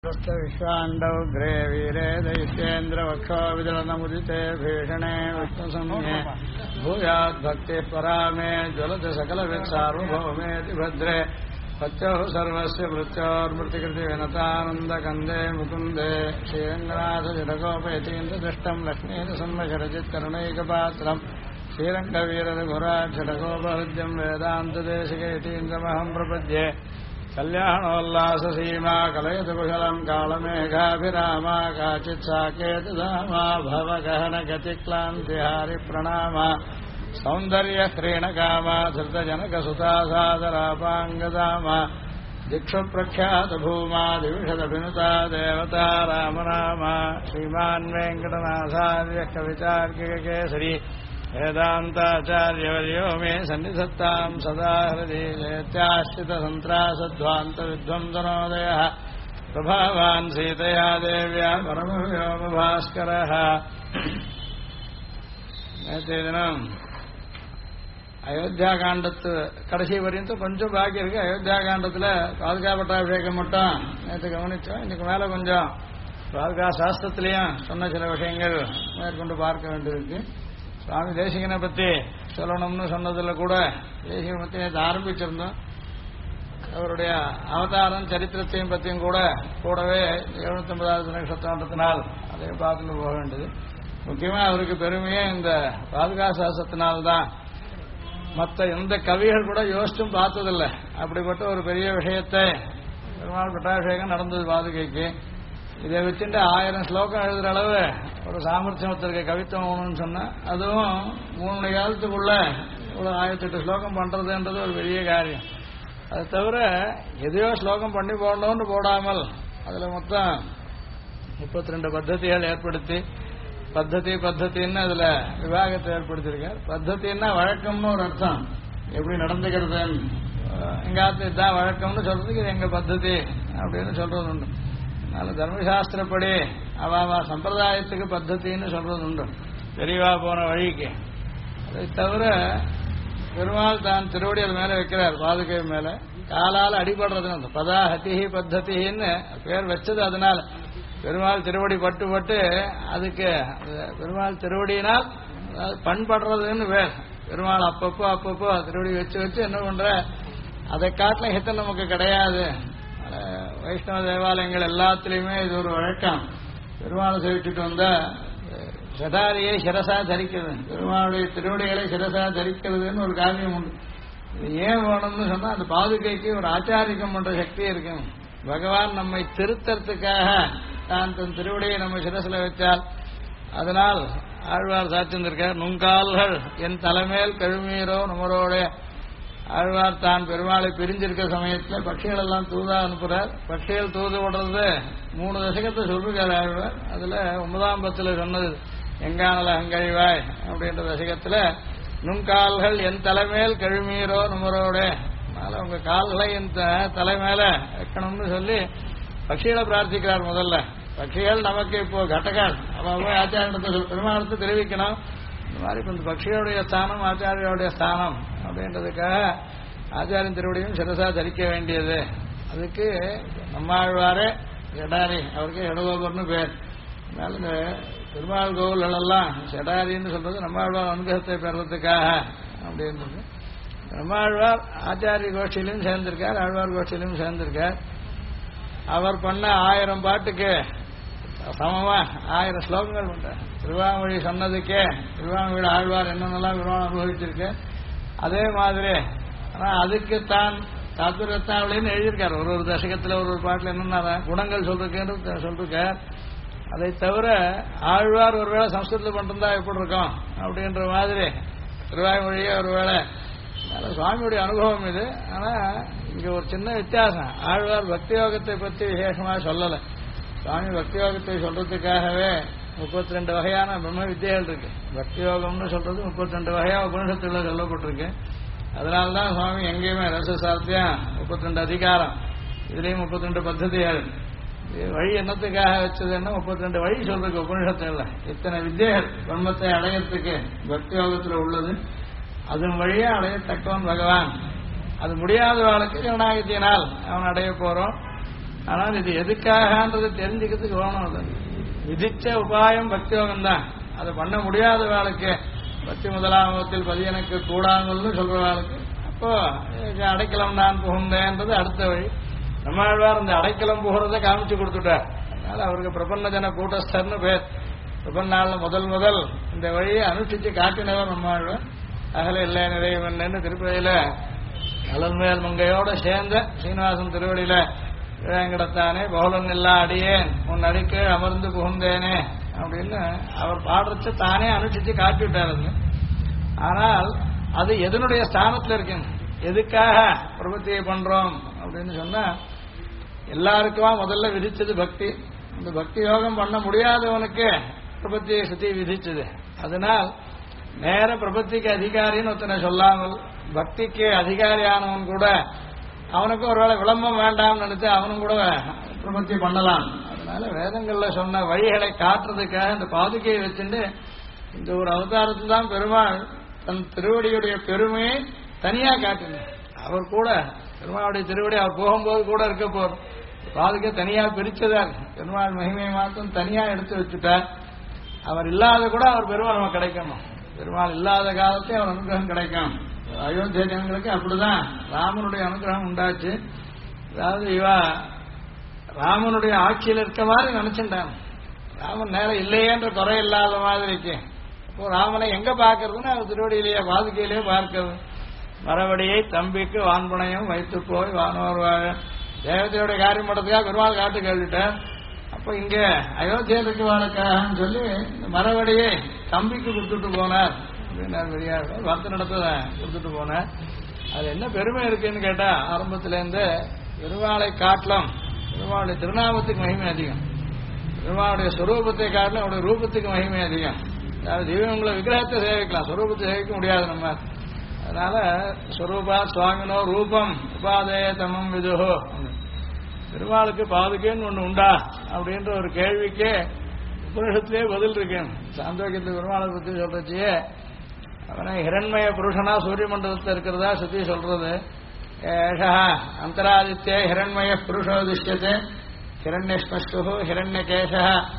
विश्वाण्डौग्रे वीरे दैत्येन्द्रवक्षो विदलनमुदिते भीषणे विष्णुसंज्ञे भूयाद्भक्तिः परा मे ज्वलति सकलवित्सार्वभौमेति भद्रे पत्यौ सर्वस्य मृत्योर्मृतिकृति विनतानन्दकन्दे मुकुन्दे श्रीरङ्गनाथजटकोपयतीन्द्रदृष्टम् लक्ष्मीरसंवशरचित्करुणैकपात्रम् श्रीरङ्गवीररघुराक्षटकोपहृद्यम् वेदान्तदेशिकैतीन्द्रमहम् प्रपद्ये कल्याणोल्लाससीमा कलयतु कुशलम् कालमेघाभिरामा काचित् साकेतधामा भवगहनगतिक्लान्तिहारि प्रणामा सौन्दर्यह्रीणकामा धृतजनकसुता सादरापाङ्गदामा दिक्षु प्रख्यातभूमा दिविषदभिनुता देवता राम राम श्रीमान् वेङ्कटनाथार्यः कवितार्किककेसरी वेदान्ताचार्यवर्यो मे सन्निधत्ताम् सदा हृदि जयत्याश्रितसन्त्रासध्वान्तविध्वंसनोदयः प्रभावान् सीतया देव्या परमव्योमभास्करः நேற்றைய தினம் அயோத்தியா காண்டத்து கடைசி வரையும் கொஞ்சம் பாக்கி இருக்கு. அயோத்தியா காண்டத்துல பாதுகா பட்டாபிஷேகம் மட்டும் நேற்று கவனிச்சோம். இன்னைக்கு மேல கொஞ்சம் பாதுகா சாஸ்திரத்திலையும் சொன்ன சில விஷயங்கள் மேற்கொண்டு பார்க்க வேண்டியிருக்கு. சுவாமி தேசிகனை பத்தி சொல்லணும்னு சொன்னதுல கூட தேசிகனை பத்தி நேற்று ஆரம்பிச்சிருந்தோம். அவருடைய அவதாரம் சரித்திரத்தையும் பத்தியும் கூடவே 750வது நட்சத்திரத்தினால் அதையும் பார்த்துட்டு போக வேண்டியது. முக்கியமா அவருக்கு பெருமையே இந்த பாதுகா சாஸ்திரத்தினால்தான். மற்ற எந்த கவிகள் கூட யோசிச்சும் பார்த்ததில்லை. அப்படிப்பட்ட ஒரு பெரிய விஷயத்தை பெருமாள் பட்டாபிஷேகம் நடந்தது பாதுகைக்கு. இதை வச்சுட்டு 1000 ஸ்லோகம் எழுதுற அளவு ஒரு சாமர்த்தியம் இருக்க கவித்துவம் வேணும்னு சொன்னா, அதுவும் 3 மணி காலத்துக்குள்ள ஒரு 1008 ஸ்லோகம் பண்றதுன்றது ஒரு பெரிய காரியம். அது தவிர எதையோ ஸ்லோகம் பண்ணி போடணும்னு போடாமல் அதுல மொத்தம் 32 பத்ததிகள் ஏற்படுத்தி பத்தத்தின்னு அதுல விவாகத்தை ஏற்படுத்தியிருக்கார். பத்தத்தின்னா வழக்கம்னு ஒரு அர்த்தம். எப்படி நடந்துக்கிறதுன்னு எங்காத்து இதுதான் வழக்கம்னு சொல்றதுக்கு இது எங்க பத்ததி அப்படின்னு சொல்றது உண்டு. அதனால தர்மசாஸ்திரப்படி அவா சம்பிரதாயத்துக்கு பத்தத்தின்னு சொல்றது உண்டு, தெளிவா போன வழிக்கு. அதை தவிர பெருமாள் தான் திருவடி அது மேல வைக்கிறார், பாதுகை மேல காலால் அடிபடுறது பதா ஹதிஹி பத்தத்தின்னு பேர் வச்சது. அதனால பெருமாள் திருவடி பட்டு அதுக்கு பெருமாள் திருவடியினால் பண்படுறதுன்னு பேர். பெருமாள் அப்பப்போ திருவடி வச்சு என்ன பண்ற, அதை காட்டிலும் ஹித்தம் நமக்கு கிடையாது. வைஷ்ணவ தேவாலயங்கள் எல்லாத்திலையுமே இது ஒரு வழக்கம். பெருமாளை சேவிச்சுட்டு வந்த சதாரியை சிரசா தரிக்கிறது, பெருமாளுடைய திருவடிகளை சிரசா தரிக்கிறதுன்னு ஒரு காரியம் உண்டு. இது ஏன் வேணும்னு சொன்னா, அந்த பாதுகைக்கு ஒரு ஆச்சாரிக்கம் பண்ற சக்தி இருக்கு. பகவான் நம்மை திருத்தறதுக்காக தான் தன் திருவடியை நம்ம சிரசில வச்சால், அதனால் ஆழ்வார் சாத்திருந்திருக்கார். நுங்கால்கள் என் தலைமேல் கழுமீரோ நம்மளோட ஆழ்வார் தான் பெருமாளை பிரிஞ்சிருக்கிற சமயத்துல பட்சிகள் எல்லாம் தூதா அனுப்புறார். பட்சிகள் தூது விடுறது 3 தசகத்தை சொல்றாரு ஆழ்வார். அதுல 9ஆம் பத்துல சொன்னது எங்கானல அங்கழிவாய் அப்படின்ற தசகத்துல நுங்கால்கள் என் தலைமேல் கழுமீரோ நம்மளோட, அதனால உங்க கால்களை என் தலைமையில வைக்கணும்னு சொல்லி பட்சிகளை பிரார்த்திக்கிறார். முதல்ல பட்சிகள் நமக்கு இப்போ கட்டகால் அவன் ஆச்சாரியத்தை பெருமாளத்தை தெரிவிக்கணும். இந்த மாதிரி கொஞ்சம் பட்சிகளுடைய ஸ்தானம் ஆச்சாரியோடைய ஸ்தானம் அப்படின்றதுக்காக ஆச்சாரியன் திருவடியும் சிரசா தரிக்க வேண்டியது. அதுக்கு நம்மாழ்வாரே ஜடாரி, அவருக்கு இடகோபர்னு பேர். அதனால இந்த பெருமாள் கோவில்கள் எல்லாம் ஜடாரின்னு சொல்றது நம்மாழ்வார் அனுகிரகத்தை பெறறதுக்காக அப்படின்றது. நம்மாழ்வார் ஆச்சாரிய கோஷ்டியிலும் சேர்ந்திருக்கார், ஆழ்வார் கோஷ்டியிலும் சேர்ந்திருக்கார். அவர் பண்ண 1000 பாட்டுக்கு சமமா 1000 ஸ்லோகங்கள் பண்றார். திருவாமொழி சொன்னதுக்கே திருவாமொழி ஆழ்வார் என்னென்னலாம் விரோணம் அனுபவிச்சிருக்க அதே மாதிரி. ஆனா அதுக்கு தான் தாத்பரியத்தாவளின்னு எழுதியிருக்கார். ஒரு தசகத்துல ஒரு பாட்டுல என்னென்ன குணங்கள் சொல்லிருக்கார். அதை தவிர ஆழ்வார் ஒருவேளை சம்ஸ்கிருதத்தில் பண்ணிருந்தா எப்படி இருக்கும் அப்படின்ற மாதிரி திருவாய்மொழியே ஒருவேளை சுவாமியுடைய அனுபவம் இது. ஆனா இங்க ஒரு சின்ன வித்தியாசம். ஆழ்வார் பக்தி யோகத்தை பற்றி விசேஷமா சொல்லல. சுவாமி பக்தி யோகத்தை சொல்றதுக்காகவே 32 வகையான பிரம்ம வித்தியைகள் இருக்கு. பக்தி யோகம்னு சொல்றது 32 வகையா உபனிஷத்துல சொல்லப்பட்டிருக்கு. அதனால்தான் சுவாமி எங்கேயுமே ரசசாஸ்திரம் 32 அதிகாரம், இதுலயும் 32 பத்ததிகள். வழி என்னத்துக்காக வச்சதுன்னா 32 வழி சொல்றதுக்கு உபனிஷத்துல இத்தனை வித்தியைகள் பிரம்மத்தை அடையறதுக்கு பக்தி யோகத்துல உள்ளது. அதன் வழியா அடையத்தக்கவன் பகவான். அது முடியாத வாழ்க்கை சரணாகத்தியினால் அவன் அடைய போறோம். ஆனால் இது எதுக்காகன்றது தெரிஞ்சுக்கிறதுக்கு வேணும். அது விதிச்ச உபாயம் பக்தி யோகம் தான். அதை பண்ண முடியாத வேலைக்கு பக்தி முதலாமத்தில் பதியனுக்கு கூடாங்கன்னு சொல்றவாளுக்கு அப்போ அடைக்கலம் நான் புகுந்தேன்றது அடுத்த வழி. நம்மாழ்வார் இந்த அடைக்கலம் புகிறத காமிச்சு கொடுத்துட்டார். அதனால அவருக்கு பிரபன்ன ஜன கூட்டஸ்தர்னு பேர். பிரபன்னால முதல் இந்த வழியை அனுஷ்டிச்சு காட்டினவர் நம்மாழ்வார். அகல இல்லை நிறைவன்னு திருப்பதியில அலல்மேல் மங்கையோட சேர்ந்த சீனிவாசன் திருவடியில இழங்கிடத்தானே பகுலன் இல்லா அடியேன் உன் அடிக்கு அமர்ந்து புகுந்தேனே அப்படின்னு அவர் பாடுறச்சு தானே அனுஷ்டிச்சு காட்டிவிட்டார். ஆனால் அது எதனுடைய ஸ்தானத்தில் இருக்கு, எதுக்காக பிரபத்தியை பண்றோம் அப்படின்னு சொன்னா எல்லாருக்குமா முதல்ல விதிச்சது பக்தி. இந்த பக்தி யோகம் பண்ண முடியாதவனுக்கு பிரபத்தியை சுத்தி விதிச்சது. அதனால் நேர பிரபத்திக்கு அதிகாரின்னு ஒருத்தனை சொல்லாமல் பக்திக்கு அதிகாரியானவன் கூட அவனுக்கு ஒருவேளை விளம்பரம் வேண்டாம்னு நினைச்சு அவனும் கூட பிரபத்தி பண்ணலாம். அதனால வேதங்கள்ல சொன்ன வழிகளை காட்டுறதுக்காக இந்த பாதுகையை வச்சுட்டு இந்த ஒரு அவதாரத்தில் தான் பெருமாள் தன் திருவடியுடைய பெருமையை தனியா காட்டினார். அவர் கூட பெருமாளுடைய திருவடி அவர் போகும்போது கூட இருக்க போற பாதுகை தனியா பிரிச்சதார். பெருமாள் மகிமையை மாத்திரம் தனியா எடுத்து வச்சுட்டார். அவர் இல்லாத கூட அவர் பெருமாள் நமக்கு கிடைக்கணும். பெருமாள் இல்லாத காலத்தை அவர் அனுகிரகம் கிடைக்கும். அயோத்திய ஜனங்களுக்கு அப்படிதான் ராமனுடைய அனுகிரகம் உண்டாச்சு. அதாவது இவா ராமனுடைய ஆட்சியில் இருக்க மாதிரி நினைச்சுட்டான். ராமன் நேரம் இல்லையேன்ற குறை இல்லாத மாதிரிக்கு அப்போ ராமனை எங்க பார்க்கறதுன்னு அவர் திருவடியிலேயே பாதுகையிலேயே பார்க்கிறது. மறுபடியை தம்பிக்கு வான்பனையும் வைத்து போய் வானோர்வாக தேவதையோட காரியம் பண்றதுக்காக பெருமாள் காட்டு கேட்டுட்டார். அப்போ இங்க அயோத்தியில் இருக்கு வாழ்க்கான்னு சொல்லி இந்த மறுபடியை தம்பிக்கு கொடுத்துட்டு போனார் அப்படின்னார். பெரியார் வர்த்த நடத்த கொடுத்துட்டு போனார். அது என்ன பெருமை இருக்குன்னு கேட்டா ஆரம்பத்திலேருந்து பெருமாளை காட்டலாம். பெருமாளுடைய திருநாமத்துக்கு மகிமை அதிகம். பெருமாளுடைய ஸ்வரூபத்தை காட்டலாம் அவருடைய ரூபத்துக்கு மகிமை அதிகம். அதாவது தெய்வங்களை விக்கிரகத்தை சேவிக்கலாம், ஸ்வரூபத்தை சேவிக்க முடியாது நம்ம. அதனால ஸ்வரூபா சுவாமினோ ரூபம் உபாதேய தமம் விதுஹோ. பெருமாளுக்கு பாதுகைன்னு ஒண்ணு உண்டா அப்படின்ற ஒரு கேள்விக்கு உபனிஷத்திலே பதில் இருக்கேன். சாந்தோக்கியத்துக்கு பெருமாளை பற்றி சொல்றச்சியே அவனை ஹிரண்மய புருஷனா சூரிய மண்டலத்தில் இருக்கிறதா சுத்தி சொல்றது. ஏஷா அந்தராதித்யே ஹிரண்மய புருஷோ துஷ்யதே ஹிரண்யஸ்மஸ்து ஹிரண்யகேஷ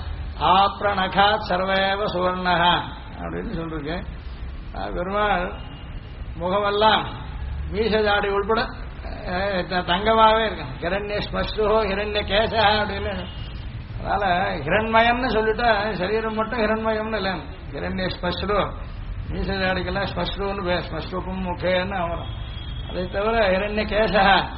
ஆப்ரணகாத் சர்வேவ சுவர்ணஹ அப்படின்னு சொல்லிருக்கேன். பெருமாள் முகமெல்லாம் மீசதாடி உள்பட தங்கமாவே இருக்கும். ஹிரண்யஸ்மஸ்து ஹிரண்யகேஷ அப்படின்னு. அதனால ஹிரண்மயம்னு சொல்லிட்டா சரீரம் மட்டும் ஹிரண்மயம்னு இல்லை. ஹிரண்யஸ்மஸ்ரு மீசதாடிக்கெல்லாம் ஸ்மஸ்ருன்னு பேர், ஸ்மஸ்ருக்கும் முகேன்னு அவரும். அதை தவிர ஹிரண்ய கேச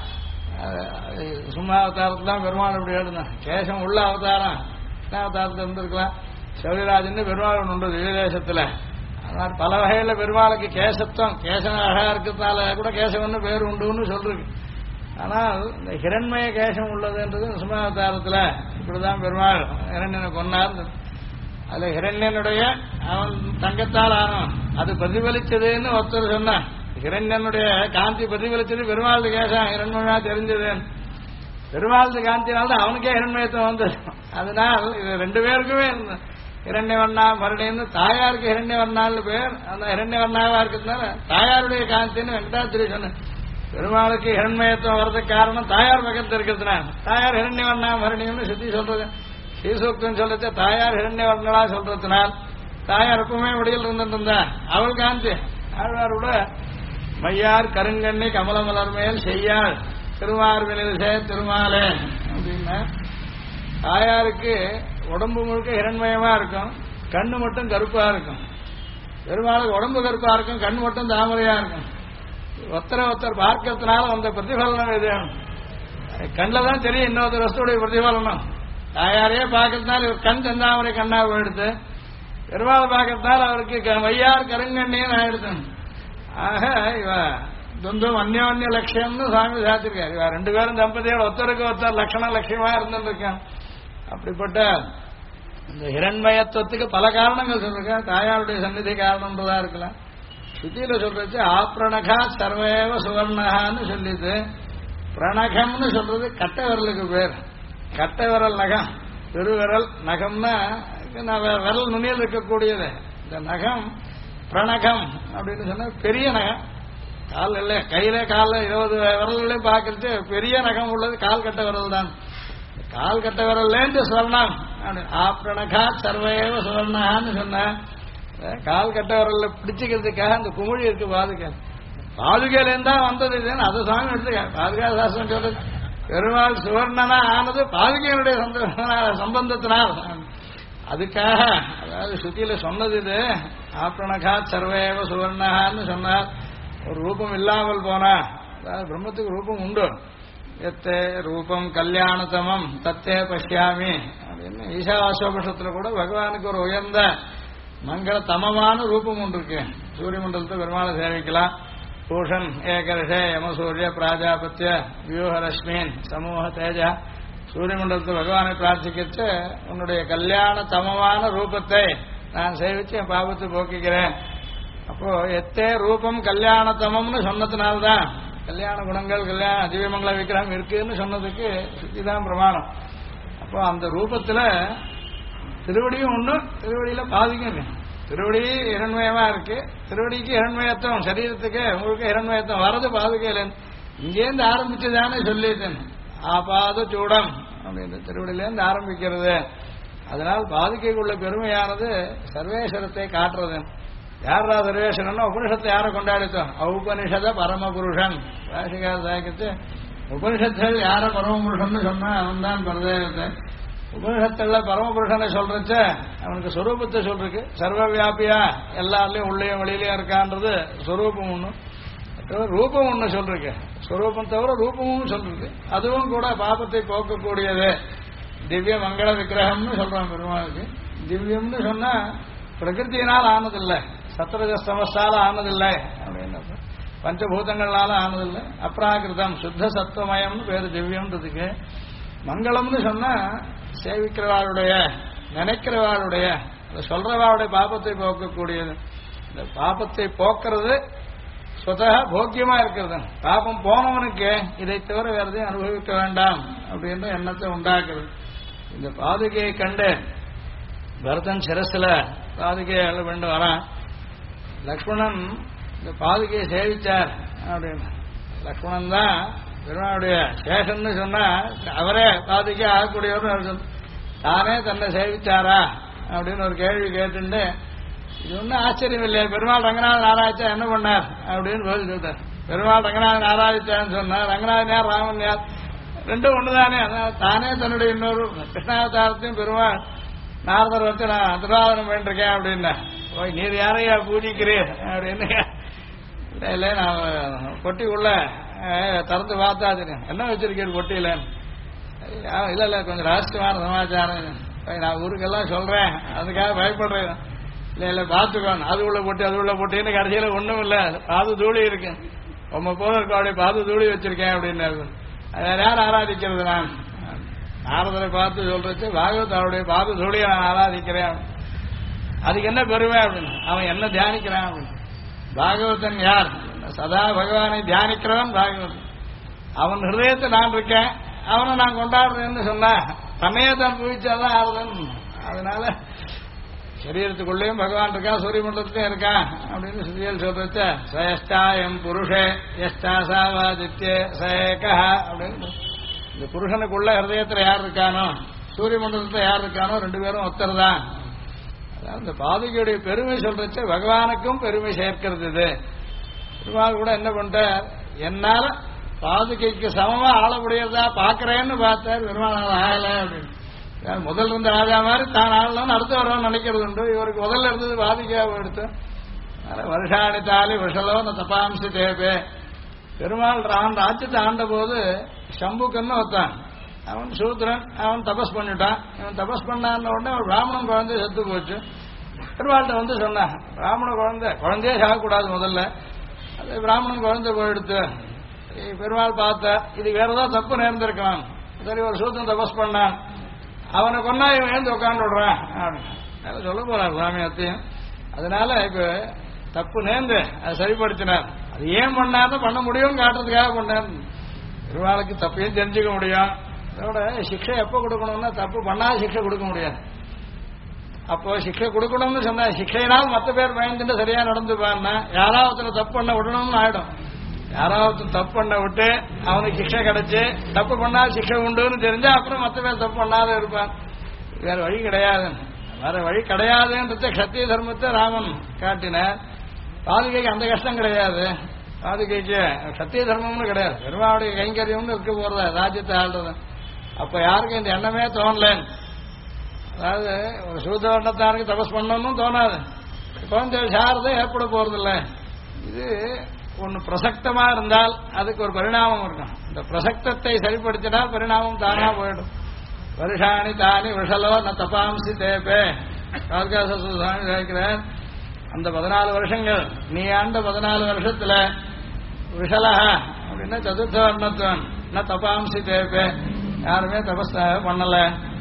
சும்மா அவதாரத்தில் தான் பெருமாள் இப்படி எழுதுனான். கேசம் உள்ள அவதாரம் என்ன அவதாரத்தில் இருந்திருக்கலாம். சௌரியராஜன்னு பெருமாள் உண்டு திவ்யதேசத்துல. அதனால பல வகையில பெருமாளுக்கு கேசத்துவம் கேசம் அழகா இருக்கிறதுனால கூட கேசவன்னு பேர் உண்டுன்னு சொல்றீங்க. ஆனால் இந்த ஹிரண்மய கேசம் உள்ளதுன்றது சும்மா அவதாரத்துல இப்படிதான் பெருமாள் ஹிரண்யனை கொண்டார். அதுல ஹிரண்யனுடைய அவன் தங்கத்தால் ஆனவன் அது பிரதிபலிச்சதுன்னு ஒருத்தர் சொன்னான். ஹிரண்யனுடைய காந்தி பிரதிபலிச்சது பெருமாள் கேசம் ஹிரண்மயா தெரிஞ்சது. பெருமாள் காந்தினால்தான் அவனுக்கே ஹிரண்மயத்துவம் வந்தது. அதனால் இது ரெண்டு பேருக்குமே ஹிரண்யவர்ணா மறுபடியும் தாயாருக்கு ஹிரண்யவர்ணான்னு பேர். அந்த ஹிரண்யவர்ணாவா இருக்கிறதுனால தாயாருடைய காந்தின்னு வெங்கடாத்திரி சொன்னேன். பெருமாளுக்கு ஹிரண்மயத்துவம் வர்றதுக்கு காரணம் தாயார் பக்கத்தில் இருக்கிறதுனால. தாயார் ஹிரண்யவர்ணா மறுபடியும்னு சுத்தி சொல்றது. ஸ்ரீசூக்தம் சொல்றது தாயார் ஹிரண்யவர்ணலா சொல்றதுனால் தாயார் எப்பவுமே வடியில் இருந்திருந்தா அவள் காந்தி. ஆழ்வாரோட மையார் கருங்கண்ணி கமலமலர் மேல் செய்யாள் திருவார்வினில் சே திருமாலே அப்படின்னா தாயாருக்கு உடம்பு முழுக்க ஹிரண்மயமா இருக்கும், கண்ணு மட்டும் கருப்பா இருக்கும். பெருமாளுக்கு உடம்பு கருப்பா இருக்கும், கண் மட்டும் தாமரையா இருக்கும். ஒருத்தர் பார்க்கறதுனால அந்த பிரதிபலனம் இது கண்ணில் தான் தெரியும். இன்னொருத்தர் வஸ்துடைய பிரதிபலனம் தாயாரையே பார்க்கறதுனால கண் செந்தாமரை கண்ணா போயிடுது. பெருமாள் பார்க்கறதுனால அவருக்கு மையார் கருங்கண்ணின்னு ஆயிடுது. ஆக இவ துந்தும் அந்யோன்ய லட்சியம்னு சுவாமி சாத்திருக்காரு. இவ ரெண்டு பேரும் தம்பதியோட ஒருத்தருக்கு ஒருத்தர் லட்சண லட்சியமா இருந்துருக்கான். அப்படிப்பட்ட இந்த ஹிரண்மயத்துவத்துக்கு பல காரணங்கள் சொல்லிருக்க. தாயாருடைய சந்நிதி காரணம்ன்றதா இருக்கலாம். சுத்தியில சொல்றச்சு ஆப்ரணகா சர்வேவ சுவர்ணகான்னு சொல்லிட்டு பிரணகம்னு சொல்றது கட்ட விரலுக்கு பேர். கட்ட விரல் நகம், பெருவிரல் நகம்னா விரல் நுனியில் இருக்கக்கூடியது. இந்த நகம் பிரணகம் அப்படின்னு சொன்னா பெரிய நகம். கால் இல்லை கையில கால 20 விரல்களையும் பார்க்கறது பெரிய நகம் உள்ளது கால் கட்ட விரல் தான். கால் கட்ட விரல்லேருந்து சுவர்ணம் ஆப்ரணகா சர்வேவ சுவர்ணான்னு சொன்ன கால் கட்ட விரல்ல பிடிச்சிக்கிறதுக்காக அந்த குமிழி இருக்கு பாதுகா பாதுகையிலேருந்து தான் வந்தது இதுன்னு அது சாமி எடுத்துக்க பாதுகா சாஸ்திரம் சொல்றது பெருமாள் சுவர்ணனா ஆனது பாதுகையினுடைய சம்பந்தத்தினால் அதுக்காக அதாவது சுத்தியில சொன்னது இது ஆப்ரணகா சர்வேவ சுவர்ணான்னு சொன்னார் ஒரு ரூபம் இல்லாமல் போனா அதாவது பிரம்மத்துக்கு ரூபம் உண்டு எத்தே ரூபம் கல்யாணத்தமம் தத்தே பஷ்யாமி அப்படின்னு ஈசாவாசோபஷத்துல கூட பகவானுக்கு ஒரு உயர்ந்த மங்கள தமமான ரூபம் ஒன்று இருக்கு சூரிய மண்டலத்தை பெருமாளை சேவிக்கலாம் பூஷன் ஏகரிஷே யமசூரிய பிராஜாபத்திய வியூஹரஷ்மீன் சமூக தேஜா சூரிய மண்டலத்தை பகவானை பிரார்த்திக்கிட்டு உன்னுடைய கல்யாண தமமான ரூபத்தை நான் சேவிச்சு என் பாபத்தை போக்கிக்கிறேன் அப்போ எத்தே ரூபம் கல்யாணத்தமம்னு சொன்னதுனால்தான் கல்யாண குணங்கள் கல்யாண திவ்யமங்கள விக்கிரகம் இருக்குன்னு சொன்னதுக்கு இதுதான் பிரமாணம் அப்போ அந்த ரூபத்துல திருவடியும் ஒண்ணு திருவடியில பாதிக்கும் திருவடி இரண்மயமா இருக்கு திருவடிக்கு இரண்மயத்துவம் சரீரத்துக்கு உங்களுக்கு இரண்மயத்துவம் வரது பாதுகையில இங்கேருந்து ஆரம்பிச்சுதானே சொல்லிட்டேன் ஆபாத சூடம் அப்படின்னு திருவடியிலேருந்து ஆரம்பிக்கிறது அதனால் பாதுகைக்குள்ள பெருமையானது சர்வேஸ்வரத்தை காட்டுறது யாரா சர்வேஸ்வரன் உபனிஷத்தை யாரை கொண்டாடித்தோம் ஔபனிஷத பரமபுருஷன் ராசிகார சாய்க்கிட்டு உபனிஷத்தில் யார பரமபுருஷன் சொன்னா அவன் தான் பரதேவத்தை உபனிஷத்துல பரமபுருஷனை சொல்றச்ச அவனுக்கு ஸ்வரூபத்தை சொல்றதுக்கு சர்வ வியாபியா எல்லாருலயும் உள்ளேயும் வெளியிலயும் இருக்கான்றது ஸ்வரூபம் ஒண்ணு ரூபம் ஒண்ணு சொல்றீங்க ஸ்வரூபம் தவிர ரூபமும் சொல்றது அதுவும் கூட பாபத்தை போக்கக்கூடியது திவ்ய மங்கள விக்கிரகம்னு சொல்றான் பெருமாளுக்கு திவ்யம்னு சொன்னா பிரகிருத்தியினால் ஆனதில்லை சத்ரஜஸ்தமஸால ஆனதில்லை அப்படின்னு பஞ்சபூதங்களால ஆனதில்லை அப்ராகிருதம் சுத்த சத்துவமயம்னு பேரு திவ்யம்ன்றதுக்கு மங்களம்னு சொன்னா சேவிக்கிறவாளுடைய நினைக்கிறவாளுடைய சொல்றவாளுடைய பாபத்தை போக்கக்கூடியது இந்த பாபத்தை போக்குறது சொத போக்கியமா இருக்கிறது பாபம் போனவனுக்கு இதை தவிர வேற எதையும் அனுபவிக்க வேண்டாம் அப்படின்ற எண்ணத்தை உண்டாக்குறது இந்த பாதுகையை கண்டு பரதன் சிரசுல பாதுகையை வேண்டு வரான் லக்ஷ்மணன் இந்த பாதுகையை சேவிச்சார் அப்படின்னு லக்ஷ்மணன் தான் பெருமாளுடைய சேஷன்னு சொன்னா அவரே பாதுகை ஆகக்கூடியவர் தானே தன்னை சேவிச்சாரா அப்படின்னு ஒரு கேள்வி கேட்டுண்டு இது ஒன்றும் ஆச்சரியம் இல்லையா பெருமாள் ரங்கநாதன் ஆராய்ச்சா என்ன பண்ணார் அப்படின்னு பதில் சொல்றார் பெருமாள் ரங்கநாதன் ஆராய்ச்சான்னு சொன்னார் ரங்கநாதன் யார் ராமன் யார் ரெண்டும் ஒண்ணுதானே அதான் தானே தன்னுடைய இன்னொரு கிருஷ்ணாவதாரத்தையும் பெருமாள் நாரதர் வச்சு நான் திருவாதனம் பண்ணிருக்கேன் அப்படின்னா ஓய் நீர் யாரையா பூஜிக்கிறீர் அப்படின்னு இல்லை நான் பொட்டிக்குள்ள திறந்து பார்த்தாது என்ன வச்சிருக்கேன் பொட்டியில இல்ல இல்ல கொஞ்சம் ரகசியமான சமாச்சாரம் நான் ஊருக்கெல்லாம் சொல்றேன் அதுக்காக பயப்படுறேன் இல்ல இல்ல பாத்துக்கோங்க அது உள்ள போட்டின்னு கடைசியில ஒண்ணும் இல்ல பாது தூளி இருக்கு உங்க போல இருக்க அப்படியே பாது தூளி வச்சிருக்கேன் அப்படின்னு அதை யார் ஆராதிக்கிறது நான் நாரதரை பார்த்து சொல்றச்சு பாகவத் அவருடைய பாது தூளியை நான் ஆராதிக்கிறேன் அதுக்கு என்ன பெருமை அப்படின்னு அவன் என்ன தியானிக்கிறான் அப்படின்னு பாகவதன் யார் சதா பகவானை தியானிக்கிறவன் பாகவதன் அவன் ஹிருதயத்தை நான் இருக்கேன் அவனை நான் கொண்டாடுறேன்னு சொன்னா தன்னையே தான் புவிச்சாதான் ஆறுதன் அதனால சரீரத்துக்குள்ளேயும் பகவான் இருக்கா சூரிய மண்டலத்திலையும் இருக்கான் அப்படின்னு சுதியல் சொல்றச்ச சயஷ்டாயம் புருஷே யஷ்டாசாவாதித்யே சயகா அப்படின்னு இந்த புருஷனுக்குள்ள ஹிருதயத்துல யார் இருக்கானோ சூரிய மண்டலத்துல யார் இருக்கானோ ரெண்டு பேரும் ஒத்தர் தான் அதாவது இந்த பாதுகையுடைய பெருமை சொல்றச்ச பகவானுக்கும் பெருமை சேர்க்கிறது இது பெருமாள் கூட என்ன பண்றார் என்னால பாதுகைக்கு சமமா ஆள முடியறதா பாக்குறேன்னு பார்த்தார் பெருமாள் ஆகல அப்படின்னு முதல் இருந்த ராஜா மாதிரி தான் ஆளலாம்னு அடுத்து வரவன் நினைக்கிறது உண்டு இவருக்கு முதல்ல இருந்தது பாதுகையாக எடுத்து வருஷாணி தாலி விஷலோ தபாம்சி தேபே பெருமாள் ராஜ்யத்தை ஆண்ட போது சம்புக்கன்னு ஒருத்தான் அவன் சூத்திரன் அவன் தபஸ் பண்ணிட்டான் இவன் தபஸ் பண்ணான்னு உடனே ஒரு பிராமணன் குழந்தை செத்து போச்சு பெருமாள்கிட்ட வந்து சொன்னான் பிராமண குழந்தையே சாகக்கூடாது முதல்ல அது பிராமணன் குழந்தை போயிடுத்து பெருமாள் பார்த்த இது வேற ஏதாவது தப்பு நேர்ந்திருக்கான் சரி ஒரு சூத்திரன் தபஸ் பண்ணான் அவனை கொண்டா இவன் எழுந்து உட்காந்து விடுறான் அப்படின்னு சொல்ல போறார் சாமியத்தையும் அதனால இப்ப தப்பு நேர்ந்து அதை சரிப்படுத்தினார் அது ஏன் பண்ணார்னு பண்ண முடியும் காட்டுறதுக்காக பண்ணார் பெருமாளுக்கு தப்பையும் தெரிஞ்சுக்க முடியும் அதோட சிக்ஷை எப்ப கொடுக்கணும்னா தப்பு பண்ணாத சிக்ஷை கொடுக்க முடியாது அப்போ சிக்ஷை கொடுக்கணும்னு சொன்னா சிக்ஷையினால் மற்ற பேர் பயந்துட்டு சரியா நடந்துப்பான்னா யாராவது தப்பு பண்ண விடணும்னு ஆயிடும் யாராவது தப்பு பண்ண விட்டு அவனுக்கு சிக்ஷை கிடைச்சு தப்பு பண்ணா சிக்ஷை உண்டுன்னு தெரிஞ்சா அப்புறம் மற்ற பேர் தப்பு பண்ணாத இருப்பான். வேற வழி கிடையாது. வேற வழி கிடையாதுன்றத சத்திய தர்மத்தை ராமன் காட்டினார். பாதுகைக்கு அந்த கஷ்டம் கிடையாது. பாதுகைக்கு சத்திய தர்மம்னு கிடையாது. பெருமாவுடைய கைங்கரியம்னு இருக்க போறதா ராஜ்யத்தை ஆள்றது. அப்ப யாருக்கும் இந்த எண்ணமே தோணல. அதாவது ஒரு சூதவர்ணத்தாருக்கு தபஸ் பண்ணணும்னு தோணாது. குழந்தை சாரதை ஏற்பட போறதில்ல. இது ஒன்னு பிரசக்தமா இருந்தால் அதுக்கு ஒரு பரிணாமம் இருக்கும். இந்த பிரசக்தத்தை சரிப்படுத்தினா பரிணாமம் தானா போயிடும். வருஷாணி தானி விஷலோ ந தபாம்சி தேப்பே சுவாமி கேட்கிறார். அந்த 14 வருஷங்கள் நீ ஆண்ட 14 வருஷத்துல விஷலா அப்படின்னா சதுர்த்த வர்ணத்துவன் ந தபாம்சி தேப்பே யாருமே தபஸ் பண்ணல.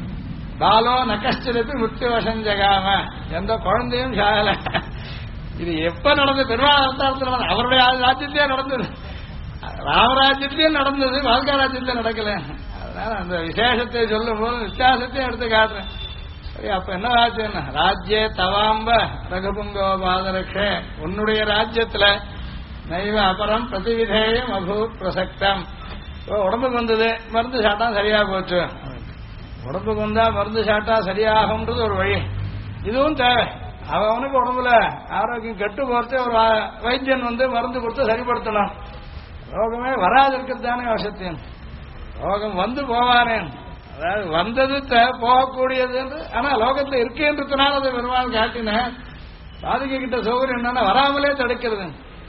பாலோ நகஷ்டிருப்பி முக்தி வசம் ஜகாம எந்த குழந்தையும் சாகல. இது எப்ப நடந்தது? பெருமாள் அவதாரத்தில் அவருடைய ராஜ்யத்திலே நடந்தது, ராமராஜ்யத்திலே நடந்தது, வாழ்க்கை ராஜ்யத்திலே நடக்கல. அதனால அந்த விசேஷத்தை சொல்லும் போது வித்தியாசத்தையும் எடுத்து காட்டுறேன். சரி, அப்ப என்ன ராஜ்யம்? ராஜ்யே தவாம்ப ரகுபுங்கோ பாதரக்ஷே உன்னுடைய ராஜ்யத்துல நைவ அபரம் பிரதிவிதேயம் அபூத் பிரசக்தம். உடம்புக்கு வந்தது மருந்து சாட்டா சரியா போச்சு. உடம்புக்கு வந்தா மருந்து சாட்டா சரியாகும்ன்றது ஒரு வழி. இதுவும் தேவை. அவனுக்கு உடம்புல ஆரோக்கியம் கெட்டு போறது ஒரு வைத்தியன் வந்து மருந்து கொடுத்து சரிப்படுத்தணும். ரோகமே வராது இருக்கிறது தானே அவசியம். ரோகம் வந்து போவானேன், அதாவது வந்தது போகக்கூடியது என்று. ஆனா லோகத்துல இருக்கேன்றதுனால அதை பெருமாள் காட்டினேன். பாதுகை கிட்ட சௌகரியம் என்னன்னா வராமலே தடுக்கிறது.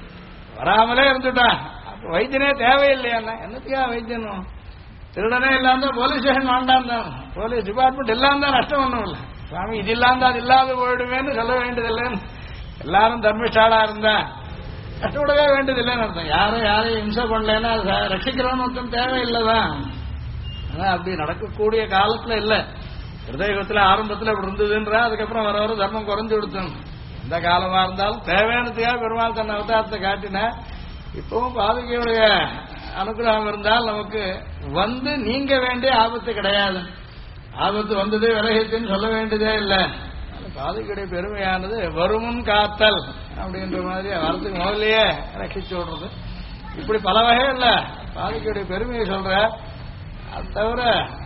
வராமலே இருந்துட்டா வைத்தியனே தேவையில்லையா? என்னத்துக்கா வைத்தியனும்? திருடனே இல்லாம போலீஸ் ஸ்டேஷன் வேண்டாம் தான், போலீஸ் டிபார்ட்மெண்ட் எல்லாம் தான் நஷ்டம் ஒண்ணும் இல்லை. சுவாமி இது இல்லாம அது இல்லாத போயிடுமேன்னு சொல்ல வேண்டியதில்லைன்னு. எல்லாரும் தர்மிஷ்டாளா இருந்தா கஷ்டப்படவே வேண்டியதில்லைன்னு அர்த்தம். யாரையும் இம்சை பண்ணலன்னா அது ரட்சிக்கிறவன்னு ஒருத்தம் தேவையில்லைதான். ஆனா அப்படி நடக்கக்கூடிய காலத்துல இல்ல. ஹிருதயுகத்துல ஆரம்பத்துல இப்படி இருந்ததுன்றா அதுக்கப்புறம் வர வர தர்மம் குறைஞ்சு கொடுத்தோம். எந்த காலமா இருந்தாலும் தேவையானதுக்காக பெருமாள் தன்னை அவதாரத்தை காட்டின. இப்பவும் பாதுகையுடைய அனுகிரகம் இருந்தால் நமக்கு வந்து நீங்க வேண்டிய ஆபத்து கிடையாது. ஆபத்து வந்ததே விலகித்துன்னு சொல்ல வேண்டியதே இல்லை. பாதுகையுடைய பெருமையானது வருமுன் காத்தல் அப்படின்ற மாதிரி வரத்துக்கு முதல்லயே ரட்சிச்சு விடுறது. இப்படி பல வகை இல்ல பாதுகையுடைய பெருமையை சொல்ற. அது தவிர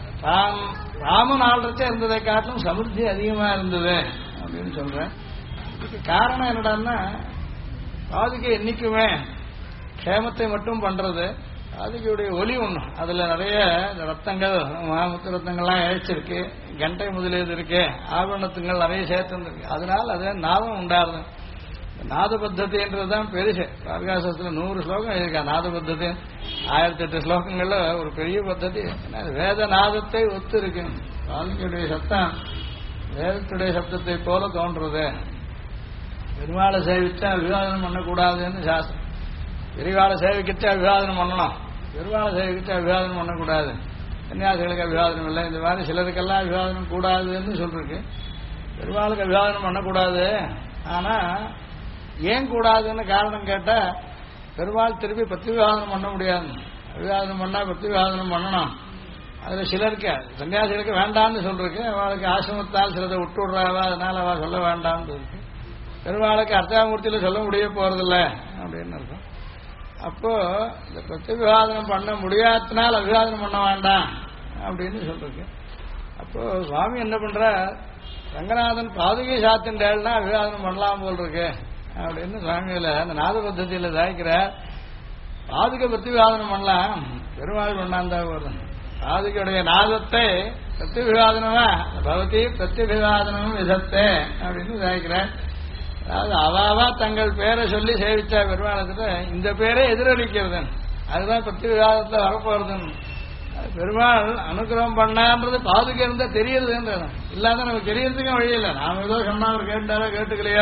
ராமன் ஆள்றதே இருந்ததை காட்டிலும் சமிருத்தி அதிகமா இருந்தது அப்படின்னு சொல்றேன். இதுக்கு காரணம் என்னடான்னா பாதுகை என்னைக்குமே க்ஷேமத்தை மட்டும் பண்றது. பாதுகையுடைய ஒலி ஒண்ணு, அதுல நிறைய ரத்தங்கள் முத்து ரத்தங்கள்லாம் இழைச்சிருக்கு, கண்டை முதலியது இருக்கு, ஆபரணத்துங்கள் நிறைய சேர்த்துருக்கு. அதனால அது நாதம் உண்டாருது. நாத பத்ததின்றதுதான் பெருசு. பாதுகாசத்துல 100 ஸ்லோகம் இருக்கா நாத பத்ததி. 1008 ஸ்லோகங்கள்ல ஒரு பெரிய பத்ததி. வேத நாதத்தை ஒத்து இருக்கு. பாதுகையுடைய சத்தம் வேதத்துடைய சப்தத்தை போல தோன்றது. பெருமாளை சேவிச்சா விவாதனம் பண்ணக்கூடாதுன்னு சாஸ்திரம். பெரியவாளை சேவிக்கிட்டா விவாதனம் பண்ணணும், பெருமாளை சேவிக்கிட்டா விவாதனம் பண்ணக்கூடாது. கன்னியாசிகளுக்கு அபிவாதனம் இல்லை. இந்த மாதிரி சிலருக்கெல்லாம் அபிவாதனம் கூடாதுன்னு சொல்லிருக்கு. பெருமாளுக்கு அபிவாதனம் பண்ணக்கூடாது. ஆனா ஏன் கூடாதுன்னு காரணம் கேட்டா பெருமாள் திருப்பி பிரத்திவிவாதனம் பண்ண முடியாது. அபிவாதனம் பண்ணா பிரத்திவிவாதனம் பண்ணணும். அதுல சிலருக்கு சன்னியாசிகளுக்கு வேண்டாம்னு சொல்லிருக்கு. அவளுக்கு ஆசிரமத்தால் சிலதை விட்டு விடுறாவா, அதனால அவ சொல்ல வேண்டாம்னு இருக்கு. பெருமாளுக்கு அர்த்தாமூர்த்தியில சொல்ல முடிய போறதில்ல அப்படின்னு இருக்கும். அப்போ இந்த பிரத்திவிவாதனம் பண்ண முடியாதனால அபிவாதனம் பண்ண வேண்டாம் அப்படின்னு சொல்லிருக்கு. அப்போ சுவாமி என்ன பண்ற, ரங்கநாதன் பாதுகை சாத்தின்றாள்னா அபிவாதனம் பண்ணலாம் போல் இருக்கு அப்படின்னு சுவாமியில அந்த நாத பத்ததியில தாய்க்கிற. பாதுகை பிரத்திவிவாதனம் பண்ணலாம், பெருமாள் பண்ணாந்தா போதும். பாதுகையுடைய நாதத்தை பிரத்திவிவாதனமா பகவதி பிரத்திவிவாதனம் விதத்தே அப்படின்னு தாய்க்கிற. அதாவது அவாவா தங்கள் பேரை சொல்லி சேவிச்சா பெருமாளத்துல இந்த பேரே எதிரொலிக்கிறது. அதுதான் பிரத்திவிவாதத்துல வரப்போறதுன்னு. பெருமாள் அனுகிரகம் பண்ணான்றது பாதுகை இருந்தா தெரியறதுன்றது. இல்லாத நமக்கு தெரியறதுக்கும் வழி இல்லை. நாம ஏதோ சொன்னா அவர் கேட்டாரோ கேட்டுக்கலையா.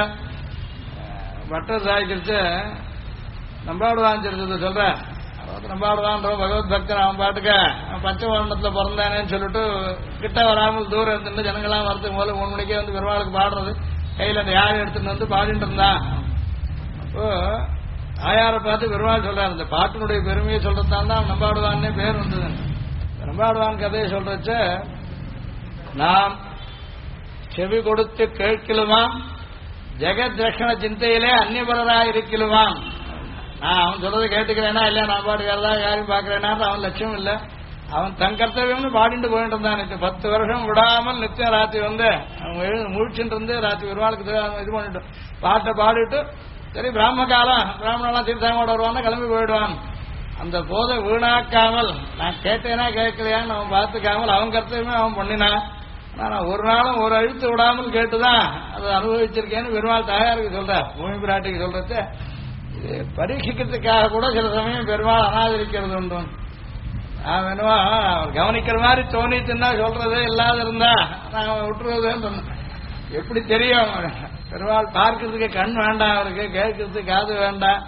பட்டர் சாய்க்கிச்ச நம்பாடுவான் சரித்திரத்தை சொல்ற. நம்பாடுவான்ற பகவத் பக்தன் அவன் பாட்டுக்க பச்சை வர்ணத்துல பிறந்தானேன்னு சொல்லிட்டு கிட்ட வராமல் தூரம் இருந்துட்டு ஜனங்கள்லாம் வரதுக்கு முதல்ல 3 மணிக்கே வந்து பெருமாளுக்கு பாடுறது, கையில் அந்த யாரை எடுத்துட்டு வந்து பாடிட்டு இருந்தான். அப்போ ஆயாரை பார்த்து பெருமாள் சொல்றாரு, இந்த பாட்டினுடைய பெருமையை சொல்றதால தான் நம்பாடுவான்னே பேர் வந்தது. நம்பாடுவான் கதையை சொல்றச்ச நாம் செவி கொடுத்து கேட்கலுமாம், ஜெகத் ரட்சண சிந்தையிலே அந்நியபரராய் இருக்கலுமாம். நான் அவன் சொல்றதை கேட்டுக்கிறேனா இல்லையா, நான் பாட்டுக்கிறதா யாரையும் பாக்குறேன்னா அவன் லட்சியம் இல்லை. அவன் தன் கர்த்தவியம்னு பாடிட்டு போயிட்டு இருந்தான். 10 வருஷம் விடாமல் நித்தியம் ராத்திரி வந்து அவன் முழிச்சுட்டு இருந்து ராத்திரி பெருமாளுக்கு இது பண்ணிட்டு பாட்டை பாடிட்டு சரி பிராமண காலம் பிராமணெல்லாம் தீர்த்தாங்கோட வருவான்னா கிளம்பி போயிடுவான். அந்த போதை வீணாக்காமல் நான் கேட்டேனா கேட்கலையான்னு அவன் பார்த்துக்காமல் அவன் கர்த்தவியமே அவன் பண்ணினான். நான் ஒரு நாளும் ஒரு அழுத்து விடாமல் கேட்டுதான் அதை அனுபவிச்சிருக்கேன்னு பெருமாள் தாயாருக்கு சொல்ற, பூமி பிராட்டிக்கு சொல்றது. இது பரீட்சிக்கிறதுக்காக கூட சில சமயம் பெருமாள் அனாதரிக்கிறது உண்டு. நான் வேணுமா கவனிக்கிற மாதிரி தோணிச்சுன்னா சொல்றதே இல்லாத இருந்தா நான் விட்டுருவதுன்னு சொன்னேன். எப்படி தெரியும் பெருமாள் பார்க்கறதுக்கு கண் வேண்டாம், அவருக்கு கேட்கறதுக்கு காது வேண்டாம்.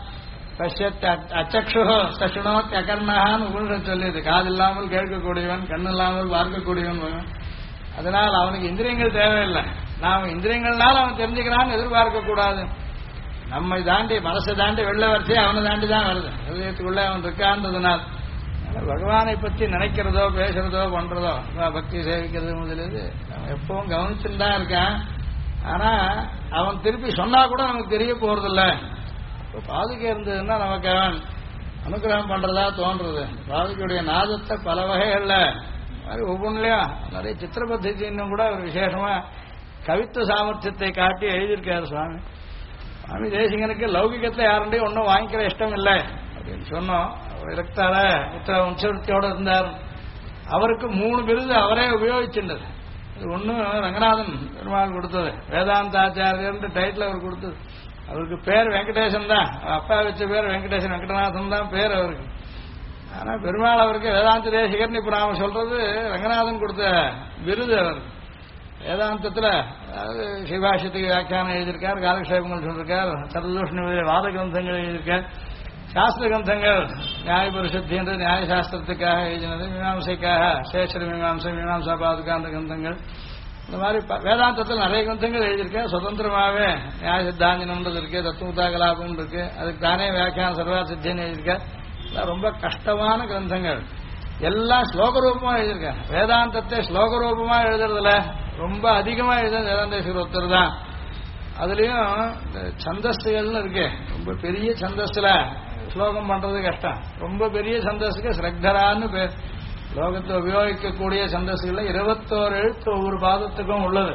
அச்சக்ஷு சசுனோத் அகர்ணகான்னு உபனிஷத் சொல்லியது. காது இல்லாமல் கேட்கக்கூடியவன், கண் இல்லாமல் பார்க்கக்கூடியவன். அதனால் அவனுக்கு இந்திரியங்கள் தேவையில்லை. நாம் இந்திரியங்கள்னால அவன் தெரிஞ்சுக்கிறான்னு எதிர்பார்க்க கூடாது. நம்மை தாண்டி மனசை தாண்டி வெள்ள வரிசையை அவனை தாண்டி தான் வருது. ஹிருதயத்துக்குள்ள அவன் இருக்கான்றதுனால் பகவானை பற்றி நினைக்கிறதோ பேசுறதோ பண்றதோ பக்தி சேவிக்கிறது முதலியது அவன் எப்பவும் கவனிச்சுட்டு தான் இருக்கான். ஆனா அவன் திருப்பி சொன்னா கூட நமக்கு தெரிய போறதில்ல. இப்போ பாதுகை இருந்ததுன்னா நமக்கு அவன் அனுகிரகம் பண்றதா தோன்றது. பாதுகையுடைய நாதத்தை பல வகைகள்ல மாதிரி ஒவ்வொன்றுலயும் நிறைய சித்திர பத்தின்னு கூட ஒரு விசேஷமா கவித்துவ சாமர்த்தியத்தை காட்டி எழுதியிருக்காரு சுவாமி. சுவாமி தேசிகனுக்கு லௌகிகத்தை யாருண்டையும் ஒன்றும் வாங்கிக்கிற இஷ்டம் இல்லை அப்படின்னு சொன்னோம். விரக்தால உத்தர வம்சவர்த்தியோட இருந்தார். அவருக்கு 3 விருது அவரே உபயோகிச்சுட்டது. ஒண்ணு ரங்கநாதன் பெருமாள் கொடுத்தது, வேதாந்தாச்சாரியர் டைட்டில் அவர் கொடுத்தது. அவருக்கு பேர் வெங்கடேசன் தான், அப்பா வச்ச பேர் வெங்கடேசன், வெங்கடநாதன் தான் பேர் அவருக்கு. ஆனா பெருமாள் அவருக்கு வேதாந்த தேசிகர்னு இப்ப நாம சொல்றது ரங்கநாதன் கொடுத்த விருது. அவர் வேதாந்தத்துல அதாவது சிவாஷத்துக்கு வியாக்கியானம் எழுதியிருக்கார், காலக்ஷேபங்கள் சொல்லிருக்கார், சரதூஷ்ண வாத கிரந்தங்கள் எழுதியிருக்கார், சாஸ்திர கிரந்தங்கள் நியாய பரிசுத்தி என்ற நியாயசாஸ்திரத்துக்காக எழுதினது, மீமாசைக்காக சேஷர மீமாசை, மீமாசா பாதுகாந்த கிரந்தங்கள், இந்த மாதிரி வேதாந்தத்தில் நிறைய கிரந்தங்கள் எழுதியிருக்கேன். சுதந்திரமாகவே நியாய சித்தாஞ்சனம்ன்றது இருக்கு, தத்துவதா கலாபம் இருக்கு, அதுக்கு தானே வியாக்கியானம் சர்வா சித்தின்னு எழுதியிருக்கேன். ரொம்ப கஷ்டமான கிரந்தங்கள் எல்லாம் ஸ்லோக ரூபமா எழுதியிருக்கேன். வேதாந்தத்தை ஸ்லோக ரூபமா எழுதுறதுல ரொம்ப அதிகமா எழுதுறது வேதாந்தேஸ்வரர் ஒருத்தர் தான். அதுலயும் சந்தஸ்துகள்னு இருக்கு, ரொம்ப பெரிய சந்தஸ்துல ஸ்லோகம் பண்றது கஷ்டம். ரொம்ப பெரிய சந்தஸ்துக்கு ஸ்ரக்தரான்னு பேர். லோகத்தை உபயோகிக்கக்கூடிய சந்தஸ்துகள்ல 21 எழுத்து ஒவ்வொரு பாதத்துக்கும் உள்ளது.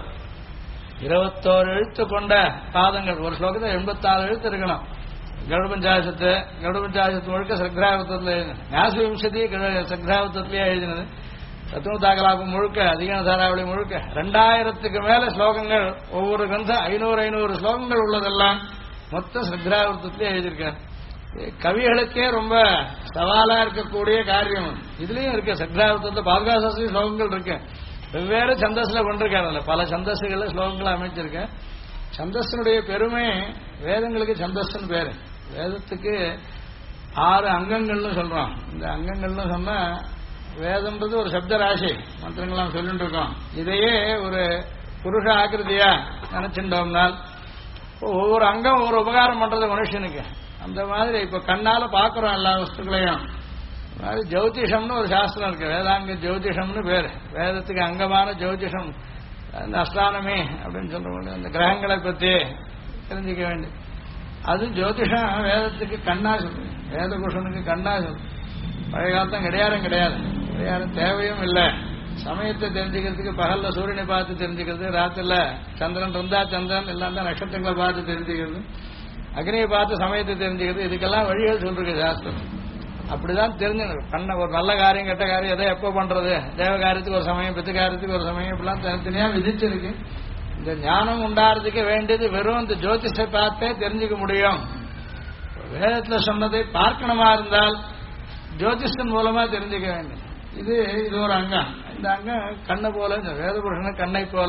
21 எழுத்து கொண்ட பாதங்கள். ஒரு ஸ்லோகத்தை 84 எழுத்து இருக்கணும். கருட பஞ்சாசத்து முழுக்க சக்ராவத்தத்தில் எழுதினது. ஞாசவிம்சதி சக்ராவத்திலேயே எழுதினது. தத்துவதாகலாபம் முழுக்க, அதிகார தாராவளி முழுக்க 2000க்கு மேல ஸ்லோகங்கள். ஒவ்வொரு கிரந்தம் 500 ஸ்லோகங்கள் உள்ளதெல்லாம் மொத்தம் சக்ராவத்திலே எழுதியிருக்காரு. கவிகளுக்கே ரொம்ப சவாலா இருக்கக்கூடிய காரியம் இதுலயும் இருக்கு. சக்ராவத்தத்தில் பாதுகாசாஸ்திரி ஸ்லோகங்கள் இருக்கு. வெவ்வேறு சந்தஸ்ல கொண்டிருக்காரு. பல சந்தஸ்களை ஸ்லோகங்களை அமைச்சிருக்கேன். சந்தஸ்தனுடைய பெருமை, வேதங்களுக்கு சந்தஸ்தன் பேரு. வேதத்துக்கு 6 அங்கங்கள்னு சொல்றோம். இந்த அங்கங்கள்னு சொன்னா வேதம்ன்றது ஒரு சப்த ராசி, மந்திரங்கள்லாம் சொல்லிட்டு இருக்கோம். இதையே ஒரு புருஷ ஆக்கிருதியா நினைச்சுட்டோம்னால் ஒவ்வொரு அங்கம் ஒவ்வொரு உபகாரம் பண்றது மனுஷனுக்கு. அந்த மாதிரி இப்ப கண்ணால பாக்குறோம் எல்லா வஸ்துக்களையும். ஜோதிஷம்னு ஒரு சாஸ்திரம் இருக்கு, வேதாங்க ஜோதிஷம்னு பேரு. வேதத்துக்கு அங்கமான ஜோதிஷம், அந்த அஸ்ட்ரானமி அப்படின்னு சொல்றோம். அந்த கிரகங்களை பத்தி தெரிஞ்சுக்க வேண்டியது அது ஜோதிஷம். வேதத்துக்கு கண்ணா சொல்லு, வேத புருஷனுக்கு கண்ணா சொல்லு. பழைய காலத்தான் கிடையாதும் தேவையும் இல்லை. சமயத்தை தெரிஞ்சுக்கிறதுக்கு பகல்ல சூரியனை பார்த்து தெரிஞ்சுக்கிறது, ராத்திரில சந்திரன் இருந்தா சந்திரன் எல்லாம் தான் நட்சத்திரங்களை பார்த்து தெரிஞ்சுக்கிறது, அக்னியை பார்த்து சமயத்தை தெரிஞ்சுக்கிறது. இதுக்கெல்லாம் வழிகள் சொல்லிருக்கு சாஸ்திரம். அப்படிதான் தெரிஞ்சுக்கணும். கண்ண ஒரு நல்ல காரியம் கெட்ட காரியம் எதை எப்போ பண்றது, தேவ காரியத்துக்கு ஒரு சமயம், பித்து காரியத்துக்கு ஒரு சமயம், இப்படிலாம் தனித்தனியா விதிச்சிருக்கு. இந்த ஞானம் உண்டாறதுக்கு வேண்டியது வெறும் இந்த ஜோதிஷத்தை பார்த்தே தெரிஞ்சுக்க முடியும். வேதத்துல சொன்னதை பார்க்கணுமா இருந்தால் ஜோதிஷன் மூலமா தெரிஞ்சுக்க வேண்டும். இது ஒரு அங்கம். இந்த அங்கம் கண்ணை போல, இந்த வேத புருஷன் கண்ணை போல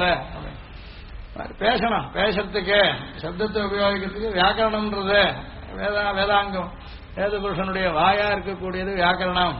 பேசணும். பேசுறதுக்கு சப்தத்தை உபயோகிக்கிறதுக்கு வியாக்கரணம்ன்றது வேதாங்கம். வேத புருஷனுடைய வாயா இருக்கக்கூடியது வியாக்கரணம்.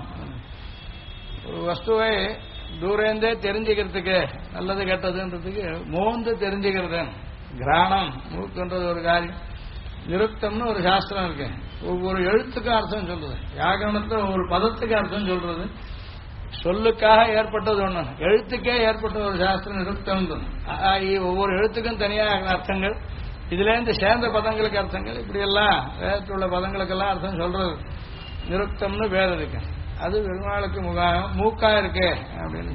ஒரு வஸ்துவை தூரந்தே தெரிஞ்சுக்கிறதுக்கு, நல்லது கெட்டதுன்றதுக்கு மோந்து தெரிஞ்சுக்கிறது. கிராணம் மூக்குன்றது ஒரு காரியம். நிருக்தம்னு ஒரு சாஸ்திரம் இருக்கு. ஒவ்வொரு எழுத்துக்கும் அர்த்தம் சொல்றது. வியாக்கரணத்தை ஒவ்வொரு பதத்துக்கு அர்த்தம் சொல்றது. சொல்லுக்காக ஏற்பட்டது ஒண்ணு, எழுத்துக்கே ஏற்பட்ட ஒரு சாஸ்திரம் நிருக்தம். ஒவ்வொரு எழுத்துக்கும் தனியாக அர்த்தங்கள். இதுலேருந்து சேர்ந்த பதங்களுக்கு அர்த்தங்கள் இப்படி எல்லாம் வேதத்தில் உள்ள பதங்களுக்கெல்லாம் அர்த்தம் சொல்றது. நிருத்தம்னு பேர் இருக்கு, அது பெருமாளுக்கு மூக்கா இருக்கு அப்படின்னு.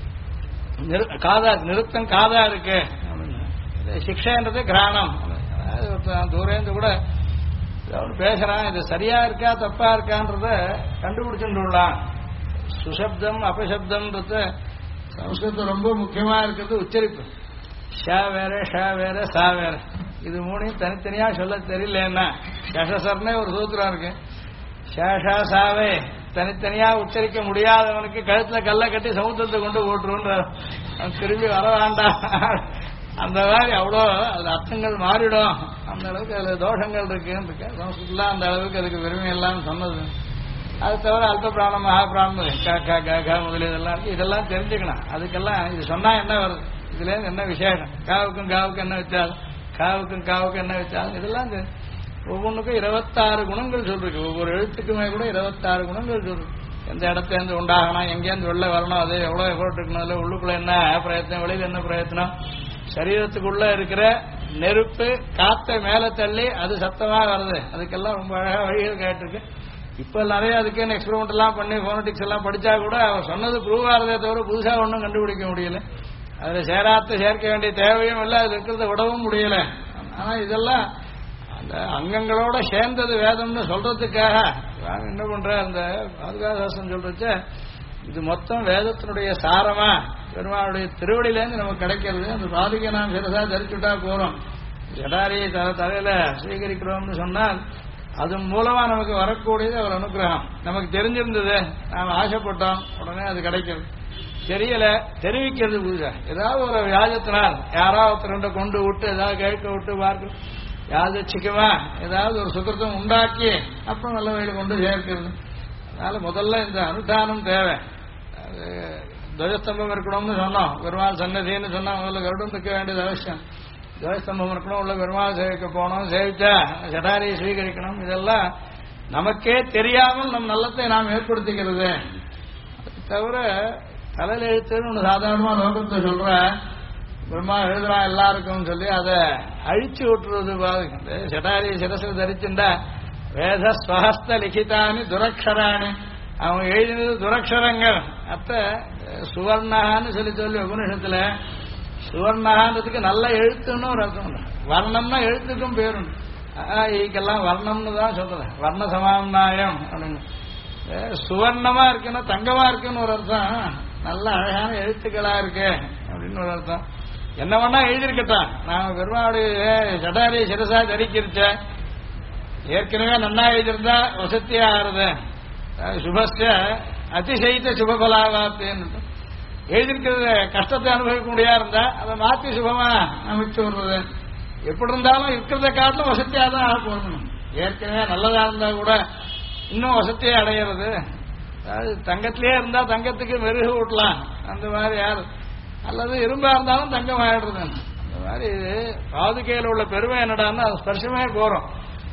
காதா நிருத்தம் காதா இருக்கு அப்படின்னு. சிக்ஷைன்றது கிராணம். அதாவது தூரேந்து கூட பேசுறான், இது சரியா இருக்கா தப்பா இருக்கான்றத கண்டுபிடிச்சுட்டுள்ளான். சுசப்தம் அபசப்தம்ன்றது சம்ஸ்கிருதம் ரொம்ப முக்கியமா இருக்கிறது உச்சரிப்பு. ஷா வேற ஷா வேற சா வேற, இது மூணையும் தனித்தனியா சொல்ல தெரியலன்னா சசர்னே ஒரு சூத்திரம் இருக்கு. ஷா சாவே தனித்தனியா உச்சரிக்க முடியாதவனுக்கு கழுத்துல கல்லை கட்டி சமுத்திரத்தை கொண்டு ஓட்டுருன்ற, திரும்பி வர வேண்டாம். அந்த மாதிரி அவ்வளோ அது அர்த்தங்கள் மாறிடும். அந்த அளவுக்கு அதில் தோஷங்கள் இருக்குன்னு இருக்கு. சம்ஸ்கிருதம் அந்த அளவுக்கு அதுக்கு பெருமை எல்லாம் சொன்னது. அது தவிர அல்ப பிராணம் மகா பிராணம் க முதலியதெல்லாம் இருக்கு. இதெல்லாம் தெரிஞ்சுக்கணும். அதுக்கெல்லாம் இது சொன்னா என்ன வருது, இதுல என்ன விசேஷம், காவுக்கும் என்ன வித்தியாசம், காவுக்கும் என்ன வித்தியாசம், இதெல்லாம் ஒவ்வொன்றுக்கும் 26 குணங்கள் சொல்லிருக்கு. ஒவ்வொரு எழுத்துக்குமே கூட 26 குணங்கள் சொல்லிருக்கு. எந்த இடத்துலேருந்து உண்டாகணும், எங்கேருந்து வெளில வரணும், அது எவ்வளோ எஃபோர்ட் இருக்கணும், அதில் உள்ளுக்குள்ள என்ன பிரயத்னம், வெளியில் என்ன பிரயத்னம், சரீரத்துக்குள்ள இருக்கிற நெருப்பு காத்த மேலே தள்ளி அது சத்தமாக வருது, அதுக்கெல்லாம் ரொம்ப அழகாக வழிகள் கேட்டிருக்கு. இப்போ நிறைய அதுக்கு எக்ஸ்பெரிமெண்ட் எல்லாம் பண்ணி ஃபோனட்டிக்ஸ் எல்லாம் படித்தா கூட அவர் சொன்னது ப்ரூவ் ஆகிறதே தவிர புதுசாக ஒன்றும் கண்டுபிடிக்க முடியல. அதில் சேர்க்க வேண்டிய தேவையும் இல்லை, அது இருக்கிறத விடவும் முடியல. ஆனால் இதெல்லாம் அந்த அங்கங்களோட சேர்ந்தது வேதம்னு சொல்றதுக்காக என்ன பண்ற அந்த பாதுகாசாசனம் சொல்றச்ச இது மொத்தம் வேதத்தினுடைய சாரமா பெருமாளுடைய திருவடியிலேருந்து நமக்கு கிடைக்கிறது. அந்த பாதுகை நாம் சிறசா தரிச்சுட்டா போறோம், ஜடாரியை தலையில ஸ்வீகரிக்கிறோம்னு சொன்னால் அதன் மூலமா நமக்கு வரக்கூடியது அவர் அனுகிரகம். நமக்கு தெரிஞ்சிருந்தது, நாம் ஆசைப்பட்டோம், உடனே அது கிடைக்கிறது. தெரியல, தெரிவிக்கிறது புதுசா. ஏதாவது ஒரு வியாஜத்தினால் யாராவது ஒருத்தருண்ட கொண்டு விட்டு ஏதாவது கேட்க விட்டு பார்க்க யாதச்சிக்கமா ஏதாவது ஒரு சுகிருத்தம் உண்டாக்கி அப்புறம் நல்ல வழியில் கொண்டு சேர்க்கிறது. அதனால முதல்ல இந்த அனுஷ்டானம் தேவை. துவஜஸ்தம்பம் இருக்கணும்னு சொன்னோம், பெருமாள் சன்னதின்னு சொன்னா முதல்ல கருடம் இருக்க வேண்டியது அவசியம். துவஜஸ்தம்பம் இருக்கணும், உள்ள பெருமாள் சேவிக்க போகணும், சேவிச்சா ஜடாரியை ஸ்வீகரிக்கணும். இதெல்லாம் நமக்கே தெரியாமல் நம் நல்லத்தை நாம் ஏற்படுத்திக்கிறது. அது தவிர தலையில் எழுத்துன்னு ஒன்று சாதாரணமா லோகத்தை சொல்ற பிரம்மா எழுதுறான் எல்லாருக்கும் சொல்லி அதை அழிச்சு விட்டுறது பாருங்க. ஜடாரி சிரசில் தரிச்சுண்டா வேத ஸ்வஹஸ்த லிகிதானி துரக்ஷராணி, அவங்க எழுதினது துரக்ஷரங்கள். அத்த சுவர்ணான்னு சொல்லி உபநிஷத்துல சுவர்ணான்றதுக்கு நல்ல எழுத்துன்னு ஒரு அர்த்தம் உண்டு. வர்ணம்னா எழுத்துக்கும் பேருண்டு. ஈக்கெல்லாம் வர்ணம்னு தான் சொல்றது, வர்ண சமாநாயம் அப்படின்னு. சுவர்ணமா இருக்குன்னா தங்கமா இருக்குன்னு ஒரு அர்த்தம், நல்ல அழகான எழுத்துக்களா இருக்கு அப்படின்னு ஒரு அர்த்தம். என்ன வேணா எழுதியிருக்கட்டான், நாம பெருமாளுடைய ஜடாரி சிரசா தரிக்கிருச்ச ஏற்கனவே நன்னா எழுதியிருந்தா வசத்தியா ஆறுது. சுபஸ்ய அதிசயித்த சுபபலாவாத்தேன்னு எழுதியிருக்கிறது கஷ்டத்தை அனுபவிக்க முடியா இருந்தா அதை மாற்றி சுபமா அமைச்சு விடுறது. எப்படி இருந்தாலும் இருக்கிறத காட்டிலும் வசதியா தான் ஆக போகணும். ஏற்கனவே நல்லதா இருந்தா கூட இன்னும் வசதியை அடையிறது. அதாவது தங்கத்திலேயே இருந்தா தங்கத்துக்கு மெருகு ஊட்டலாம், அந்த மாதிரி யாரு, அல்லது இரும்பா இருந்தாலும் தங்கம் ஆயிடுறது. அந்த மாதிரி பாதுகையில் உள்ள பெருமை என்னடான்னு அது ஸ்பர்சமே போறோம்.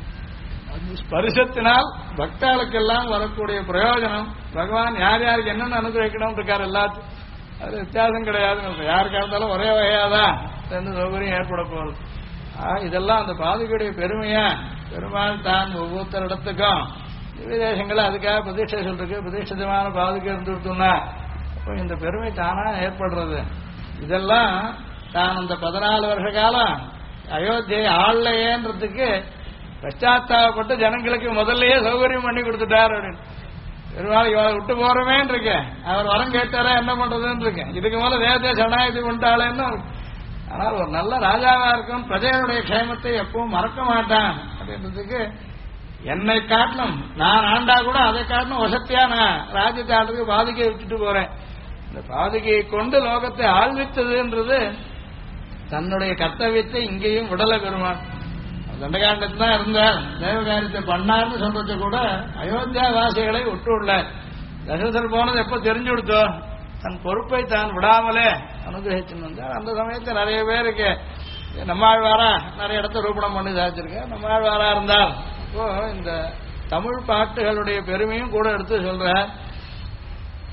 அந்த ஸ்பர்சத்தினால் பக்தாளுக்கெல்லாம் வரக்கூடிய பிரயோஜனம், பகவான் யார் யாருக்கு என்னென்ன அனுகிரகிக்கணும் இருக்காரு எல்லாத்துக்கும், அது வித்தியாசம் கிடையாது. யாருக்கா இருந்தாலும் ஒரே வகையாதான் எந்த சௌகரியம் ஏற்பட போகுது. இதெல்லாம் அந்த பாதுகையுடைய பெருமையா பெருமாள் தான் ஒவ்வொருத்தர் இடத்துக்கும் விதேசங்களை அதுக்காக பிரதிஷ்டை சொல்றதுக்கு பிரதிஷ்டிதமான பாதுகை இருந்துட்டோம்னா அப்போ இந்த பெருமை தானா ஏற்படுறது. இதெல்லாம் தான் அந்த 14 வருஷ காலம் அயோத்தியை ஆள்லையேன்றதுக்கு பச்சாத்தாபப்பட்டு ஜனங்களுக்கு முதல்லயே சௌகரியம் பண்ணி கொடுத்துட்டார் அப்படின்னு. பெருமாள் இவரை விட்டு போறமேன்னு இருக்கேன், அவர் வரம் கேட்டாரா என்ன பண்றதுன்னு இருக்கேன். இதுக்கு மேல வேதத்தை சரணாகதி பண்ணிட்டாளேன்னு. ஆனால் ஒரு நல்ல ராஜாவா இருக்கும், பிரஜைகளுடைய க்ஷேமத்தை எப்பவும் மறக்க மாட்டான் அப்படின்றதுக்கு என்னை காட்டிலும் நான் ஆண்டா கூட அதை காட்டிலும் வசத்தியா நான் ராஜ்யத்தை ஆடுறதுக்கு பாதுகையை விட்டுட்டு போறேன். இந்த பாதுகையை கொண்டு லோகத்தை ஆழ்வித்ததுன்றது தன்னுடைய கர்த்தவியத்தை இங்கேயும் விடலை பெருமாள். தண்டகாண்டத்தில் தான் இருந்தார், தேவகாரியத்தை பண்ணார்னு சொல்றது கூட அயோத்தியா வாசிகளை விட்டுள்ள. தசரதர் போனது எப்ப தெரிஞ்சு கொடுத்தோ தன் பொறுப்பை தான் விடாமலே அனுகிரகிச்சுன்னு வந்தார். அந்த சமயத்தை நிறைய பேருக்கு நம்மாழ்வாரா நிறைய இடத்த ரூபணம் பண்ணி சாதிச்சிருக்கேன். நம்மாழ்வாரா இருந்தால் இப்போ இந்த தமிழ் பாட்டுகளுடைய பெருமையும் கூட எடுத்து சொல்ற.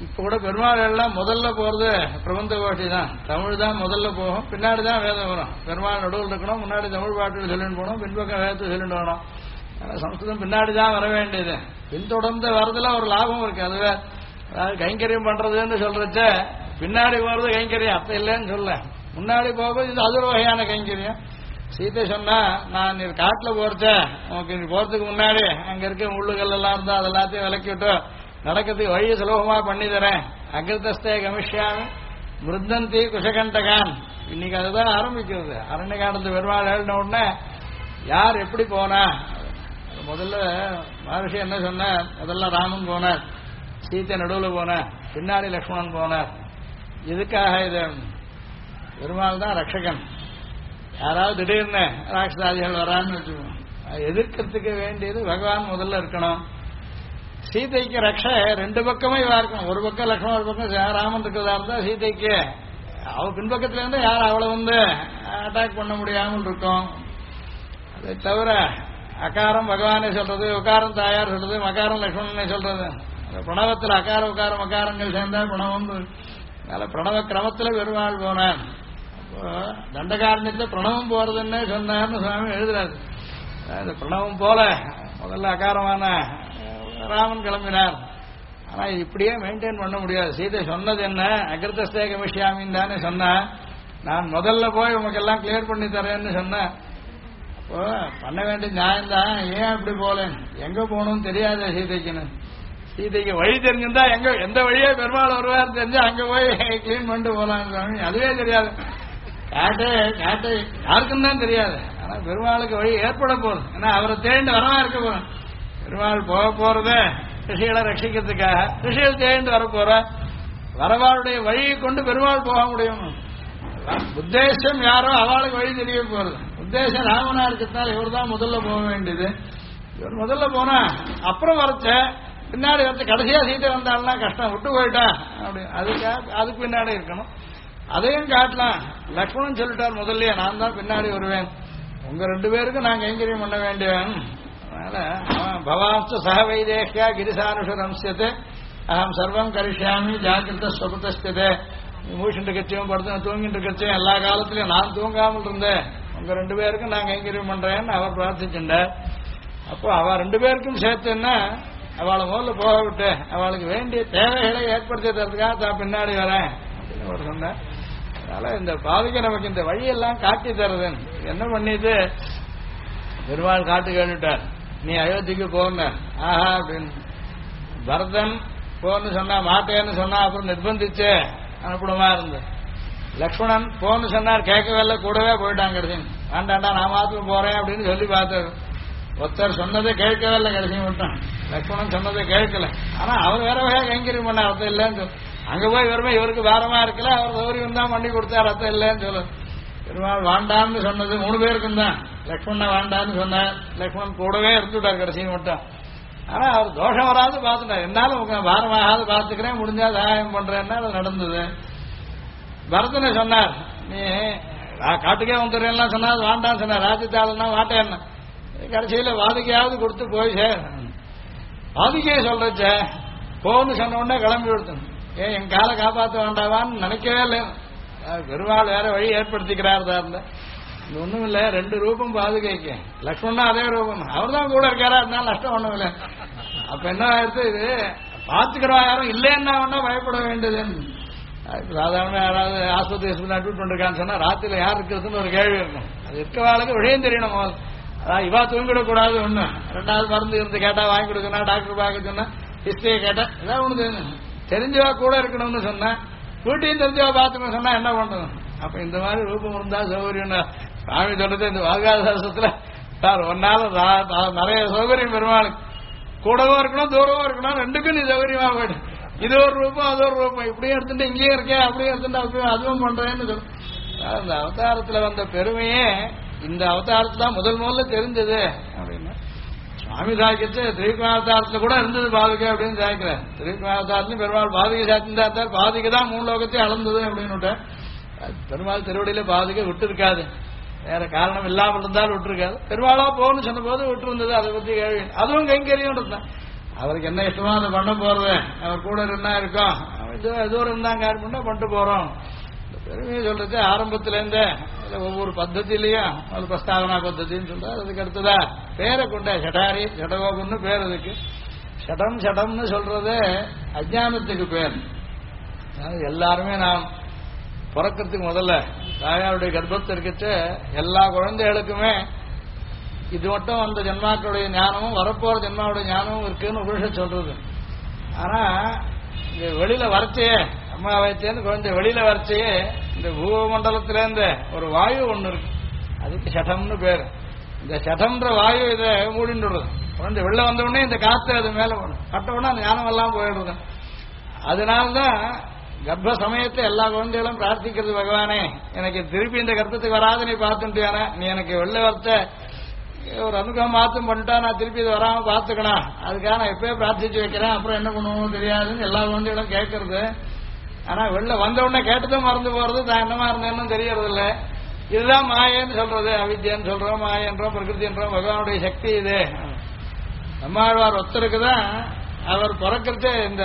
இப்ப கூட பெருமாள் எல்லாம் முதல்ல போறது பிரபந்த கோஷ்டி தான். தமிழ் தான் முதல்ல போகும், பின்னாடி தான் வேதம் வரும். பெருமாள் நடுவில் இருக்கணும், முன்னாடி தமிழ் பாட்டில் சொல்லிட்டு போகணும், பின்பக்கம் வேதத்தை சொல்லிட்டு வரணும். சம்ஸ்கிருதம் பின்னாடி தான் வர வேண்டியது. பின்தொடர்ந்து வரதுல ஒரு லாபம் இருக்கு. அதுவே அதாவது கைங்கரியம் பண்றதுன்னு சொல்றச்ச பின்னாடி போறது கைங்கரியம் அர்த்தம் இல்லைன்னு சொல்ல, முன்னாடி போகும்போது இது அது ஒரு வகையான கைங்கரியம். சீதை சொன்னா, நான் நீ காட்டுல போறச்ச உனக்கு நீ போறதுக்கு முன்னாடி அங்க இருக்க முள்ளுகள் எல்லாம் இருந்தா அதெல்லாத்தையும் விலக்கி விட்டு நடக்கிறதுக்கு வழியை சுலபமா பண்ணி தரேன். அகிருதஸ்தே கமிஷ்யாமி மிருந்தந்தி குஷகண்டகான். இன்னைக்கு அதுதான் ஆரம்பிக்கிறது. அரண்ய காலத்து பெருமாள் எழுதின உடனே யார் எப்படி போனா, முதல்ல மகர்ஷி என்ன சொன்ன, முதல்ல ராமன் போனார், சீத்தை நடுவில் போனார், பின்னாடி லக்ஷ்மணன் போனார். இதுக்காக இது பெருமாள் தான் ரட்சகன். யாராவது திடீர்னு ராட்சசாதிகள் வரான்னு வச்சுக்கோங்க, எதிர்க்கிறதுக்கு வேண்டியது பகவான் முதல்ல இருக்கணும். சீதைக்கு ரக்ஷ ரெண்டு பக்கமே இருக்கணும். ஒரு பக்கம் லக்ஷ்மணன், ஒரு பக்கம் ராமன் இருக்கிறதா இருந்தா சீதைக்கு அவ பின்பக்கத்துல இருந்து யாரும் அவளை வந்து அட்டாக் பண்ண முடியாமல் இருக்கும். அதை தவிர அகாரம் பகவானே சொல்றது, உகாரம் தாயார் சொல்றது, மகாரம் லக்ஷ்மணனே சொல்றது. பிரணவத்தில் அகார உகாரம் மகாரங்கள் சேர்ந்தா பிரணவம். அதனால பிரணவ கிரமத்துல பெருமாள் போனார். தண்டகாரண்யத்துல பிரணவம் போறதுன்னு சொன்னார்னு சுவாமி எழுதுறாரு. இந்த பிரணவம் போல முதல்ல அகாரமான ராமன் கிளம்பினார். ஆனா இப்படியே மெயின்டைன் பண்ண முடியாது. சீதை சொன்னது என்ன, அகிருதஸ்தே கமிஷ்யாமின்னு தானே சொன்ன, நான் முதல்ல போய் உனக்கு எல்லாம் கிளியர் பண்ணி தரேன்னு சொன்னேன். அப்போ பண்ண வேண்டிய நியாயம்தான். ஏன் அப்படி போல, எங்க போகணும்னு தெரியாத சீதைக்குன்னு. சீதைக்கு வழி தெரிஞ்சிருந்தா எங்க எந்த வழியே பெருமாள் வருவார் தெரிஞ்சு அங்க போய் கிளீன் பண்ணிட்டு போலாம். அதுவே தெரியாது. காட்டு காட்டு யாருக்கும் தான் தெரியாது. ஆனா பெருமாளுக்கு வழி ஏற்பட போகுது. ஏன்னா அவரை தேடிட்டு வரவா இருக்க போறோம். பெருமாள் போக போறது ரிஷிகளை ரட்சிக்கிறதுக்காக. ரிஷிகள் தேடிட்டு வர போற வரவாளுடைய வழியை கொண்டு பெருமாள் போக முடியும். உத்தேசம் யாரோ அவளுக்கு வழி தெரிய போறது. உத்தேசம் ராமனா இருக்கிறதுனால இவர் தான் முதல்ல போக வேண்டியது. இவர் முதல்ல போனா அப்புறம் வரச்ச பின்னாடி வந்து கடைசியா சீட்டை வந்தாள்னா கஷ்டம், விட்டு போயிட்டா அப்படி அதுக்கு பின்னாடி இருக்கணும். அதையும் காட்டலாம். லக்ஷ்மணன் சொல்லிட்டார் முதல்லயே, நான் தான் பின்னாடி வருவேன், உங்க ரெண்டு பேருக்கும் நான் கைங்கரியம் பண்ண வேண்டியவன். அதனால பவாம்ச சக வைதேஷ்யா கிரிசானுஷரம்சியத்தை அகம் சர்வம் கரிஷ்யாமி ஜாகிரத ஸ்வபுதஸ்தே. மூஷிட்டு கட்சியும் படுத்து தூங்கிட்டு கட்சியும் எல்லா காலத்திலையும் நான் தூங்காமல் இருந்தேன், உங்க ரெண்டு பேருக்கும் நான் கைங்கரியம் பண்றேன்னு அவர் பிரார்த்திச்சுட்டார். அப்போ அவ ரெண்டு பேருக்கும் சேர்த்துன்னா அவளை முதல்ல போக விட்டு அவளுக்கு வேண்டிய தேவைகளை ஏற்படுத்தி தரதுக்காக தான் பின்னாடி வரேன் அப்படின்னு அவர் சொன்னார். அதனால இந்த பாதிக்க நமக்கு இந்த வழியெல்லாம் காட்டி தருது. என்ன பண்ணிட்டு பெருமாள் காட்டு கேட்டுட்டார், நீ அயோத்திக்கு போன ஆஹா அப்படின்னு. பரதன் போன்னு சொன்னா மாட்டேன்னு சொன்னா அப்புறம் நிர்பந்திச்சு அனுப்பிடமா இருந்து. லக்ஷ்மணன் போன்னு சொன்னார், கேட்கவே கூடவே போயிட்டாங்க. கடைசி வேண்டாண்டா நான் மாத்திரம் போறேன் அப்படின்னு சொல்லி பார்த்தாரு. ஒருத்தர் சொன்னதை கேட்கவே இல்லை, கடைசி விட்டான். லக்ஷ்மணன் சொன்னதை கேட்கல. ஆனா அவர் வேற வகையா கைங்கரியம் பண்ண அர்த்தம் இல்லைன்னு அங்க போய் வருமே இவருக்கு பாரமா இருக்கல, அவர் சௌரியம் தான் பண்ணி கொடுத்தார், அர்த்தம் இல்லைன்னு சொல்லு. பெருமாள் வேண்டான்னு சொன்னது 3 பேருக்கும் தான். லக்ஷ்மண வேண்டான்னு சொன்னார், லக்ஷ்மணன் கூடவே இருந்துட்டார் கடைசி மட்டும். ஆனா அவர் தோஷம் வராது பார்த்துட்டார். என்னாலும் உங்க பாரமாகாது பார்த்துக்கிறேன், முடிஞ்சா சகாயம் பண்றேன்னா அது நடந்தது. பரதனை சொன்னார், நீ காட்டுக்கே வந்துடுறேன்லாம் சொன்னா வேண்டான்னு சொன்னார். ராஜ்யத்தாளுன்னா வாட்டேன்னா கடைசியில வாதிக்கையாவது கொடுத்து போய் சேர். வாதிக்கையே சொல்றச்ச போன்னு சொன்ன உடனே கிளம்பி கொடுத்தேன். ஏன் என் காலை காப்பாற்ற வேண்டாவான்னு நினைக்கவே இல்லை. பெருமாள் வேற வழி ஏற்படுத்திக்கிறார் தான் இருந்த. ஒண்ணும் இல்லை, 2 ரூபம் பாதுகைக்கு. லக்ஷ்மணா அதே ரூபம், அவர் தான் கூட இருக்காரா, அதனால நஷ்டம் ஒண்ணும் இல்லை. அப்ப என்ன ஆயிடுச்சு, இது பாத்துக்கிறவா யாரும் இல்லைன்னா ஒன்னா பயப்பட வேண்டியதுன்னு. சாதாரண யாராவது ஆஸ்பத்திரி அட்மிட் பண்ணிருக்கான்னு சொன்னா ராத்திரில யார் இருக்கிறதுன்னு ஒரு கேள்வி இருக்கும். அது இருக்கவாளுக்கு விஷயம் தெரியணும். அதான் இவா தூங்கிடக்கூடாது ஒண்ணு. 2வது மருந்து இருந்து கேட்டா வாங்கி கொடுக்கணும், டாக்டர் பார்க்க சொன்னா ஹிஸ்டரியை கேட்டா ஏதாவது ஒண்ணு தெரிஞ்சவா கூட இருக்கணும்னு சொன்னா, வீட்டையும் தெரிஞ்சவா பார்த்துக்கணும் சொன்னா என்ன பண்றது. அப்ப இந்த மாதிரி ரூபம் இருந்தா சௌகரியம். சாமி சொல்றது இந்த வாகாதாசத்துல சார் ஒன்னால நிறைய சௌகரியம் பெருமாளுக்கு. கூடவும் இருக்கணும் தூரமும் இருக்கணும், ரெண்டுக்கும் நீ சௌகரியமா போயிடு. இது ஒரு ரூபம் அது ஒரு ரூபம், இப்படியும் எடுத்துட்டு இங்கேயும் இருக்கேன் அப்படியே எடுத்துட்டு அப்பயும் அதுவும் பண்றேன்னு சொல்லு. அந்த அவதாரத்துல வந்த பெருமையே இந்த அவதாரத்துல தான் முதல்ல தெரிஞ்சது அப்படின்னா. சுவாமி சாய்க்கிச்சு திரிகுமாவதாரத்துல கூட இருந்தது பாதுகை அப்படின்னு சாய்க்கிறேன். திரிகுமாவதாரத்துலையும் பெருமாள் பாதுகை சாத்திருந்தா பாதுகை தான் 3 லோகத்தையும் அளந்தது அப்படின்னு. பெருமாள் திருவடியில பாதுகை விட்டு இருக்காது, வேற காரணம் இல்லாமல் இருந்தாலும் விட்டுருக்காது. பெருமாளா போகணும்னு சொன்ன போது விட்டு இருந்தது. அதை பத்தி கேள்வி அதுவும் கைங்கரியம் இருந்தான். அவருக்கு என்ன இஷ்டமோ அதை பண்ண போறது, அவர் கூட என்ன இருக்கும் தூரம் தான் காரியம் பண்ணா பண்ணிட்டு போறோம். இந்த பெருமையை சொல்றது ஆரம்பத்திலேருந்தே ஒவ்வொரு பத்தத்திலையும் ஒரு பிரஸ்தாவனா பத்தத்தின்னு சொல்றாரு. அதுக்கு அடுத்ததா பேரை கொண்ட சடாரி சடகோபம்னு பேர். அதுக்கு சடம்னு சொல்றது அஜானத்துக்கு பேர். எல்லாருமே நாம் பிறக்கிறதுக்கு முதல்ல தாயாருடைய கர்ப்பத்தில் இருக்கச்சு எல்லா குழந்தைகளுக்குமே இது மட்டும் அந்த ஜென்மாக்களுடைய ஞானமும் வரப்போற ஜென்மாவுடைய ஞானமும் இருக்குன்னு உபனிஷத் சொல்றது. ஆனா இந்த வெளியில வரைச்சையே அம்மா வயசுலேருந்து குழந்தை வெளியில வரைச்சையே இந்த பூமண்டலத்திலேருந்து ஒரு வாயு ஒண்ணு இருக்கு. அதுக்கு சடம்னு பேரு. இந்த சடம்ன்ற வாயு இதை மூடின்றது. குழந்தை வெளில வந்த உடனே இந்த காத்து அது மேல பட்ட உடனே அந்த ஞானம் எல்லாம் போயிடுறது. அதனால்தான் கர்ப்ப சமயத்தை எல்லா குழந்தைகளும் பிரார்த்திக்கிறது, பகவானே எனக்கு திருப்பி இந்த கர்ப்பத்துக்கு வராது நீ பார்த்துட்டியானா, நீ எனக்கு வெளில வரத்த ஒரு அனுகிரகம் மாத்தம் பண்ணிட்டா நான் திருப்பி இது வராம பாத்துக்கணும், அதுக்காக நான் எப்பயே பிரார்த்திச்சு வைக்கிறேன், அப்புறம் என்ன பண்ணுவோம் தெரியாதுன்னு எல்லா குழந்தைகளும் கேட்கறது. ஆனா வெளில வந்த உடனே கேட்டதும் மறந்து போறது, தான் என்னமா இருந்தேன்னு தெரியறது இல்லை. இதுதான் மாயன்னு சொல்றது, அவித்யன்னு சொல்றோம், மாயன்றோம், பிரகிருதி என்றோம், பகவானுடைய சக்தி இது. நம்மாழ்வார் ஒருத்தருக்குதான் அவர் பிறக்கிறது இந்த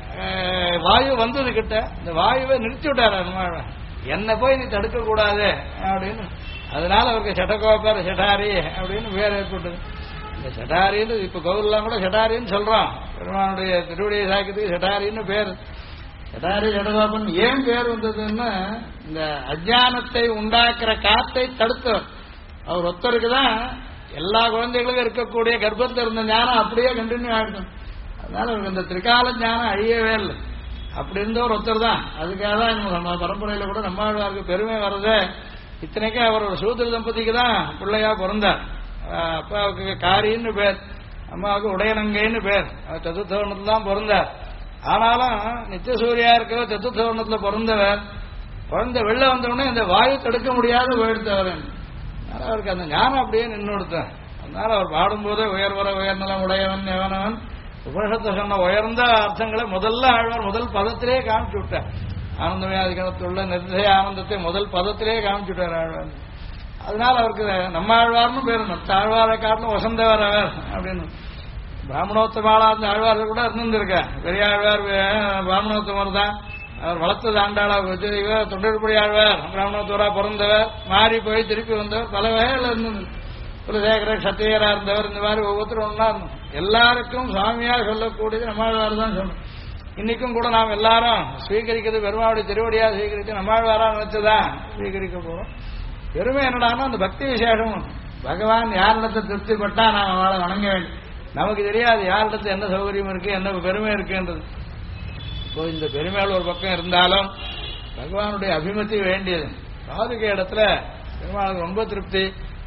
வாயு வந்தது கிட்ட இந்த வாயுவை நிறுத்தி விட்டாரு நம்மாழ்வார். என்ன போய் நீ தடுக்க கூடாது அப்படின்னு. அதனால அவருக்கு சடகோபர் சடாரி அப்படின்னு பேர் ஏற்பட்டது. இந்த சடாரின்னு இப்ப கோவில்லாம் கூட சடாரின்னு சொல்றோம். பெருமானுடைய திருவடியை சாக்கிறதுக்கு சடாரின்னு பேர். சடாரி சடகோபன் ஏன் பேர் வந்ததுன்னா இந்த அஜானத்தை உண்டாக்குற காத்தை தடுத்தவர் அவர் ஒருத்தருக்குதான் எல்லா குழந்தைகளுக்கும் இருக்கக்கூடிய கர்ப்பத்தில் இருந்த ஞானம் அப்படியே கண்டினியூ ஆகிடும். அதனால அவருக்கு இந்த திரிகால ஞானம் அழியவே இல்லை. அப்படி இருந்தவர் ஒருத்தர் தான். அதுக்காக தான் நம்ம பரம்பரையில கூட நம்மளுக்கு பெருமை வர்றது. இத்தனைக்கும் அவர் ஒரு சூத்திர தம்பதிக்கு தான் பிள்ளையா பிறந்தார். அப்பாவுக்கு காரின்னு பேர், அம்மாவுக்கு உடையனங்கைன்னு பேர். அவர் சதுர்த்தவர்ணத்துல தான் பிறந்தார். ஆனாலும் நித்திய சூரியா இருக்கிற சதுர்த்தவர்ணத்துல பிறந்தவர் குழந்தை வெளில வந்தவுடனே இந்த வாயு தடுக்க முடியாத போயிடுத்தவர். அதனால அவருக்கு அந்த ஞானம் அப்படியே நின்று கொடுத்தார். அதனால அவர் பாடும்போதே உயர்வர உயர்நலம் உடையவன் எவனவன் உபனிஷத்தை சொன்ன உயர்ந்த அர்த்தங்களை முதல்ல ஆழ்வார் முதல் பதத்திலே காமிச்சு விட்டார். ஆனந்தமே அதிகத்துள்ள நிர்தய ஆனந்தத்தை முதல் பதத்திலே காமிச்சு விட்டார் ஆழ்வார். அதனால அவருக்கு நம்ம ஆழ்வார்னு பேரு. மற்ற ஆழ்வாரை காட்டிலும் வசந்தவர் அவர் அப்படின்னு. பிராமணோத்தமாளா அந்த ஆழ்வார் கூட இருந்திருக்க. பெரிய ஆழ்வார் பிராமணோத்தமர் தான். அவர் வளர்த்தது ஆண்டாளா வச்சு இவர் தொண்டர்படி ஆழ்வார் பிராமணோத்தவரா பிறந்தவர், மாறி போய் திருப்பி வந்தவர், பல வகையில் இருந்தது. குலசேகர சத்திரியரா இருந்தவர். இந்த மாதிரி ஒவ்வொருத்தரும் ஒன்னா இருந்தோம். எல்லாருக்கும் சுவாமியா சொல்லக்கூடியது நம்மாழ்வார் தான் சொல்லணும். இன்னைக்கும் கூட நாம் எல்லாரும் ஸ்வீகரிக்கிறது பெருமாவுடைய திருவடியா ஸ்வீகரித்து நம்மாழ்வாரா நினைச்சுதான் ஸ்வீகரிக்க போறோம். பெருமை என்னடானா அந்த பக்தி விசேஷம். பகவான் யாரிடத்தை திருப்திப்பட்டா நாம் அவளை வணங்க வேண்டும். நமக்கு தெரியாது யாரிடத்து என்ன சௌகரியம் இருக்கு, என்ன பெருமை இருக்குன்றது. இப்போ இந்த பெருமையால் ஒரு பக்கம் இருந்தாலும் பகவானுடைய அபிமதி வேண்டியது. பாதுகை இடத்துல பெருமாளுக்கு ரொம்ப திருப்தி.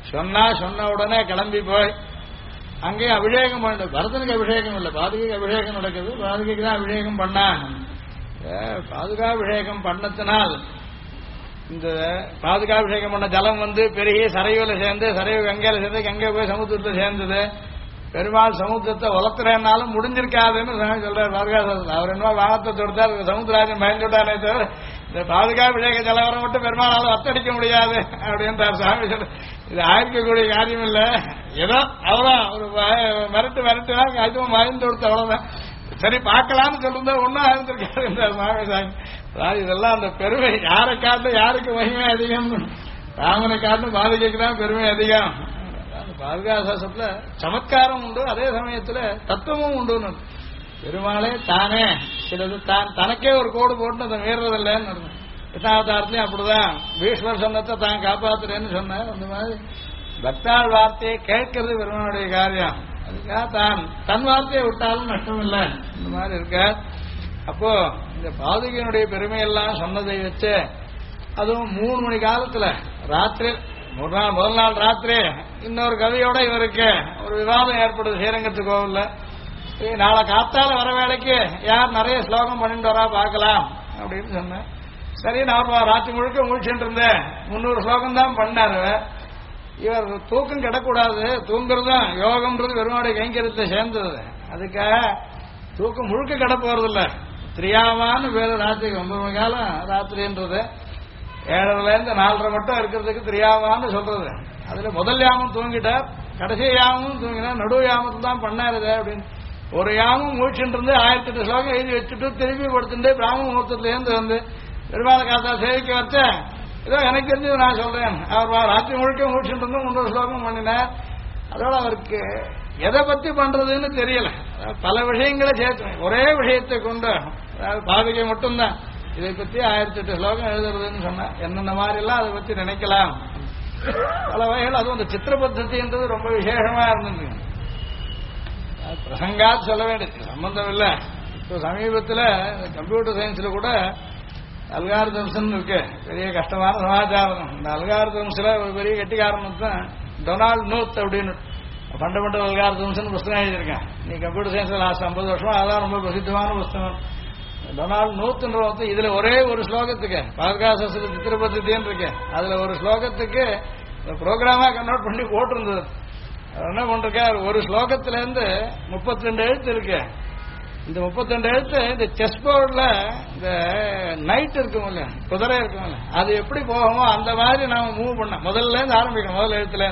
சொன்ன உடனே கிளம்பி போய் அங்கேயே அபிஷேகம் பண்ண. பரதனுக்கு அபிஷேகம் இல்லை, பாதுகைக்கு அபிஷேகம் நடக்குது. பாதுகைக்கு தான் அபிஷேகம் பண்ணா. பாதுகாபிஷேகம் பண்ணத்தினால் இந்த பாதுகாபிஷேகம் பண்ண ஜலம் பெருகி சரையூல சேர்ந்து, சரையூ கங்கையில சேர்ந்து, கங்கை போய் சமுத்திரத்தில் சேர்ந்தது. பெருமாள் சமுத்திரத்தை வளர்த்துறனாலும் முடிஞ்சிருக்காதுன்னு சொல்றாரு பாதுகாசத்தில். அவர் என்ன வானத்தை தொடுத்தார், சமுத்திராஜன் பயந்துட்டானே தவிர இந்த பாதுகாபிஷேக ஜலவரம் மட்டும் பெருமாளால் வத்தடிக்க முடியாது அப்படின்றார் சாமி. சொல்ற இது ஆயிருக்கக்கூடிய காரியம் இல்லை. ஏதோ அவ்வளவுதான் ஒரு மிரட்டுனா அதுவும் மறைந்து கொடுத்து அவ்வளவுதான். சரி பார்க்கலாம்னு சொல்லிருந்தா ஒன்னும் ஆயிருந்திருக்காரு என்றார் சாமி சாமி. அதாவது இதெல்லாம் அந்த பெருமை யாரை காட்டும் யாருக்கு மகிமை அதிகம். ராமனை காட்டும் பாதுகைக்கு தான் பெருமை அதிகம். பாதுகாசத்துல சமத்காரம் உண்டு, அதே சமயத்துல தத்துவமும் உண்டு. பெருமாளே தானே சிலது தான் தனக்கே ஒரு கோடு போட்டு அதை மீறதில்லைன்னு கிருஷ்ணாவதாரத்திலையும் அப்படிதான். பீஷ்மர் சொன்னதை தான் காப்பாத்துறேன்னு சொன்னார். அந்த மாதிரி பக்தாள் வார்த்தையை கேட்கறது பெருமாளுடைய காரியம். அதுக்காக தான் தன் வார்த்தையை விட்டாலும் நஷ்டம் இல்லை. இந்த மாதிரி இருக்க. அப்போ இந்த பாதுகையினுடைய பெருமையெல்லாம் சொன்னதை வச்சு அதுவும் 3 மணி காலத்துல ராத்திரி முதல் நாள் ராத்திரி இன்னொரு கவியோட இவருக்கு ஒரு விவாதம் ஏற்படுது ஸ்ரீரங்கத்து கோவில்ல. நாளை காத்தால வர வேலைக்கு யார் நிறைய ஸ்லோகம் பண்ணிட்டு வரா பார்க்கலாம் அப்படின்னு சொன்னேன். சரி நான் ராத்திரி முழுக்க முழிச்சுட்டு இருந்தேன். 300 ஸ்லோகம் தான் பண்ணாரு. இவர் தூக்கம் கிடக்கூடாது, தூங்குறதும் யோகம்ன்றது பெருமாளுடைய கைங்கரியத்தை சேர்ந்தது. அதுக்காக தூக்கம் முழுக்க கிட போறது இல்ல. திரியாமான்னு பேரு ராத்திரி 9 மணி காலம் ராத்திரின்றது. 7:30 4:30 மட்டும் இருக்கிறதுக்கு திரியாமான்னு சொல்றது. அதுல முதல் யாமம் தூங்கிட்டார், கடைசி யாமமும் தூங்கினார், நடு யாமத்தை தான் பண்ணாரு அப்படின்னு. ஒரு யாமும் மூச்சுட்டு இருந்து 1008 ஸ்லோகம் எழுதி வச்சுட்டு திருப்பி கொடுத்துட்டு பிராமண முகூர்த்தத்திலேருந்து வந்து பெருமாள் காத்தா சேவிக்க வச்ச ஏதோ எனக்கு தெரிஞ்சது நான் சொல்றேன். அவர் ராத்திரி முழுக்க மூச்சுட்டு இருந்து 300 ஸ்லோகம் பண்ணினார். அதோட அவருக்கு எதை பத்தி பண்றதுன்னு தெரியல. பல விஷயங்களை சேர்த்து ஒரே விஷயத்தை கொண்டு பாதிகை மட்டும்தான் இதை பத்தி 1008 ஸ்லோகம் எழுதுறதுன்னு சொன்னா என்னென்ன மாதிரி எல்லாம் அதை பத்தி நினைக்கலாம். பல வகைகள் அதுவும் அந்த சித்திர பத்ததின்றது ரொம்ப விசேஷமா இருந்தது. பிரசங்காத் சொல்ல வேண்டியது சம்பந்தம் இல்லை. இப்போ சமீபத்தில் கம்ப்யூட்டர் சயின்ஸ்ல கூட அல்காரிதம்ஸ் இருக்கு, பெரிய கஷ்டமான சமாச்சாரம். இந்த அல்காரிதம்ஸ்ல ஒரு பெரிய கெட்டிக்காரன் தான் டொனால்ட் நூத் அப்படின்னு ஃபண்டமெண்டல் அல்காரிதம்ஸ் புஸ்தகம் எழுதியிருக்கேன். நீ கம்ப்யூட்டர் சயின்ஸ்ல லாஸ்ட் 50 வருஷமா அதான் ரொம்ப பிரசித்தமான புஸ்தகம். டொனால்ட் நூத்ன்ற இதுல ஒரே ஒரு ஸ்லோகத்துக்கு பாதுகாசத்துல சித்திர பத்ததின்னு இருக்கு, அதுல ஒரு ஸ்லோகத்துக்கு ப்ரோக்ராமா கன்வெர்ட் பண்ணி போட்டிருந்தது. என்ன பண்ற ஒரு ஸ்லோகத்துல இருந்து 32 எழுத்து இருக்கு. இந்த 32 எழுத்து இந்த செஸ் போர்ட்ல இந்த நைட் இருக்கும்ல, குதிரை இருக்கும்ல, அது எப்படி போகுமோ அந்த மாதிரி நாம மூவ் பண்ண முதல்ல இருந்து ஆரம்பிக்கணும். முதல் எழுத்துல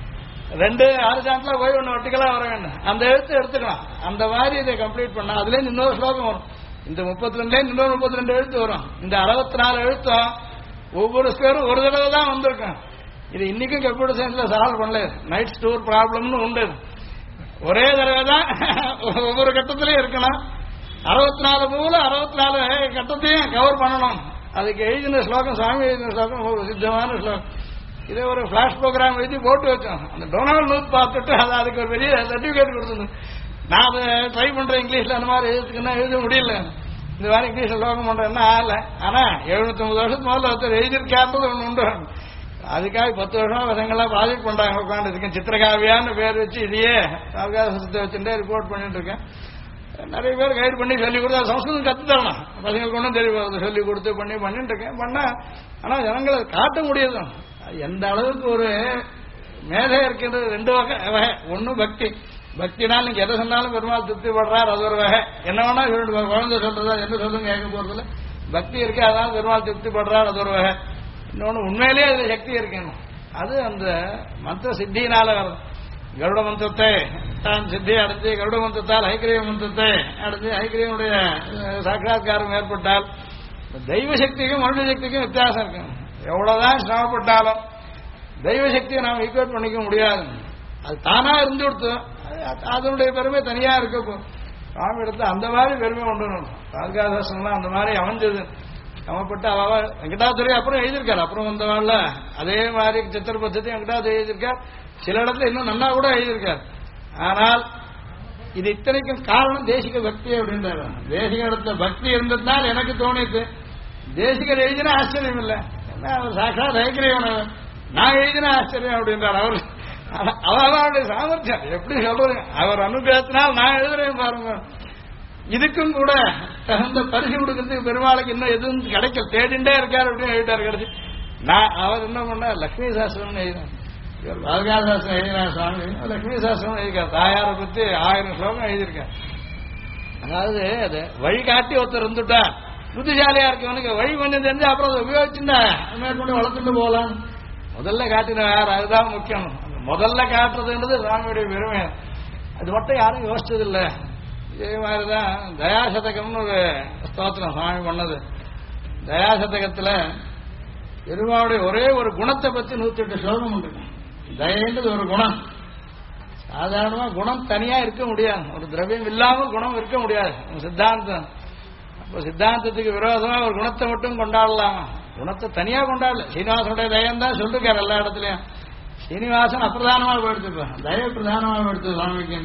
2 ஹாரிசான்டலா போய் 1 வெர்டிகலா வர வேண்டும். அந்த எழுத்து எடுத்துக்கலாம். அந்த மாதிரி இதை கம்ப்ளீட் பண்ணா அதுல இருந்து இன்னொரு ஸ்லோகம் வரும். இந்த 32 இன்னொரு 32 எழுத்து வரும். இந்த 64 எழுத்தும் ஒவ்வொரு ஸ்கொயரும் ஒரு தடவை தான் வந்திருக்கும். இது இன்னைக்கும் கம்ப்யூட்டர் சயின்ஸ்ல சால்வ் பண்ணல. நைட் ஸ்டோர் ப்ராப்ளம்னு உண்டு. ஒரே தடவை தான் ஒவ்வொரு கட்டத்திலையும் இருக்கணும். 64 மூல 64 கட்டத்தையும் கவர் பண்ணணும். அதுக்கு எழுதின ஸ்லோகம் சுவாமி எழுதின ஸ்லோகம் ஒரு சித்தமான ஸ்லோகம். இதே ஒரு பிளாஷ் ப்ரோக்ராம் எழுதி போட்டு வச்சோம். அந்த டொனால்ட் நூத் பார்த்துட்டு அது அதுக்கு ஒரு பெரிய சர்டிபிகேட் கொடுத்துருந்தேன். நான் அதை ட்ரை பண்றேன் இங்கிலீஷ்ல. அந்த மாதிரி எழுதுக்குன்னா எழுத முடியல. இந்த மாதிரி இங்கிலீஷ்ல ஸ்லோகம் பண்றேன்னா ஆகல. ஆனா 750 வருஷத்துக்கு முதல்ல ஒருத்தர் எழுதியிருக்காருன்றது ஒன்று உண்டு. அதுக்காக 10 வருஷமா பசங்கள்லாம் ப்ராஜெக்ட் பண்றாங்க. உட்காந்து இருக்கேன். சித்திரகாவியான்னு பேர் வச்சு இதையே அவகாசத்தை வச்சுட்டே ரிப்போர்ட் பண்ணிட்டு இருக்கேன். நிறைய பேர் கைடு பண்ணி சொல்லி கொடுத்து சம்ஸ்கிருதம் கத்து தரணும் பசங்களுக்கு ஒன்றும் தெரியும். சொல்லி கொடுத்து பண்ணிட்டு இருக்கேன். பண்ண ஆனா ஜனங்களை காட்ட முடியாது. எந்த அளவுக்கு ஒரு மேதை இருக்கின்றது. 2 வகை. ஒன்னு பக்தி. பக்தினால் நீங்க எதை சொன்னாலும் பெருமாள் திருப்தி படுறார், அது ஒரு வகை. என்ன வேணா குழந்தை சொல்றதா என்ன சொல்லுங்க கேட்க போறதுல பக்தி இருக்கு, அதனால பெருமாள் திருப்தி படுறார், அது ஒரு வகை. இன்னொன்னு உண்மையிலேயே அதுல சக்தி இருக்கணும். அது அந்த மந்திர சித்தியினால வரும். கருட மந்திரத்தை தான் சித்தி அடைஞ்சு கருட மந்திரத்தால் ஐக்கிரிய மந்திரத்தை அடைஞ்சு ஐக்கிரியனுடைய சாட்சாத்காரம் ஏற்பட்டால் தெய்வ சக்திக்கும் மனுஷ சக்திக்கும் வித்தியாசம் இருக்கு. எவ்வளவுதான் சிரமப்பட்டாலும் தெய்வ சக்தியை நாம் ஈக்குவேட் பண்ணிக்க முடியாது. அது தானா இருந்து கொடுத்து அதனுடைய பெருமை தனியா இருக்க சுவாமி எடுத்து அந்த மாதிரி பெருமை கொண்டு வரணும். பாதுகாதாசன்லாம் அந்த மாதிரி அமைஞ்சது. சமப்பட்டு அவ வெங்கடாதுரை அப்புறம் எழுதியிருக்காரு. அப்புறம் வந்தவாள்ல அதே மாதிரி சித்திர பத்தத்தை வெங்கடாதுரை எழுதியிருக்கார். சில இடத்துல இன்னும் நல்லா கூட எழுதியிருக்கார். ஆனால் இது இத்தனைக்கும் காரணம் தேசிக பக்தி அப்படின்றாரு. தேசிக இடத்துல பக்தி இருந்ததுனால் எனக்கு தோணித்து தேசிகர் எழுதினா ஆச்சரியம் இல்லை. அவர் சாட்சாத் ஐக்கிரியவன நான் எழுதினா ஆச்சரியம் அப்படின்றார். அவர் அவருடைய சாமர்த்தியம் எப்படி சொல்றது. அவர் அனுகிரகத்தினால் நான் எழுதுறேன் பாருங்க. இதுக்கும் கூட தகுந்த பரிசு கொடுக்கறதுக்கு பெருமாளுக்கு இன்னும் எதுவும் கிடைக்கல, தேடிண்டே இருக்காரு அப்படின்னு எழுதிட்டாரு. கிடைச்சி நான் அவர் என்ன பண்ண லட்சுமி சாஸ்திரம் எழுதினார். இவர் பாதுகா சாஸ்திரம் எழுதினார் சுவாமி. லட்சுமி சாஸ்திரம் எழுதியிருக்கார். தாயாரை பத்தி 1000 ஸ்லோகம் எழுதியிருக்கார். அதாவது அது வழிகாட்டி ஒருத்தர் இருந்துட்டா புத்திசாலியா இருக்கவனுக்கு வழி கொஞ்சம் தெரிஞ்சு அப்புறம் அதை உபயோகிச்சுட்டா மேற்கொண்டு வளர்த்துட்டு போகலாம். முதல்ல காட்டின யார், அதுதான் முக்கியம். முதல்ல காட்டுறதுன்றது சுவாமியுடைய பெருமை. அது மட்டும் யாரும் யோசிச்சதில்லை. இதே மாதிரிதான் தயாசதகம்னு ஒரு ஸ்தோத்திரம் சுவாமி பண்ணது. தயாசதகத்துல பெருமாளுடைய ஒரே ஒரு குணத்தை பத்தி 108 ஸ்லோகம் உண்டு. தயன்றது ஒரு குணம். சாதாரணமா குணம் தனியா இருக்க முடியாது. ஒரு திரவியம் இல்லாமல் குணம் இருக்க முடியாது. சித்தாந்தம். அப்போ சித்தாந்தத்துக்கு விரோதமா ஒரு குணத்தை மட்டும் கொண்டாடலாமா? குணத்தை தனியா கொண்டாடல. சீனிவாசனுடைய தயம் தான் சொல்லிருக்காரு எல்லா இடத்துலயும். சீனிவாசன் அப்பிரதானமாக போயிடுத்துப்பான், தய பிரதானமாக போயிடுத்து சுவாமிக்கு.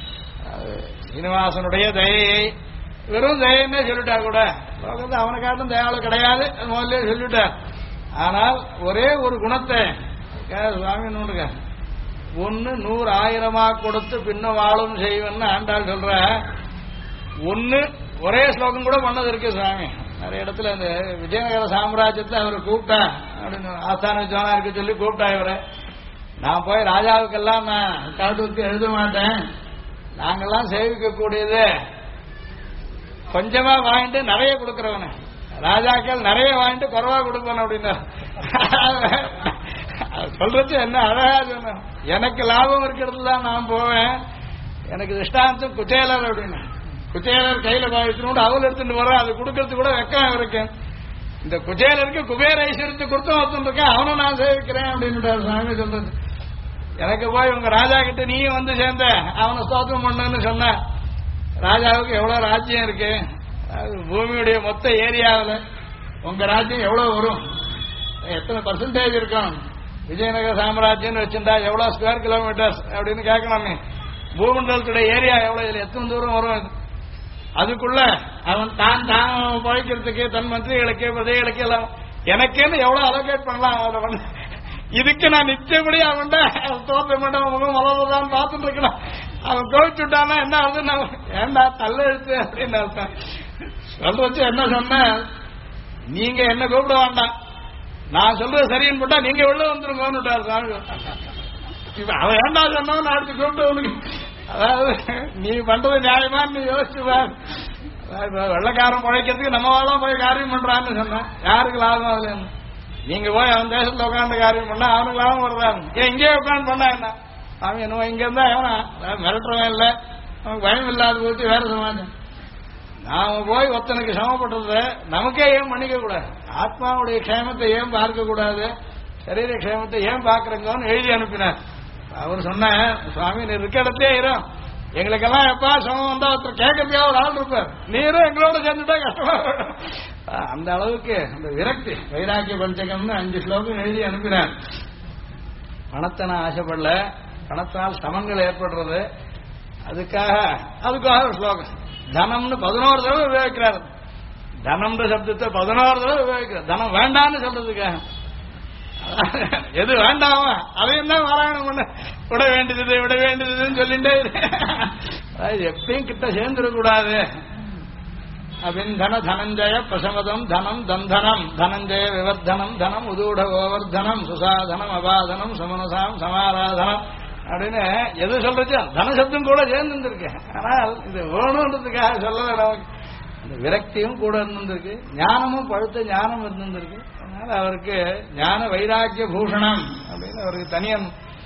சீனிவாசனுடைய தயையை வெறும் தயன்னே சொல்லிட்டா கூட லோகத்தை அவனை காட்டும் தயாளு கிடையாது முதல்ல சொல்லிட்டார். ஆனால் ஒரே ஒரு குணத்தை சுவாமி நோண்டுங்க 1 100 1000 கொடுத்து பின்ன வாழும் செய்வன்னு ஆண்டாள் சொல்ற. 1 ஒரே ஸ்லோகம் கூட பண்ணது இருக்கு சுவாமி. நிறைய இடத்துல இந்த விஜயநகர சாம்ராஜ்யத்தை அவர் கூப்பிட்டா அப்படின்னு ஆஸ்தான வித்வானா இருக்க சொல்லி கூப்பிட்டா இவரை. நான் போய் ராஜாவுக்கெல்லாம் நான் காட்டுக்கு எழுத மாட்டேன், நாங்கெல்லாம் சேவிக்க கூடியது கொஞ்சமா வாங்கிட்டு நிறைய கொடுக்கறவன, ராஜாக்கள் நிறைய வாங்கிட்டு குறைவா கொடுப்பேன் அப்படின்னா சொல்றது என்ன அழகா சொன்ன. எனக்கு லாபம் இருக்கிறது தான் நான் போவேன், எனக்கு திருஷ்டாந்தம் குச்சேலர் அப்படின்னு. குச்சேலர் கையில பாவிக்கணும் அவள் எடுத்துட்டு வர அது கொடுக்கறது கூட வெக்கம் இருக்கு. இந்த குச்சேலருக்கு குபேர ஐஸ்வரத்தை கொடுத்து ஒருத்தன் அவனும் நான் சேவிக்கிறேன் அப்படின்னு சாமி சொல்றது. எனக்கு போய் உங்க ராஜா கிட்ட நீயும் வந்து சேர்ந்த அவனை ஸ்தோத்திரம் பண்ணுன்னு சொன்ன. ராஜாவுக்கு எவ்வளவு ராஜ்யம் இருக்கு, பூமியுடைய மொத்த ஏரியாவில் உங்க ராஜ்யம் எவ்வளவு வரும், எத்தனை பர்சன்டேஜ் இருக்கும், விஜயநகர சாம்ராஜ்யம் வச்சிருந்தா எவ்வளவு ஸ்கொயர் கிலோமீட்டர்ஸ் அப்படின்னு கேட்கலாமே. பூமண்டலத்துடைய ஏரியா எவ்வளவு, இதுல எத்தனை தூரம் வரும், அதுக்குள்ள அவன் தான் பழைக்கிறதுக்கு தன் மந்திரிகளுக்கு பிரஜைகளுக்கு எல்லாம் எனக்கேன்னு எவ்வளவு அலோகேட் பண்ணலாம். அவனை இதுக்கு நான் நிச்சயப்படி அவன் தோற்ற மாட்டான் முகம் வளர்றதான்னு பார்த்துட்டு இருக்கலாம். அவன் கோவிச்சு விட்டானா என்ன ஆகுது, நான் ஏண்டா தள்ள எழுத்து அப்படின்னு அர்த்தம் சொல்ற வச்சு என்ன சொன்ன, நீங்க என்ன கூப்பிட வேண்டாம், நான் சொல்றது சரின்னு போட்டா நீங்க வெளில வந்துருங்கன்னு விட்டாரு சாமி. இப்ப அவன் ஏண்டா சொன்னா நான் அடுத்து கூப்பிட்டு உனக்கு, அதாவது நீ பண்றது நியாயமா நீ யோசிச்சுவார். வெள்ளக்காரன் பழைக்கிறதுக்கு நம்ம வாழலாம் போய் காரியம் பண்றான்னு சொன்னேன், யாருக்கு லாபம் அதுல, நீங்க போய் அவன் தேசத்துல உட்காந்து காரியம் பண்ணா அவனுக்கு லாபம் வருவாங்க. ஏன் இங்கே உட்காந்து பண்ணா என்ன, அவன் என்ன இங்க இருந்தா எவனா மிரட்டுறவன் இல்லை, அவனுக்கு பயம் இல்லாத போச்சு வேற சமாஜம். நாம போய் ஒருத்தனுக்கு சமப்பட்டது நமக்கே ஏன் பண்ணிக்க கூடாது, ஆத்மாவுடைய க்ஷேமத்தை ஏன் பார்க்க கூடாது, சரீர க்ஷேமத்தை ஏன் பாக்குறங்கன்னு எழுதி அனுப்பினார். அவர் சொன்ன, சுவாமி நீ இருக்க இடத்தே இரும், எங்களுக்கெல்லாம் எப்பா சமம் வந்தா ஒருத்தர் கேட்கறதுக்காக ஒரு ஆள் இருப்பார், நீரும் எங்களோட சேர்ந்துட்டா கஷ்டமா. அந்த அளவுக்கு அந்த விரக்தி வைராக்கிய பஞ்சகம்னு 5 ஸ்லோகம் எழுதி அனுப்பினார். பணத்தை நான் ஆசைப்படல, பணத்தால் சமங்கள் ஏற்படுறது, அதுக்காக ஒரு ஸ்லோகம். தனம்னு 11 தடவை உபயோகிக்கிறார். தனம்ன்ற சப்தத்தை 11 தடவை உபயோகிக்கிறார். தனம் வேண்டான்னு சொல்றதுக்காக. எது வேண்டாம அதையும் தான் பாராயணம் பண்ண விட வேண்டியதுன்னு சொல்லிட்டே எப்பயும் கிட்ட சேர்ந்துடக்கூடாது. அபிந்தன தனஞ்சய பிரசமதம் தனம் தந்தனம் தனஞ்சய விவர்தனம் தனம் உதூட கோவர்தனம் சுசாதனம் அபாதனம் சமனசாம் சமாராதனம் அப்படின்னு எது சொல்றச்சோ தனசப்தம் கூட சேர்ந்துருக்கு. ஆனால் இது வேணுன்றதுக்காக சொல்லல, நமக்கு இந்த விரக்தியும் கூட இருந்திருக்கு, ஞானமும் பழுத்த ஞானம் இருந்திருக்கு. அதனால அவருக்கு ஞான வைராக்கிய பூஷணம் அப்படின்னு அவருக்கு தனியம்.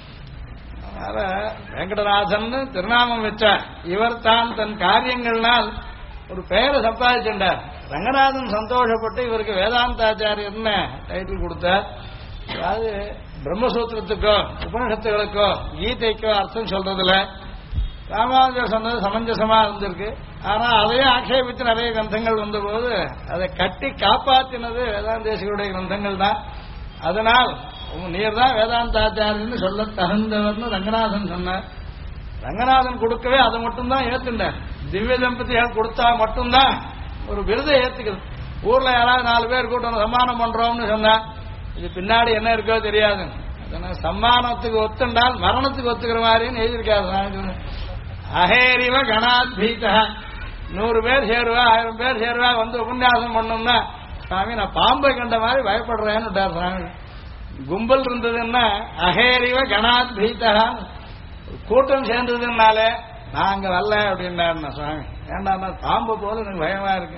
அதனால வெங்கடநாதன் திருநாமம் வச்சார். இவர் தான் தன் காரியங்கள்னால் ஒரு பெயரை சம்பாதிச்சுட்டார். ரங்கநாதன் சந்தோஷப்பட்டு இவருக்கு வேதாந்தாச்சாரியர்னு டைட்டில் கொடுத்தார். அதாவது பிரம்மசூத்திரத்துக்கோ உபனிஷத்துகளுக்கோ கீதைக்கோ அர்த்தம் சொல்றதுல ராமானுஜர் சொன்னது சமஞ்சசமா இருந்திருக்கு. ஆனா அதையே ஆட்சேபித்து நிறைய கிரந்தங்கள் வந்தபோது அதை கட்டி காப்பாற்றினது வேதாந்தேசிகளுடைய கிரந்தங்கள் தான். அதனால் நீர் தான் வேதாந்தாச்சாரியன்னு சொல்ல தகுந்தவர்னு ரங்கநாதன் சொன்னார். ரங்கநாதன் கொடுக்கவே அதை மட்டும்தான் ஏத்துட்டார். திவ்ய தம்பதிகள் கொடுத்தா மட்டும்தான் ஒரு விருதை ஏத்துக்கிறது. ஊர்ல யாராவது 4 பேர் கூட்டம் சம்மானம் பண்றோம்னு சொன்னா இது பின்னாடி என்ன இருக்கோ தெரியாது. அதனால சம்மானத்துக்கு ஒத்துண்டால் மரணத்துக்கு ஒத்துக்கிற மாதிரின்னு எழுதியிருக்காரு. அஹேரிவ கணாத்பீத 100 பேர் சேருவா 1000 பேர் சேருவா வந்து உபன்யாசம் பண்ணோம்னா சாமி நான் பாம்பை கண்ட மாதிரி பயப்படுறேன்னு விட்டார் சாமி. கும்பல் இருந்ததுன்னா அஹேரிவ கணாத்பீதா கூட்டம் சேர்ந்ததுனாலே நாங்க வரல அப்படின்னா சுவாமி ஏண்டாண்ணா பாம்பு போல எனக்கு பயமா இருக்கு.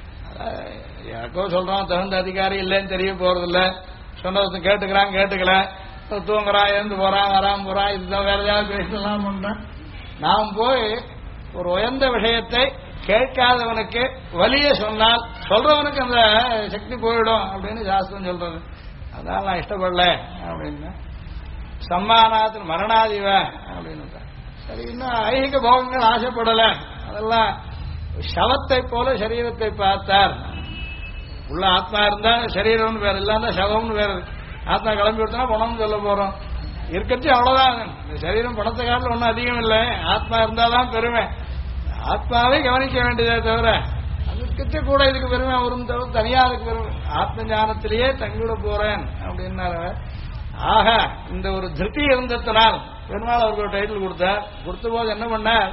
யாருக்கோ சொல்றோம் தகுந்த அதிகாரி இல்லைன்னு தெரிய போறதில்ல, சொன்னது கேட்டுக்கல தூங்குறான் எழுந்து போறான் வராம போறான், இதுதான் வேற ஏதாவது பேசலாம் பண்றான். நாம் போய் ஒரு உயர்ந்த விஷயத்தை கேட்காதவனுக்கு வலிய சொன்னால் சொல்றவனுக்கு அந்த சக்தி போயிடும் அப்படின்னு சாஸ்திரம் சொல்றது. அதனால நான் இஷ்டப்படல அப்படின்னு சம்மானாத்தின் மரணாதிவ அப்படின்னு. சரி, இன்னும் ஐகிக போகங்கள் ஆசைப்படல, அதெல்லாம் சவத்தை போல சரீரத்தை பார்த்தார். உள்ள ஆத்மா இருந்தா சரீரம்னு வேற இல்லாம சவம்னு வேற. ஆத்மா கிளம்பி விட்டோம்னா பணம்னு சொல்ல போறோம். இருக்கச்சு அவ்வளவுதான். இந்த சரீரம் பணத்தை காட்டில் ஒன்றும் அதிகம் இல்லை. ஆத்மா இருந்தாதான் பெருமை. ஆத்மாவே கவனிக்க வேண்டியதே தவிர அதுக்கு கூட இதுக்கு பெருமை வரும் தவிர தனியா அதுக்கு பெருமை. ஆத்ம ஞானத்திலேயே தங்கிவிட போறேன் அப்படின்னாரு. ஆக இந்த ஒரு திருப்தி இருந்ததுனால் பெருமாள் அவருக்கு ஒரு டைட்டில் கொடுத்தார். கொடுத்த போது என்ன பண்ணார்,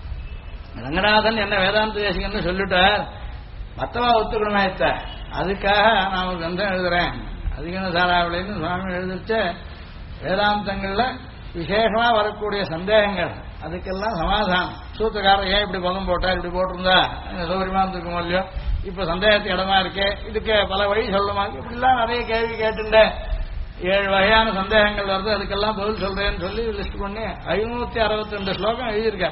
ரங்கநாதன் என்ன வேதாந்த தேசிகன்னு சொல்லிட்டார், மத்தவா ஒத்துக்கணுமாயிட்ட. அதுக்காக நான் ஒரு கிரந்தம் எழுதுறேன் அதிகன சாராவிலேன்னு சுவாமி எழுதிச்ச வேதாந்தங்கள்ல விசேஷமா வரக்கூடிய சந்தேகங்கள் அதுக்கெல்லாம் சமாதானம். சூத்திரக்காரர் ஏன் இப்படி பதம் போட்டார், இப்படி போட்டிருந்தா சௌகரியமா இருந்திருக்கும் இல்லையோ, இப்ப சந்தேகத்துக்கு இடமா இருக்கே, இதுக்கு பல வழி சொல்லுமா, இப்படிலாம் நிறைய கேள்வி கேட்டுண்ட 7 வகையான சந்தேகங்கள் வருது, அதுக்கெல்லாம் பதில் சொல்றேன்னு சொல்லி லிஸ்ட் பண்ணி 562 ஸ்லோகம் எழுதியிருக்கார்.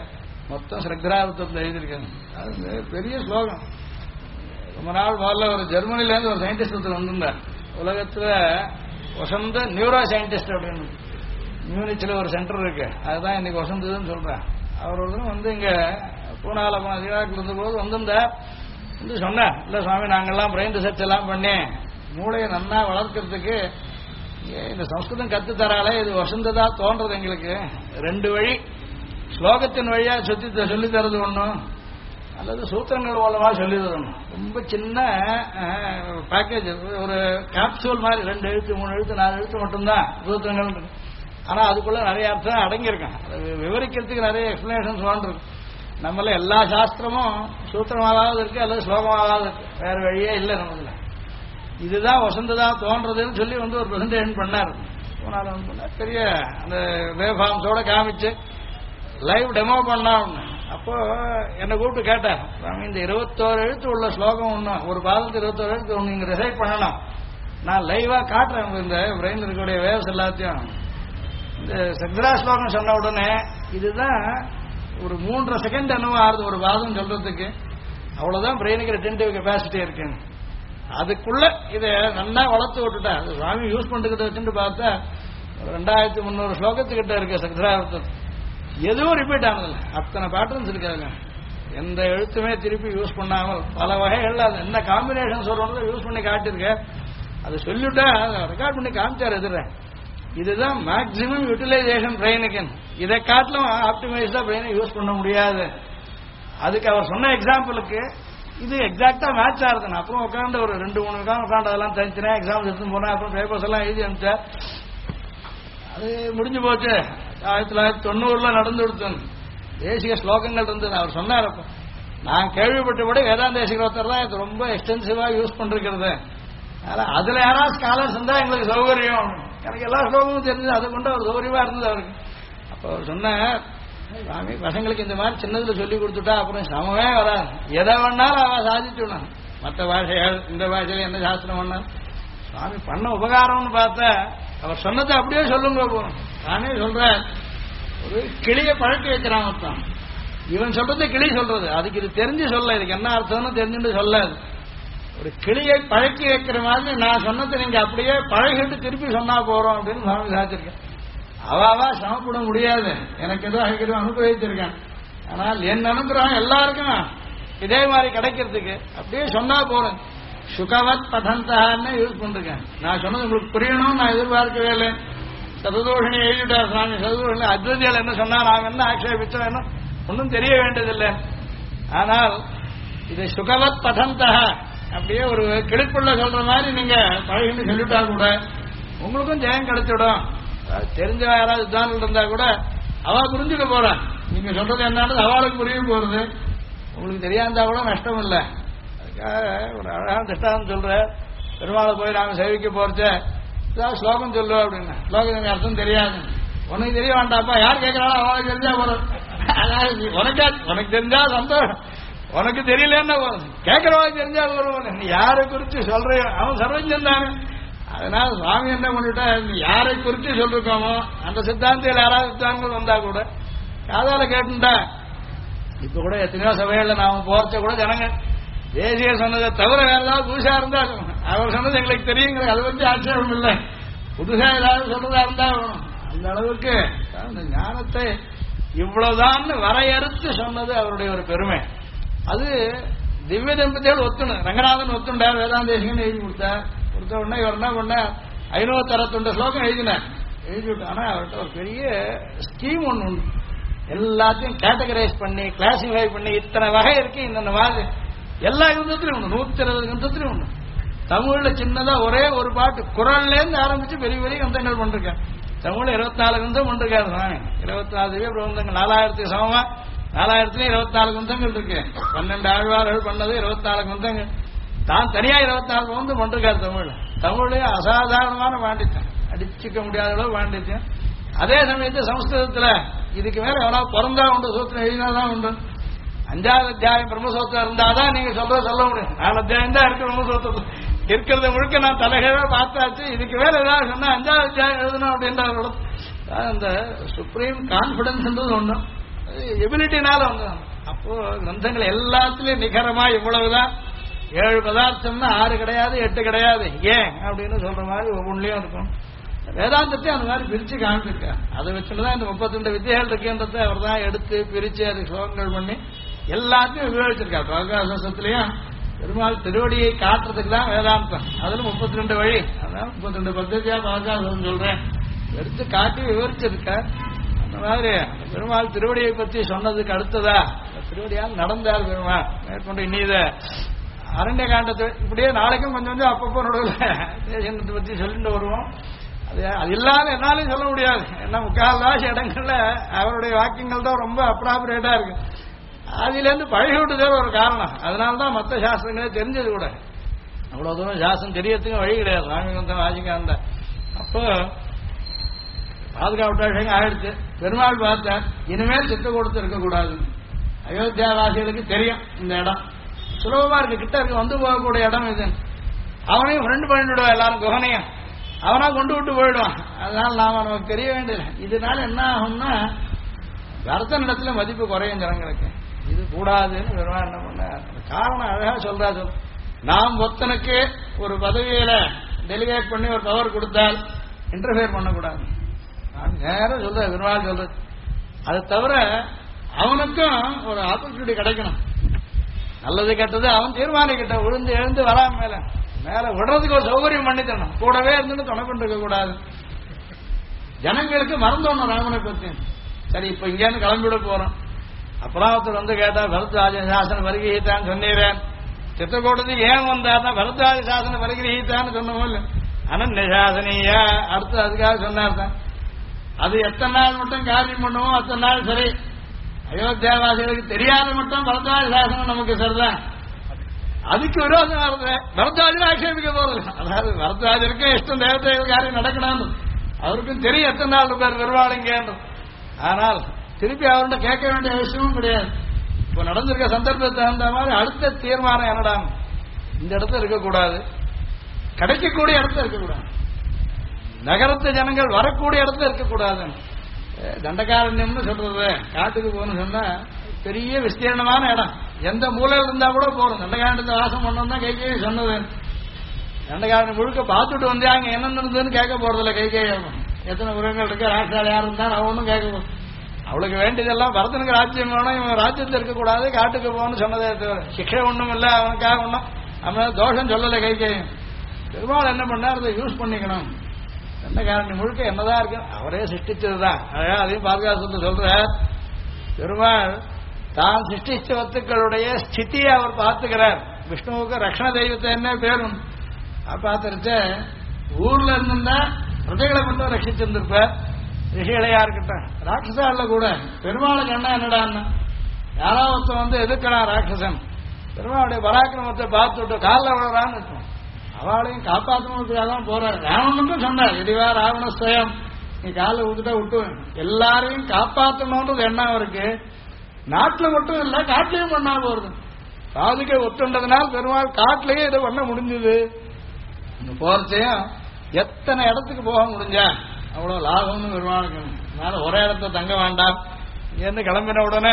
மொத்தம் ஸ்ரக்ராவத்தத்தில் எழுதியிருக்காங்க. அது பெரிய ஸ்லோகம். ரொம்ப நாள் முதல்ல ஒரு ஜெர்மனிலேருந்து ஒரு சயின்டிஸ்ட் ஒருத்தர் வந்திருந்தார். உலகத்தில் வசந்த நியூரோ சயின்டிஸ்ட் அப்படின்னு மியூனிச்சில் ஒரு சென்டர் இருக்கு, அதுதான் இன்னைக்கு வசந்ததுன்னு சொல்றேன். அவர் ஒருத்தரும் வந்து இங்க பூனால ஈராக்கில் இருந்தபோது வந்திருந்தார். வந்து சொன்னேன், இல்லை சுவாமி நாங்கள்லாம் பிரெயின் ரிசர்ச் எல்லாம் பண்ணி மூளையை நன்னா வளர்க்கறதுக்கு இந்த சம்ஸ்கிருதம் கத்து தராலே இது வசந்ததா தோன்றது எங்களுக்கு. 2 வழி, ஸ்லோகத்தின் வழியா சொல்லி தரது ஒன்றும், அல்லது சூத்திரங்கள் மூலமா சொல்லி தரணும். ரொம்ப சின்ன பேக்கேஜ், ஒரு கேப்சூல் மாதிரி 2 எழுத்து 3 எழுத்து 4 எழுத்து மட்டும்தான் சூத்திரங்கள். ஆனா அதுக்குள்ள நிறைய அர்த்தம் அடங்கியிருக்கேன். விவரிக்கிறதுக்கு நிறைய எக்ஸ்பிளனேஷன்ஸ் வேண்டிருக்கு. நம்மள எல்லா சாஸ்திரமும் சூத்திரமாவது இருக்கு அல்லது ஸ்லோகமாவது இருக்கு, வேற வழியே இல்லை நம்மள. இதுதான் வசந்ததா தோன்றதுன்னு சொல்லி வந்து ஒரு பிரசன்டேஷன் பண்ணார். பெரிய அந்த வேவ்ஃபார்ம்ஸோட காமிச்சு லைவ் டெமோ பண்ணோம். அப்போ என்னை கூப்பிட்டு கேட்டேன், இந்த 21 எழுத்து உள்ள ஸ்லோகம் ஒன்று, ஒரு பாதத்துக்கு 21 எழுத்து ஒன்று நீங்க ரிசைட் பண்ணணும், நான் லைவா காட்டுறேன் இந்த பிரெயின் இருக்கக்கூடிய வேவ்ஸ் எல்லாத்தையும். இந்த சக்ரா ஸ்லோகம் சொன்ன உடனே இதுதான் ஒரு 3.5 செகண்ட் அனுபவம் ஆறுது ஒரு பாதம் சொல்றதுக்கு. அவ்வளவுதான் பிரெயினுக்கு ரிட்டன்டிவ் கெப்பாசிட்டி இருக்கு. அதுக்குள்ள இதை நல்லா வளர்த்து விட்டுட்டா, அது சுவாமி யூஸ் பண்ணிக்கிட்ட வச்சுட்டு பார்த்தா 2300 ஸ்லோகத்துக்கிட்ட இருக்கு சக்ராவர்த்தம். எதுவும் ரிப்பீட் ஆனதில்லை, அத்தனை பேட்டர்ன்ஸ் இருக்காங்க. எந்த எழுத்துமே திருப்பி யூஸ் பண்ணாமல் பல வகைகள் அது என்ன காம்பினேஷன் சொல்றோம் யூஸ் பண்ணி காட்டிருக்க. அதை சொல்லிவிட்டா ரெக்கார்ட் பண்ணி காமிச்சார் எதிர. இதுதான் மேக்சிமம் யூட்டிலைசேஷன் பிரெயினுக்கு. இதை காட்டிலும் ஆப்டிமைஸ்டா பிரெயினை யூஸ் பண்ண முடியாது. அதுக்கு அவர் சொன்ன எக்ஸாம்பிளுக்கு இது எக்ஸாக்டா மேட்ச் ஆகுது. அப்புறம் உட்காந்து ஒரு 2-3 உட்காந்து அதெல்லாம் தனித்தனே எக்ஸாம் எடுத்து போனேன். அப்புறம் பேப்பர்ஸ் எல்லாம் எழுதி அனுப்பிச்சேன். அது முடிஞ்சு போச்சு. 1990 நடந்து கொடுத்தேன். தேசிய ஸ்லோகங்கள் இருந்தது. அவர் சொன்னார், அப்ப நான் கேள்விப்பட்டபடி வேதாந்த தேசிகர் தான் இது ரொம்ப எக்ஸ்டென்சிவா யூஸ் பண்ணிருக்கிறது. அதுல யாராவது ஸ்காலர்ஸ் இருந்தா எங்களுக்கு சௌகரியம். எனக்கு எல்லா ஸ்லோகமும் தெரிஞ்சது, அதை கொண்டு அவர் சௌகரியமா இருந்தது அவருக்கு. அப்ப அவர் சொன்னார், சாமி பசங்களுக்கு இந்த மாதிரி சின்னதுல சொல்லி கொடுத்துட்டா அப்புறம் சமமே வராது, எதை வேணாலும் அவ சாதிச்சுடணும். மற்ற பாஷைகள் இந்த பாஷையில என்ன சாஸ்திரம் பண்ணார் சுவாமி பண்ண உபகாரம்னு பார்த்தா அவர் சொன்னதை அப்படியே சொல்லுங்க போறோம். நானே சொல்றேன், ஒரு கிளியை பழக்க வைக்கிறான் மொத்தம். இவன் சொல்றது கிளி சொல்றது, அதுக்கு இது தெரிஞ்சு சொல்ல, இதுக்கு என்ன அர்த்தம்னு தெரிஞ்சுட்டு சொல்லாது. ஒரு கிளியை பழக்கி வைக்கிற மாதிரி நான் சொன்னதை நீங்க அப்படியே பழகிட்டு திருப்பி சொன்னா போறோம் அப்படின்னு சுவாமி சாதிச்சிருக்கேன். அவாவா சமப்பட முடியாது, எனக்கு ஏதோ அனுகிரகம் அனுபவிச்சிருக்கேன். ஆனால் என் அனுகிரகம் எல்லாருக்கும் இதே மாதிரி கிடைக்கிறதுக்கு அப்படியே சொன்னா போறேன். சுகவத் பதந்தான்னு யூஸ் பண்ணிருக்கேன். நான் சொன்னது உங்களுக்கு புரியணும்னு நான் எதிர்பார்க்கவே இல்லை. சததோஷினி எழுதிட்டார் சுவாமி. சததோஷினி அத்வைதிகள் என்ன சொன்னா நாங்க என்ன ஆட்சேபிச்சோம் என்ன ஒன்றும் தெரிய வேண்டியதில்லை. ஆனால் இது சுகவத் பதந்தா அப்படியே ஒரு கிளிப்புள்ள சொல்ற மாதிரி நீங்க பழகின்னு சொல்லிட்டா கூட உங்களுக்கும் ஜெயம் கிடைச்சிடும். தெரிஞ்ச யாராவது உதாரணம் இருந்தா கூட அவ புரிஞ்சுக்க போறான். நீங்க சொல்றது என்னன்னு அவளுக்கு புரிய போறது. உங்களுக்கு தெரியாதா கூட நஷ்டம் இல்லை. அதுக்காக ஒரு அழகான திட்டம் சொல்ற, பெருமாளை போய் நாங்க சேவிக்க போறச்ச ஏதாவது ஸ்லோகம் சொல்லு அப்படின்னு. ஸ்லோகம் எனக்கு அர்த்தம் தெரியாது, உனக்கு தெரிய வேண்டாப்பா, யார் கேட்கறாலும் அவனுக்கு தெரிஞ்சா போறோம். உனக்கு தெரிஞ்சா சந்தோஷம், உனக்கு தெரியலன்னா கேட்கறவனுக்கு தெரிஞ்சா போறோம். நீ யாரை குறிச்சு சொல்ற அவன் சர்வஜன் தானே. அதனால சுவாமி என்ன பண்ணிட்டா, யாரை குறிச்சு சொல்லிருக்கோமோ அந்த சித்தாந்தியில் யாராவது சித்தாந்தங்கள் வந்தா கூட காதால கேட்டுட்டா. இப்ப கூட எத்தனையோ சபைகள்ல நாம போறச்ச கூட ஜனங்க தேசிய சொன்னதை தவிர வேற ஏதாவது புதுசா இருந்தா அவர் சொன்னது எங்களுக்கு தெரியுங்கிற அதை பற்றி ஆட்சேபம் இல்லை. புதுசா ஏதாவது சொல்றதா இருந்தா அந்த அளவுக்கு அந்த ஞானத்தை இவ்வளவுதான் வரையறுத்து சொன்னது அவருடைய ஒரு பெருமை. அது திவ்ய தம்பதியோடு ஒத்துணும். ரங்கநாதன் ஒத்துண்டார், வேதாந்தேசிகன் எழுதி கொடுத்தார். கொடுத்த உடனே இவர் என்ன பண்ண 562 ஸ்லோகம் எழுதினார். எழுதிவிட்டு ஆனா அவர்கிட்ட ஒரு பெரிய ஸ்கீம் ஒன்று உண்டு. எல்லாத்தையும் கேட்டகரைஸ் பண்ணி கிளாசிஃபை பண்ணி இத்தனை வகை இருக்கு, இந்த மாதிரி எல்லா கிரந்தத்திலும் உண்டு. 120 கிரந்தத்திலும் உண்டு. தமிழ்ல சின்னதா ஒரே ஒரு பாட்டு குரல்ல இருந்து ஆரம்பிச்சு பெரிய பெரிய கிரந்தங்கள் பண்ணிருக்கேன். தமிழ்ல 24 கிரந்தம் பண்ணிருக்காரு சாமி. 24 திவ்ய பிரபந்தங்கள் 4000க்கு சமமா 4024 கிரந்தங்கள் இருக்கு. 12 ஆழ்வார்கள் பண்ணது 24 கிரந்தங்கள். தான் தனியா 24 பிரபந்தம் பண்ணிருக்காரு தமிழ்ல. தமிழ்லயே அசாதாரணமான பாண்டித்யம், அடிச்சுக்க முடியாத அளவு பாண்டித்யம். அதே சமயத்து சம்ஸ்கிருதத்துல இதுக்கு மேல எவனாவது பிறந்தா உண்டு, சூத்திரம் எழுதினாதான் உண்டு. 5வது அத்தியாயம் பிரம்மசூத்திரம் இருந்தாதான் நீங்க சொல்ல முடியும். 4 அத்தியாயம் தான் இருக்கு பிரம்மசூத்திரம். இருக்கிறத முழுக்க நான் தலைகீழ பார்த்தாச்சு. இதுக்கு மேல ஏதாவது சொன்னா 5வது அத்தியாயம் எழுதணும் அப்படின்ற அந்த சுப்ரீம் கான்பிடன்ஸ் ஒண்ணு. எபிலிட்டினால வந்து. அப்போ கிரந்தங்கள் எல்லாத்துலயும் நிகரமா இவ்வளவுதான், 7 பதார்த்தம்னா 6 கிடையாது 8 கிடையாது, ஏன் அப்படின்னு சொல்ற மாதிரி ஒவ்வொன்றிலையும் இருக்கும். வேதாந்தத்தை அந்த மாதிரி பிரிச்சு காமிச்சிருக்காரு. அதை வச்சுதான் இந்த 32 வித்தியாசம் இருக்கின்றதை அவர் தான் எடுத்து பிரிச்சு அது ஸ்லோகங்கள் பண்ணி எல்லாத்தையும் விவரிச்சிருக்காரு. பிரகாசத்திலையும் பெருமாள் திருவடியை காட்டுறதுக்கு தான் வேதாந்தம். அதுல 32 வழி, அதான் 32 பத்தியா பிரகாசம் சொல்றேன், எடுத்து காட்டி விவரிச்சிருக்க. அந்த மாதிரி பெருமாள் திருவடியை பற்றி சொன்னதுக்கு அடுத்ததா திருவடியால் நடந்தார் பெருமாள். மேற்கொண்டு இனி இதை அரண்ய காண்டத்தை இப்படியே நாளைக்கும் கொஞ்சம் கொஞ்சம் அப்பப்போ நடுவில் பற்றி சொல்லிட்டு வருவோம். அது இல்லாத என்னாலையும் சொல்ல முடியாது. ஏன்னா முக்கால்வாசி இடங்கள்ல அவருடைய வாக்கியங்கள் தான் ரொம்ப அப்ராபரேட்டா இருக்கு. அதுலேருந்து பழகி விட்டுதான் ஒரு காரணம். அதனால்தான் மற்ற சாஸ்திரங்களே தெரிஞ்சது கூட. அவ்வளவு தூரம் சாஸ்திரம் தெரியறதுக்கும் வழி கிடையாது. சுவாமிகந்தம் வாசிக்காந்த அப்போ பாதுகாப்பு ஆயிடுச்சு. பெருமாள் பார்த்தார், இனிமேல் சித்திரக்கூடத்தில் இருக்கக்கூடாது. அயோத்தியாவாசிகளுக்கு தெரியும் இந்த இடம் சுலபமா இருக்கு, கிட்ட இருக்கு, வந்து போகக்கூடிய இடம் இது. அவனையும் ஃப்ரெண்டு பண்ணிவிடுவான், எல்லாரும் குகனையும் அவனா கொண்டு விட்டு போயிடுவான். அதனால நாம நமக்கு தெரிய வேண்டியது. இதனால என்ன ஆகும்னா பரதன் இடத்துல மதிப்பு குறையும் ஜனங்களுக்கு. இது கூடாதுன்னு பெருமாள் என்ன பண்ண காரணம் அழகா சொல்றாரு. நாம் ஒருத்தனுக்கு ஒரு பதவியில டெலிகேட் பண்ணி ஒரு பவர் கொடுத்தால் இன்டர்ஃபியர் பண்ணக்கூடாது. நான் நேரம் சொல்றேன், பெருமாள் சொல்றது. அது தவிர அவனுக்கும் ஒரு ஆப்பர்ச்சுனிட்டி கிடைக்கணும். நல்லது கெட்டது அவன் தீர்மானிக்கிட்ட விழுந்து எழுந்து வராம மேல மேல விடுறதுக்கு ஒரு சௌகரியம் பண்ணி தரணும். கூடவே இருந்து துணை கொண்டிருக்க கூடாது. ஜனங்களுக்கு மறந்தோணும் ராமனை பத்தி. சரி, இப்ப இங்கேருந்து கிளம்பிவிட போறோம். அப்புறம் ஒருத்தர் வந்து கேட்டா பரத்ராஜ சாசன வருகிறீத்தான்னு சொன்னீரேன். சித்திரக்கூடத்துக்கு ஏன் வந்தார்னா பரத்ராஜ சாசன வருகிறீத்தான்னு சொன்னோம் இல்ல, அனன்ய சாசனியா அடுத்து அதுக்காக சொன்னார் தான். அது எத்தனை நாள் மட்டும் காரியம் பண்ணுவோம் அத்தனை நாள் சரி. அயோத்தியாவாசிகளுக்கு தெரியாத மட்டும் பரத்ராஜ சாசனம் நமக்கு சரிதான். அதுக்கு விரோதம் வருது, பரத்ராஜனை ஆட்சேபிக்க போறது. அதாவது பரத்ராஜருக்கு இஷ்டம் தேவதைகள் காரியம் நடக்கணும், அவருக்கும் தெரியும் எத்தனை நாள் இருப்பார் பெருவாளுங்க. ஆனால் திருப்பி அவர்கிட்ட கேட்க வேண்டிய அவசியமும் கிடையாது. இப்ப நடந்திருக்க சந்தர்ப்பத்தை தகுந்த மாதிரி அடுத்த தீர்மானம் என்னடா, இந்த இடத்துல இருக்கக்கூடாது, கிடைக்கக்கூடிய இடத்துல இருக்கக்கூடாது, நகரத்து ஜனங்கள் வரக்கூடிய இடத்துல இருக்கக்கூடாது. தண்டகாரண்யம்னு சொல்றது காட்டுக்கு போகணும்னு சொன்னா பெரிய விஸ்தீர்ணமான இடம், எந்த மூலையில் இருந்தா கூட போறோம். தண்டகாரண்யத்தை வாசம் பண்ணோம்னா கைகேயி சொன்னது. தண்டகாரண்யம் முழுக்க பார்த்துட்டு வந்து அங்க என்ன இருந்ததுன்னு கேட்க போறதில்ல. கைகேயி எத்தனை உரங்கள் இருக்கு, ராஷ்டிரால் யார் இருந்தா அவன் ஒன்றும் கேட்க போறோம். அவளுக்கு வேண்டியதெல்லாம் பரதனுக்கு ராஜ்யம் வேணும், இவன் ராஜ்யத்தில் இருக்கக்கூடாது, காட்டுக்கு போகணும்னு சொன்னதே தவிர சிக்ஷை ஒண்ணும் இல்லை, அவனுக்காக ஒன்றும் அவன் தோஷம் சொல்லலை. கைகேயி பெருமாள் என்ன பண்ணார், அதை யூஸ் பண்ணிக்கணும். தண்டகாரண்யம் முழுக்க என்னதான் இருக்கு, அவரே சிருஷ்டிச்சதுதான். அதையும் பாதுகாத்து சொல்ற பெருமாள் தான் சிருஷ்டிச்ச வத்துக்களுடைய ஸ்திதியை அவர் பார்த்துக்கிறார். விஷ்ணுவுக்கு ரக்ஷண தெய்வத்தை என்ன பேரும் பார்த்துருச்ச. ஊர்ல இருந்திருந்தா பிரஜைகளை மட்டும் ரட்சிச்சிருந்திருப்பார். ரிஷிகளையா இருக்கட்டும், ராட்சசால கூட பெருமாளுக்கு என்ன என்னடான்னா யாராவது ஒருத்தன் வந்து எதிர்க்கிறான் ராட்சசன், பெருமாளுடைய பராக்கிரமத்தை பார்த்துட்டு காலில் விழுறான்னு இருக்கும். அவளையும் காப்பாற்றணுன்றதுக்காக தான் போறாரு. ராவணனுக்கும் சொன்னார், இதுவா ராவண ஸ்வயம், நீ காலில் விட்டுட்டா விட்டுவேன். எல்லாரையும் காப்பாற்றணுன்றது எண்ணம் இருக்கு. நாட்டில் மட்டும் இல்லை, காட்டிலையும் பண்ணா போறது. சாதிக்க ஒத்துன்றதுனால் பெருமாள் காட்டிலேயே இதை பண்ண முடிஞ்சது. இந்த போறச்சையும் எத்தனை இடத்துக்கு போக முடிஞ்சா அவ்வளவு லாபம்னு பெருமாளுக்கு. அதனால ஒரே இடத்த தங்க வேண்டாம். இங்கிருந்து கிளம்பின உடனே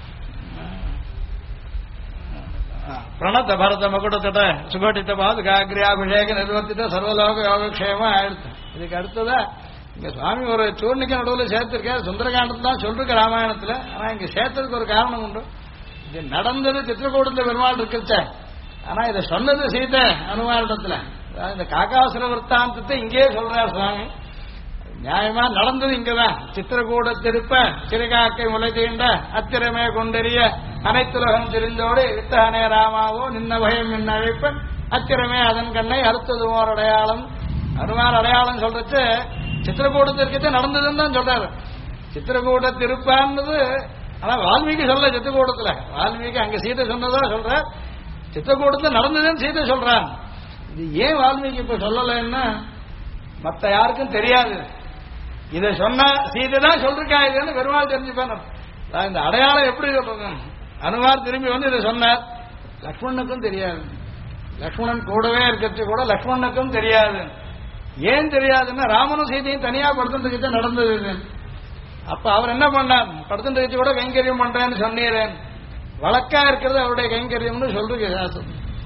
பிரணத்த பரத மகுடத்திட்ட சுகட்டித்த பாதுகாகிரியாபிஷேக நிர்வர்த்திட்ட சர்வலோக யோகக்ஷேமா ஆயிடுச்சு. இதுக்கு அடுத்ததா இங்க சுவாமி ஒரு சூர்ணிக்க நடுவில் சேர்த்திருக்க. சுந்தரகாண்டத்துல தான் சொல்லிருக்க ராமாயணத்துல. ஆனா இங்க சேர்த்ததுக்கு ஒரு காரணம் உண்டு. இது நடந்தது சித்திரக்கூடத்துல பெருமாள் இருக்குச்ச, ஆனா இதை சொன்னது சீதை அனுமானிடத்துல. இந்த காக்காசுர விற்த்தாந்தத்தை இங்கேயே சொல்றார் சுவாமி. நியாயமா நடந்தது இங்கதான். சித்திரக்கூட திருப்ப சிறுகாக்கை முளை தீண்ட அத்திரமே கொண்டெறிய அனைத்துலகம் தெரிந்தோடு வித்தகனே ராமாவோ நின்ன பயம் நின்ன அழைப்ப அத்திரமே அதன் கண்ணை அறுத்தது ஓர் அடையாளம். அனுமார் அடையாளம் சொல்றச்சு சித்திரக்கூடத்திற்கே நடந்ததுன்னு தான் சொல்றாரு. சித்திரக்கூட திருப்பான்றது ஆனா வால்மீகி சொல்ல. சித்திரக்கூடத்துல வால்மீகி அங்க சீதை சொன்னதா சொல்ற, சித்திரக்கூடத்துல நடந்ததுன்னு சீதை சொல்றான். இது ஏன் வால்மீகி இப்ப சொல்லலைன்னா மத்த யாருக்கும் தெரியாது. இதை சொன்ன சீதை தான் சொல்றா இதுன்னு பெருமாள் தெரிஞ்சுப்பான். இந்த அடையாளம் எப்படி சொல்றது, அனுமார் திரும்பி வந்து இதை சொன்னார். லக்ஷ்மணனுக்கும் தெரியாது. லக்ஷ்மணன் கூடவே இருக்கிறது கூட லக்ஷ்மணனுக்கும் தெரியாது. ஏன் தெரியாதுன்னா ராமனும் சீதையும் தனியா படுத்துறதுக்கு நடந்தது. அப்ப அவர் என்ன பண்ணார், படுத்துட்டு வச்சு கூட கைங்கரியம் பண்றேன்னு சொன்னீரேன். வழக்கா இருக்கிறது அவருடைய கைங்கரியம்னு சொல்றது சாஸ்திரம்.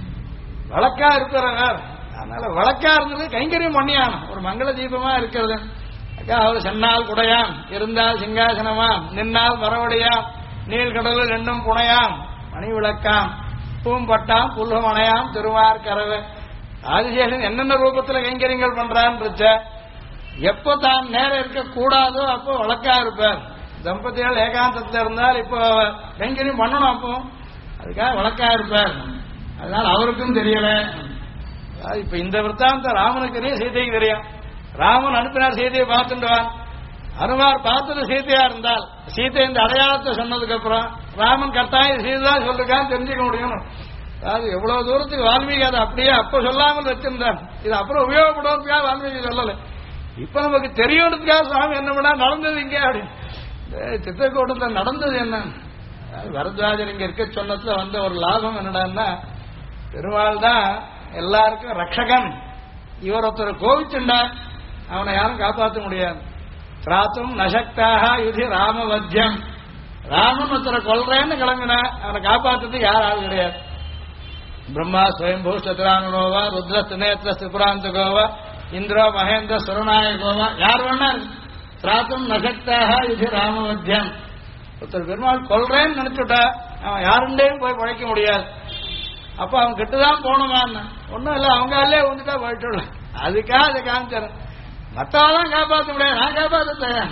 வழக்கா இருக்கிறவர், அதனால வழக்கா இருந்தது கைங்கரியம் பண்ணியான். ஒரு மங்கள தீபமா இருக்கிறது. அவர் சென்னால் குடையாம், இருந்தால் சிங்காசனமாம், நின்னால் மரவடியாம், நீள்கடலில் ரெண்டும் புனையாம், மணி விளக்காம், பூம்பட்டாம், புல்லுமணையாம், திருவார்கரவு. ஆதிசேஷன் என்னென்ன ரூபத்துல கைங்கரியங்கள் பண்றான்னு எப்போ தான் நேரம் இருக்க கூடாதோ அப்போ வழக்கா இருப்பார். தம்பதிகள் ஏகாந்தத்தில் இருந்தால் இப்போ கைங்கரியம் பண்ணணும், அப்போ அதுக்காக வழக்கா இருப்பார். அதனால அவருக்கும் தெரியல. இப்ப இந்த விற்த்தாந்தம் ராமனுக்கு தெரியும், சீதைக்கு தெரியும். ராமன் அனுப்பினார் சீதையை பார்த்துட்டுவான். அனுமார் பார்த்தது சீதையா இருந்தால் சீதை இந்த அடையாளத்தை சொன்னதுக்கு அப்புறம் ராமன் கட்டாயம் சீதைதான் சொல்லுக்கான்னு தெரிஞ்சுக்க முடியும். அதாவது எவ்வளவு தூரத்துக்கு வால்மீகி அதை அப்படியே அப்ப சொல்லாமல் வச்சிருந்தார். இது அப்புறம் உபயோகப்படுவதற்காக வால்மீகி சொல்லல. இப்ப நமக்கு தெரியறதுக்காக சுவாமி என்ன பண்ணா நடந்தது இங்கே அப்படின்னு சித்திரக்கூட்டத்தில் நடந்தது என்ன, வரத்வாஜர் இங்க இருக்க சொன்னதுல வந்த ஒரு லாபம் என்னடான்னா, பெருமாள் தான் எல்லாருக்கும் ரட்சகன். இவர் ஒருத்தர் கோவிச்சுண்டா அவனை யாரும் காப்பாற்ற முடியாது. திராத்தும் நசக்தாக யுதி ராமவத்தியம். ராமன் ஒருத்தரை கொல்றேன்னு கிளம்பினா அவனை காப்பாற்றுறதுக்கு யாரும் கிடையாது. பிரம்மா ஸ்வயம்பூ சதுரானுகோவா, ருத்ர தினேத்திர திரிபுராந்தகோவா, இந்திரோ மகேந்திர சுரநாயகோவா, யார் வேணா திராத்தும் நசக்தாக யுதி ராமவத்தியம். ஒருத்தர் பெருமாள் கொல்றேன்னு நினைச்சுட்டா அவன் யாருண்டேயும் போய் பழைக்க முடியாது. அப்ப அவன் கிட்டதான் போகணுமான்னு ஒன்னும் இல்லை, அவங்க அல்லே வந்துட்டா போயிட்டு. அதுக்காக அதை காமிச்சாரு. மற்றவெல்லாம் காப்பாற்ற முடியாது, நான் காப்பாற்றேன்.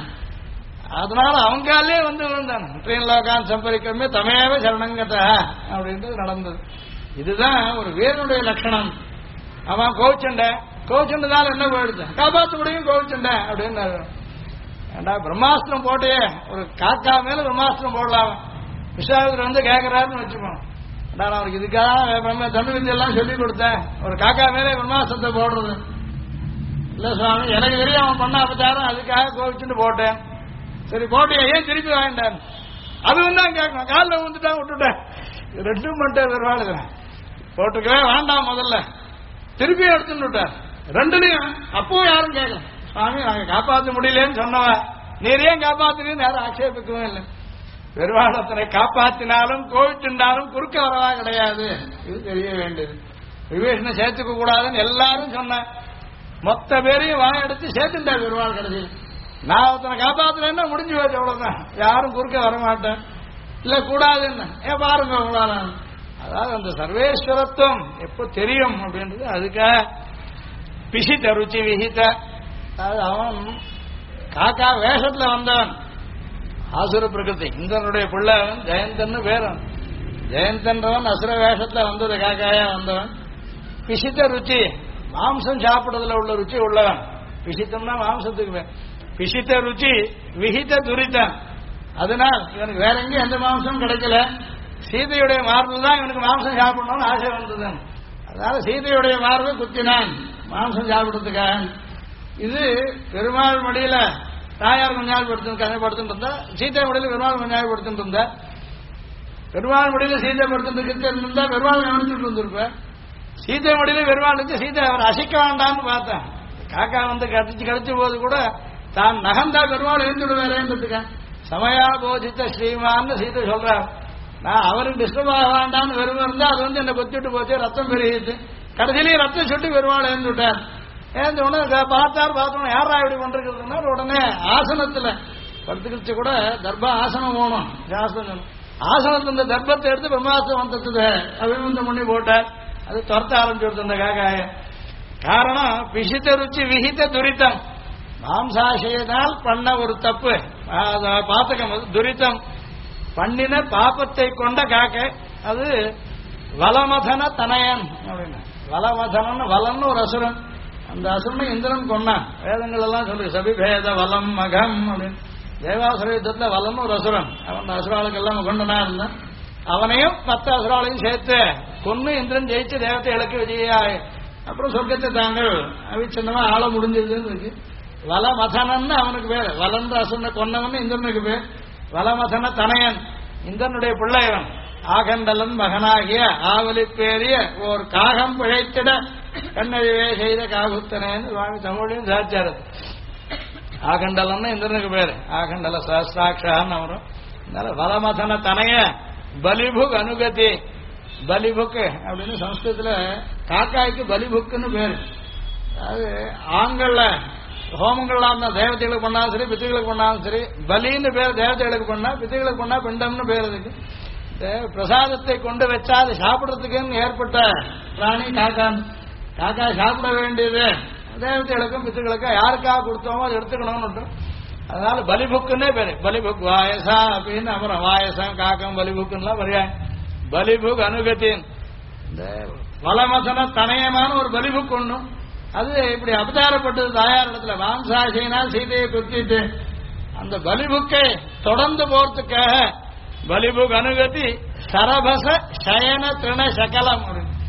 அதனால அவங்க அல்லே வந்து விழுந்தான். ட்ரெயின்லோகான் சம்பரிக்கமே தமேவ சரணங்கத அப்படின்றது நடந்தது. இதுதான் ஒரு வீரனுடைய லட்சணம். அவன் கோவிச்சுண்டதால என்ன போயிடுச்சு, காப்பாற்ற முடியும் கோவிச்சுண்ட அப்படின்னு. ஏண்டா பிரம்மாஸ்திரம் போட்டே ஒரு காக்கா மேல பிரம்மாஸ்திரம் போடலாம். விஸ்வாமித்திரர் வந்து கேட்கிறாருன்னு வச்சுப்போம். நான் அவருக்கு இதுக்காக பிரம்ம தமிழ் வித்தியெல்லாம் சொல்லி கொடுத்தேன், ஒரு காக்கா மேலே பிரம்மாஸ்திரத்தை போடுறது இல்ல சுவாமி, எனக்கு தெரியும் அவன் பண்ண அபச்சாரம், அதுக்காக கோவிச்சுட்டு போட்டேன். சரி போட்டியா, ஏன் திருப்பி வாங்கிட்டான்? அதுவும் தான் கேட்கணும். காலில் வந்துட்டான் விட்டுட்டேன். ரெண்டும் பண்ணிட்டேன் பெருவாள் போட்டுக்கவே வேண்டாம், முதல்ல திருப்பி எடுத்துன்னு விட்டார். ரெண்டுலையும் அப்பவும் யாரும் கேட்கல. சுவாமி நாங்க காப்பாற்ற முடியலன்னு சொன்னவன் நீர் ஏன் காப்பாத்தினு யாரும் ஆட்சேபிக்கவும் இல்லை. பெருவாளத்தனை காப்பாத்தினாலும் கோவிச்சுண்டாலும் குறுக்க வரவா கிடையாது. இது தெரிய வேண்டியது. விவேஷனை சேர்த்துக்க கூடாதுன்னு எல்லாரும் சொன்ன மொத்த பேரையும் வாயெடுத்து சேர்த்துட்டா பெருவாள் கடைசியில். நான் ஒருத்தனை காப்பாத்தினேன்னா முடிஞ்சு போச்சு, அவ்வளவுதான். யாரும் குறுக்க வரமாட்டேன் இல்ல கூடாதுன்னு. ஏன் பாருங்க உங்களால. அதாவது அந்த சர்வேஸ்வரத்துவம் எப்ப தெரியும் அப்படின்றது. அதுக்காக பிசித்த ருச்சி விஹித. அதாவது அவன் காக்கா வேஷத்துல வந்தவன், ஆசுர பிரகிருதி, இந்திரனுடைய பிள்ளைவன் ஜெயந்தன் பேரன். ஜெயந்தன்றவன் அசுர வேஷத்துல வந்தது, காக்காயா வந்தவன். பிசித்த ருச்சி, மாம்சம் சாப்பிடுறதுல உள்ள ருச்சி உள்ளவன். பிசித்தம்னா மாம்சத்துக்கு பிசித்த ருச்சி விஹித துரிதம். அதனால் இவனுக்கு வேற எங்கேயும் எந்த மாம்சம் கிடைக்கல. சீதையுடைய மார்பில் தான் இவனுக்கு மாம்சம் சாப்பிடணும்னு ஆசை வந்தது. அதனால சீதையுடைய மார்பை குத்தினான் மாம்சம் சாப்பிடுறதுக்காக. இது பெருமாள் மடியில தாயார் கதைப்படுத்திட்டு இருந்தா, சீதை மடியில பெருமாள் நியாயப்படுத்திட்டு இருந்தா. பெருமாள் மடியில சீதை படுத்துட்டு இருந்தா பெருமாள் கவனிச்சுட்டு இருந்திருப்ப. சீதை மடியில பெருமாள் இருந்து சீதை அவர் அசைக்க வேண்டாம்னு பார்த்தேன். காக்கா வந்து கடிச்சு போது கூட தான் நகந்தா பெருமாள் எழுந்துடுவேறேன்றதுக்க சமயா போதித்த ஸ்ரீமான்னு சீதை சொல்றார். நான் அவருக்கு டிஸ்டர்ப் ஆக வேண்டாம்னு வெறும் இருந்தா அது வந்து என்னை கொத்திட்டு போச்சு, ரத்தம் பெருகிட்டு கடைசியிலேயே ரத்தம் சுட்டு பெருமாள் எழுந்து விட்டார். ஏந்த உடனே பார்த்தோம் யாரா இப்படி பண்றதுன்னா உடனே ஆசனத்துல படுத்துக்கிச்சு கூட தர்ப ஆசனம் போகணும். ஆசனத்துல இந்த தர்பத்தை எடுத்து பிரம்மாஸ்திரம் வந்தது அபிமந்தம் பண்ணி போட்டார். அது துரத்த ஆரம்பிச்சு அந்த காக்காய. காரணம் பிசித்த ருச்சி விஹித துரிதம். மாம்சாசையினால் பண்ண ஒரு தப்பு பாத்தகம், துரிதம் பண்ணின பாப்பத்தை கொண்ட காக்கை. அது வலமதன தனயன் அப்படின்னு. வலமதனன்னு வலன்னு ஒரு அசுரன். அந்த அசுரனை இந்திரன் கொண்டான். வேதங்கள் எல்லாம் சொல்லு சபிபேத வலம் மகம் அப்படின்னு. தேவாசுர யுத்தத்துல வலன்னு ஒரு அசுரன். அவன் அசுராளுக்கு எல்லாம் கொண்டனா இருந்தான். அவனையும் 10 அசுராளையும் சேர்த்து கொன்னு இந்திரன் ஜெயிச்சு தேவதைகளுக்கு விஜயாய் அப்புறம் சொர்க்கத்தை தாங்கள் அவிச்சின்னமா ஆள முடிஞ்சதுன்னு இருக்கு. வலமதனன்னு அவனுக்கு பேர். வலன்ற அசுரனை கொன்னவன் இந்திரனுக்கு பேர். வலமதன தனயன் இந்திரனுடைய பிள்ளைவன். ஆகண்டலன் மகனாகிய ஆவலி பேரிய ஓர் காகம் பிழைத்திட கண்ணழிவே செய்த காகுத்தனேன்னு சுவாமி தமிழையும் சாச்சாரு. ஆகண்டலம்னு இந்திரனுக்கு பேரு, ஆகண்டல சஹஸ்ராட்சான்னு வரும். அதனால வலமதன தனைய பலிபுக் அனுகதி, பலிபுக்கு அப்படின்னு சம்ஸ்கிருதத்துல காக்காய்க்கு பலிபுக்குன்னு பேரு. அதாவது ஆண்கள்ல ஹோமங்கள்லாம் இருந்தா தேவதைகளுக்கு பண்ணாலும் சரி பித்திகளுக்கு பண்ணாலும் சரி, பலின்னு பேர் தேவதைகளுக்கு பண்ணா, பித்திகளுக்கு பண்ணா பிண்டம்னு பேர். அதுக்கு பிரசாதத்தை கொண்டு வச்சா அது சாப்பிடறதுக்குன்னு ஏற்பட்ட பிராணி காக்கான். காக்கா சாப்பிட வேண்டியது தேவதைகளுக்கும் பித்துகளுக்கும் யாருக்காக கொடுத்தோமோ அது எடுத்துக்கணும்னு. அதனால பலிபுக்குன்னே பேரு. பலிபுக் வாயசா அப்படின்னு அப்புறம் வாயசம் காக்கம் பலிபுக்குலாம் வரையா. பலிபுக் அனுகத்தின் இந்த வலமசன தனயமான ஒரு பலிபுக் ஒண்ணும். அது இப்படி அவதாரப்பட்டது தாயார் இடத்துல. வாம்சாசினா சீதையை குத்திட்டு அந்த பலிபுக்கை தொடர்ந்து போறதுக்காக பலிபுக் அனுகதி சரபச சயன திரண சகலம்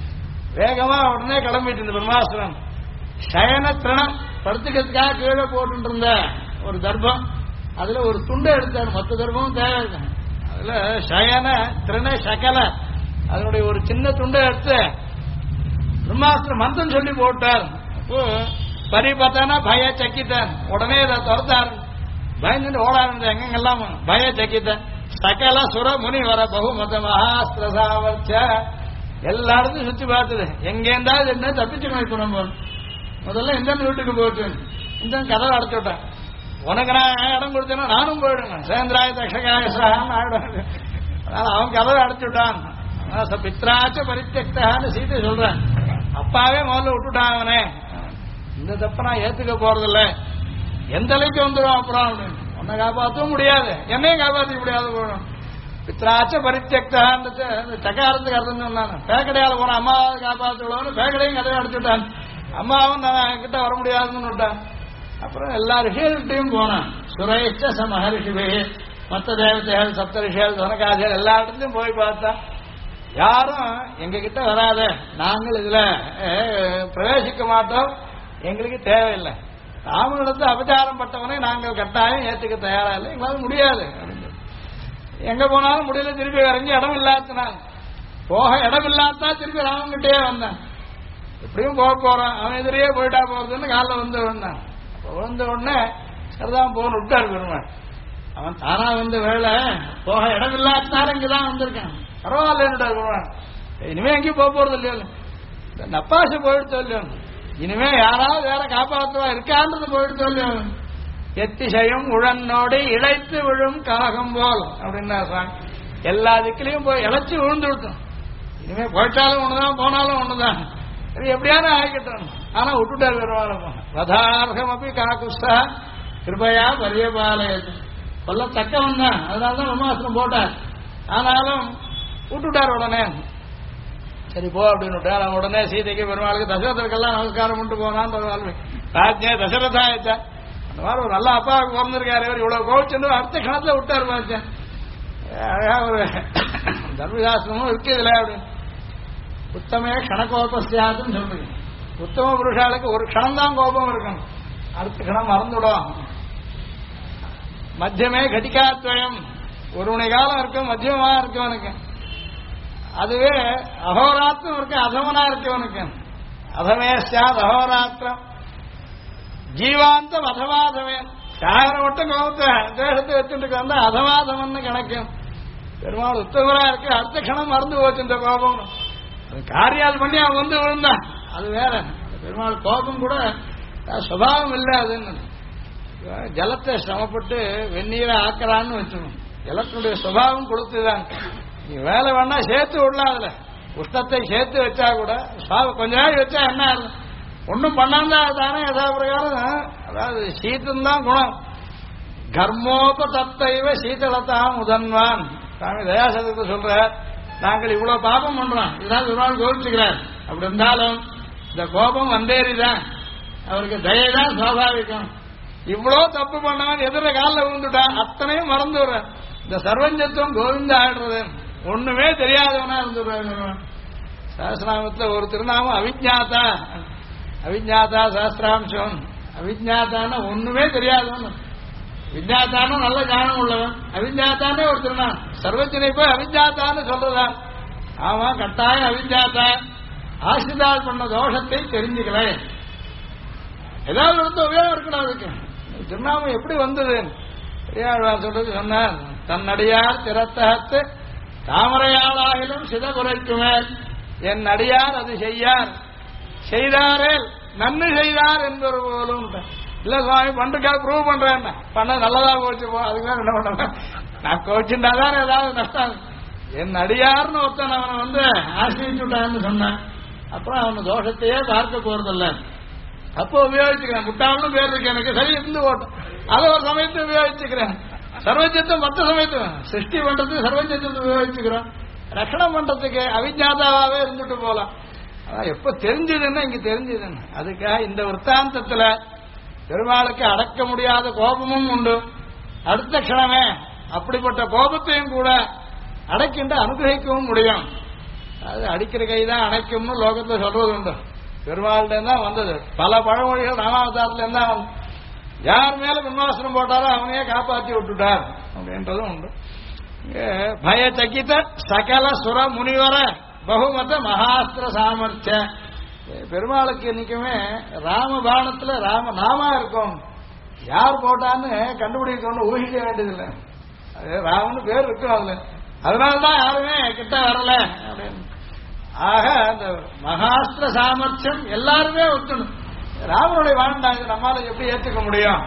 வேகமா உடனே கிளம்பிட்டு இருந்த பிரம்மாஸ்திரம். சயன திரணம் படுத்துக்கிறதுக்காக கீழே போட்டு இருந்த ஒரு தர்பம், அதுல ஒரு துண்டை எடுத்தார். மொத்த தர்பமும் தேவை இருக்கு. அதுல சயன திரண சகல அதனுடைய ஒரு சின்ன துண்டை எடுத்து பிரம்மாஸ்திரம் மந்திரம் சொல்லி போட்டார். அப்போ பரிபத்தனா பய சக்கித்தான். உடனே இதை துரத்தார். பயந்துட்டு ஓட ஆரம்பித்த எங்கெங்கெல்லாம் பய சக்கித்தான். சகல சுர முனி வர பகுமத மகாஸ்திரசாவச்ச எல்லா இடத்தையும் சுத்தி பார்த்தது. எங்க இருந்தாலும் என்ன தப்பிச்சுக்கணும். இப்ப நம்ம முதல்ல இந்த வீட்டுக்கு போச்சு, இந்த கதவை அடைச்சு விட்டேன். உனக்கு நான் இடம் கொடுத்தேன்னா நானும் போயிடுங்க. சேந்திராய தக்ஷகாயசான்னு ஆயிடும். அதனால அவன் கதவை அடைச்சு விட்டான். பித்ராச்ச பரித்தெக்தான்னு சீதை சொல்றேன். அப்பாவே முதல்ல விட்டுட்டான் அவனே. இந்த தப்ப நான் ஏத்துக்க போறதில்ல. எந்த அளவுக்கு வந்துடும் அப்புறம் அப்படின்னு. உன்னை காப்பாற்றவும் முடியாது, என்னையும் காப்பாற்ற முடியாது போகணும். பித்ராச்ச பரித்தெக்தான்னு சக்காரத்துக்கு அர்த்தம் சொன்னான். பேக்கடையால போன அம்மாவை காப்பாற்றுவோம்னு பேக்கடையும் கதையை அடிச்சுட்டான். அம்மாவும் நான் கிட்ட வர முடியாதுன்னு விட்டான். அப்புறம் எல்லா ரிஷிகள்கிட்டையும் போனான். சுரேச்ச மகரிஷிவே மற்ற தேவதைகள் சப்த ரிஷிகள் சொனக்காதிகள் எல்லா இடத்துலையும் போய் பார்த்தா யாரும் எங்க கிட்ட வராத, நாங்கள் இதுல பிரவேசிக்க மாட்டோம், எங்களுக்கு தேவையில்லை. ராமனிடத்து அபச்சாரம் பட்டவனே நாங்கள் கட்டாயம் ஏற்றுக்க தயாரா இல்லை, எங்களால் முடியாது. எங்க போனாலும் முடியல. திருப்பி இறங்கி இடம் இல்லாதனால போக இடம் இல்லாதா திருப்பி ராமன்கிட்டயே வந்தான். எப்படியும் போக போறான், அவன் எதிரியே போயிட்டா போறதுன்னு காலில் வந்து விழுந்தான். விழுந்த உடனே சரிதான் போகணும் விட்டார் பெருமாள். அவன் தானா வந்து வேலை போக இடம் இல்லாதனால இங்கதான் வந்திருக்கான். பரவாயில்ல பெருமாள், இனிமே எங்கேயும் போக போறது இல்லையோ, நப்பாசு போயிடுச்சு இல்லையோ, இனிமே யாராவது வேற காப்பாற்றுவா இருக்கான்றது போயிடுச்சு இல்லையோ. எத்திசையும் உழன்னோடு இழைத்து விழும் காகம் போல் அப்படின்னா எல்லா திக்கிலையும் போய் இழைச்சி விழுந்து விட்டோம். இனிமே போயிட்டாலும் ஒண்ணுதான் போனாலும் ஒண்ணுதான், எப்படியான ஆகிக்கிட்டோம். ஆனா விட்டுட்டார் பெருமாள். வதார்கம் அப்படி காக்குஸ்தா கிருபையா பரியபாலயது கொல்ல தக்கவன் தான். அதனாலதான் பிரம்மாஸ்திரம் போட்டார். ஆனாலும் விட்டுட்டார் உடனே. சரி போ அப்படின்னு விட்டார். உடனே சீதைக்கு பெருமாளுக்கு தசரதற்கெல்லாம் நமஸ்காரம் பண்ணிட்டு போனான். ராஜ்ய தசரதாயத்தா அந்த மாதிரி ஒரு நல்ல அப்பாவுக்கு பிறந்திருக்காரு. இவ்வளவு கோவிச்சுன்னு அடுத்த கணத்துல விட்டாரு. பார்த்தேன் அழகா ஒரு தர்மசாஸ்திரமும் இருக்கு இதுல. அப்படின்னு உத்தமே கணக்கோபஸ்யாதுன்னு சொல்றீங்க. உத்தம புருஷாளுக்கு ஒரு க்ஷணம் தான் கோபம் இருக்கணும், அடுத்த க்ஷணம் மறந்துடும். மத்தியமே கடிகாத்வயம், ஒரு மணி காலம் இருக்கும் மத்தியமா இருக்கவனுக்கு. அதுவே அகோராத்திரம் இருக்கு அதமனா இருக்கவனுக்கு. அதமே சாத் அகோராத்திரம் ஜீவாந்தம் அதவாதவன். சாகர மட்டும் கோபத்தை தேசத்தை வச்சுட்டு வந்தா அதவாதவன்னு கணக்கும். பெருமாள் உத்தமரா இருக்கு, அடுத்த க்ஷணம் மறந்து போச்சு இந்த கோபம். காரியால் பண்ணி அவன் வந்து விழுந்தான், அது வேற. பெருமாள் கோபம் கூட சுபாவம் இல்லை. அதுன்னு ஜலத்தை சிரமப்பட்டு வெந்நீரை ஆக்கலான்னு வச்சுக்கணும். ஜலத்தினுடைய சுபாவம் கொடுத்துதான். நீ வேலை வேணா சேர்த்து விடலாம், அதுல உஷ்ணத்தை சேர்த்து வச்சா கூட கொஞ்ச நாள் வச்சா என்ன ஒன்னும் பண்ணாம தானே யதா பிரகாரம். அதாவது சீத்தம் தான் குணம். கர்மோப தத்தைவ சீத்தளத்தான் முதன்வான். சாமி தயாசதத்தை சொல்ற, நாங்கள் இவ்வளவு பாபம் பண்றோம், இதுதான் ஒரு நாள் கோபிச்சுக்கிறார். அப்படி இருந்தாலும் இந்த கோபம் வந்தேறிதான், அவருக்கு தயதான் சுவாபாவிகம். இவ்வளவு தப்பு பண்ணவன் எதிர காலில் விழுந்துட்டான், அத்தனையும் மறந்து விடுற. இந்த சர்வஞ்சத்துவம் கோவிந்த ஆடுறது ஒண்ணுமே தெரியாதவனா இருந்துடுறாங்க. சஹஸ்ரநாமத்துல ஒரு திருநாமம் அவிஜாதா. அவிஜாதா சஹஸ்ராம்சம். அவிஜாத்தான ஒண்ணுமே தெரியாதவன். விஜாத்தான நல்ல ஞானம் உள்ளவன். அவிஜாத்தானே ஒரு திருநாமம். சர்வஜனை போய் அவிஜாத்தான்னு சொல்றதா? ஆமா, கட்டாயம் அவிஜாத்தா. ஆசிரிதால் பண்ண தோஷத்தை தெரிஞ்சுக்கல. ஏதாவது ஒரு உபயோகம் இருக்கணும் அதுக்கு. திருநாமம் எப்படி வந்தது? பெரியாழ்வார் சொல்றது சொன்னார், தன்னடியார் திறத்தகத்து தாமரையாளாகிலும் சிதகுரைக்குமேல் என் அடியார் அது செய்யார், செய்தாரே நன்னு செய்தார் என்பது போலும். இல்ல சுவாமி பண்றதுக்காக ப்ரூவ் பண்றேன், பண்ண நல்லதா போச்சு போ, அதுக்குதான் என்ன பண்ண, நான் கோச்சுட்டாதான் ஏதாவது நஷ்டம். என் அடியார்னு ஒருத்தன் அவனை வந்து ஆசிரிச்சுட்டான்னு சொன்னான். அப்புறம் அவன் தோஷத்தையே பார்க்க போறதில்ல. அப்போ உபயோகிச்சுக்கிறேன், முட்டாள்னு பேர் இருக்கு எனக்கு, சரி இருந்து ஓட்டும், அதை ஒரு சமயத்தை உபயோகிச்சுக்கிறேன். சர்வஜத்தை மற்ற சமயத்து சிருஷ்டி பண்றதுக்கு சர்வஜத்தை உபயோகிச்சுக்கிறோம், ரட்சணம் பண்றதுக்கு அவிஜாதாவே இருந்துட்டு போலாம். அதான் எப்ப தெரிஞ்சதுன்னா இங்க தெரிஞ்சதுன்னு. அதுக்காக இந்த விற்த்தாந்தத்துல பெருமாளுக்கு அடக்க முடியாத கோபமும் உண்டு. அடுத்த க்ஷணமே அப்படிப்பட்ட கோபத்தையும் கூட அடைக்கின்ற அனுகிரகிக்கவும் முடியும். அது அடிக்கிற கைதான் அணைக்கும்னு லோகத்துல சொல்றது உண்டு. பெருமாள்கிட்ட தான் வந்தது. பல பழமொழிகள் ராமாவதாரத்துல இருந்தா யார் மேல பிரம்மாஸ்திரம் போட்டாரோ அவனையே காப்பாற்றி விட்டுட்டார் அப்படின்றதும் உண்டு. பயச்சகித சகல சுர முனிவர பகுமத மகாஸ்திர சாமர்த்திய. பெருமாளுக்கு இன்னைக்குமே ராமபாணத்துல ராம நாமா இருக்கும். யார் போட்டான்னு கண்டுபிடிக்கணும்னு ஊகிக்க வேண்டியதில்லை. அது ராமன்னு பேர் இருக்கும் அதுல. அதனால்தான் யாருமே கிட்ட வரல அப்படின்னு. ஆக அந்த மகாஸ்திர சாமர்த்தியம் எல்லாருமே ஒத்துணும். ராமனுடைய வாழ்ந்தாங்க நம்மால எப்படி ஏற்றுக்க முடியும்?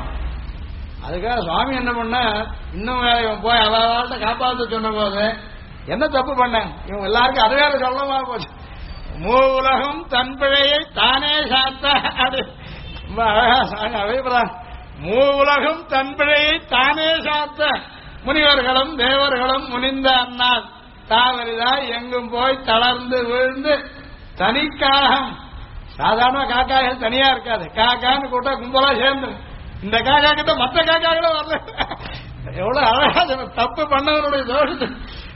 அதுக்காக சுவாமி என்ன பண்ண, இன்னும் இவன் போய் அவள்கிட்ட காப்பாற்ற சொன்ன போது என்ன தப்பு பண்ணேன், இவங்க எல்லாருக்கும் அது வேற சொல்லமா போச்சு. மூ உலகம் தன் பிழையை தானே சாத்த. அது ரொம்ப அழகா சாங்க அவைபுறான். மூ உலகம் தன் பிழையை தானே சாத்த முனிவர்களும் தேவர்களும் முனிந்த அண்ணால் தாவரிதாய் எங்கும் போய் தளர்ந்து விழுந்து தனிக்காகம். சாதாரண காக்காய்கள் தனியா இருக்காது, காக்கான்னு கூட்டா கும்பலா சேர்ந்து இந்த காக்கா கிட்ட மற்ற காக்காக்கள வரல. எவ்வளவு அழகா தப்பு பண்ணவனுடைய தோஷத்தை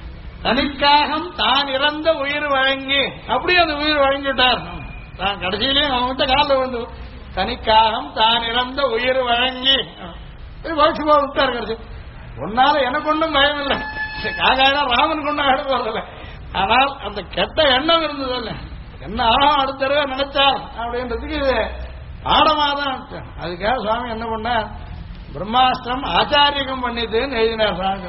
தனிக்காகம் தான் இறந்த உயிர் வழங்கி அப்படியே அந்த உயிர் வழங்கிட்டார். தான் கடைசியிலேயும் அவன்கிட்ட காலில் வந்து தனிக்காகம் தான் இறந்த உயிர் வழங்கி வளர்ச்சி போக விட்டார். கடைசி ஒன்னால எனக்கு ஒன்றும் பயம் இல்லை, காக்காயா ராமன் கொண்டு ஆட போறதில்லை. ஆனால் அந்த கெட்ட எண்ணம் இருந்தது இல்லை, என்ன ஆழம் அடுத்த தடவை நினைச்சார் அப்படின்றதுக்கு இது பாடமாதான். அதுக்காக சுவாமி என்ன பண்ண, பிரம்மாஸ்திரம் ஆச்சாரியம் பண்ணிதுன்னு எழுதினார் சுவாமி.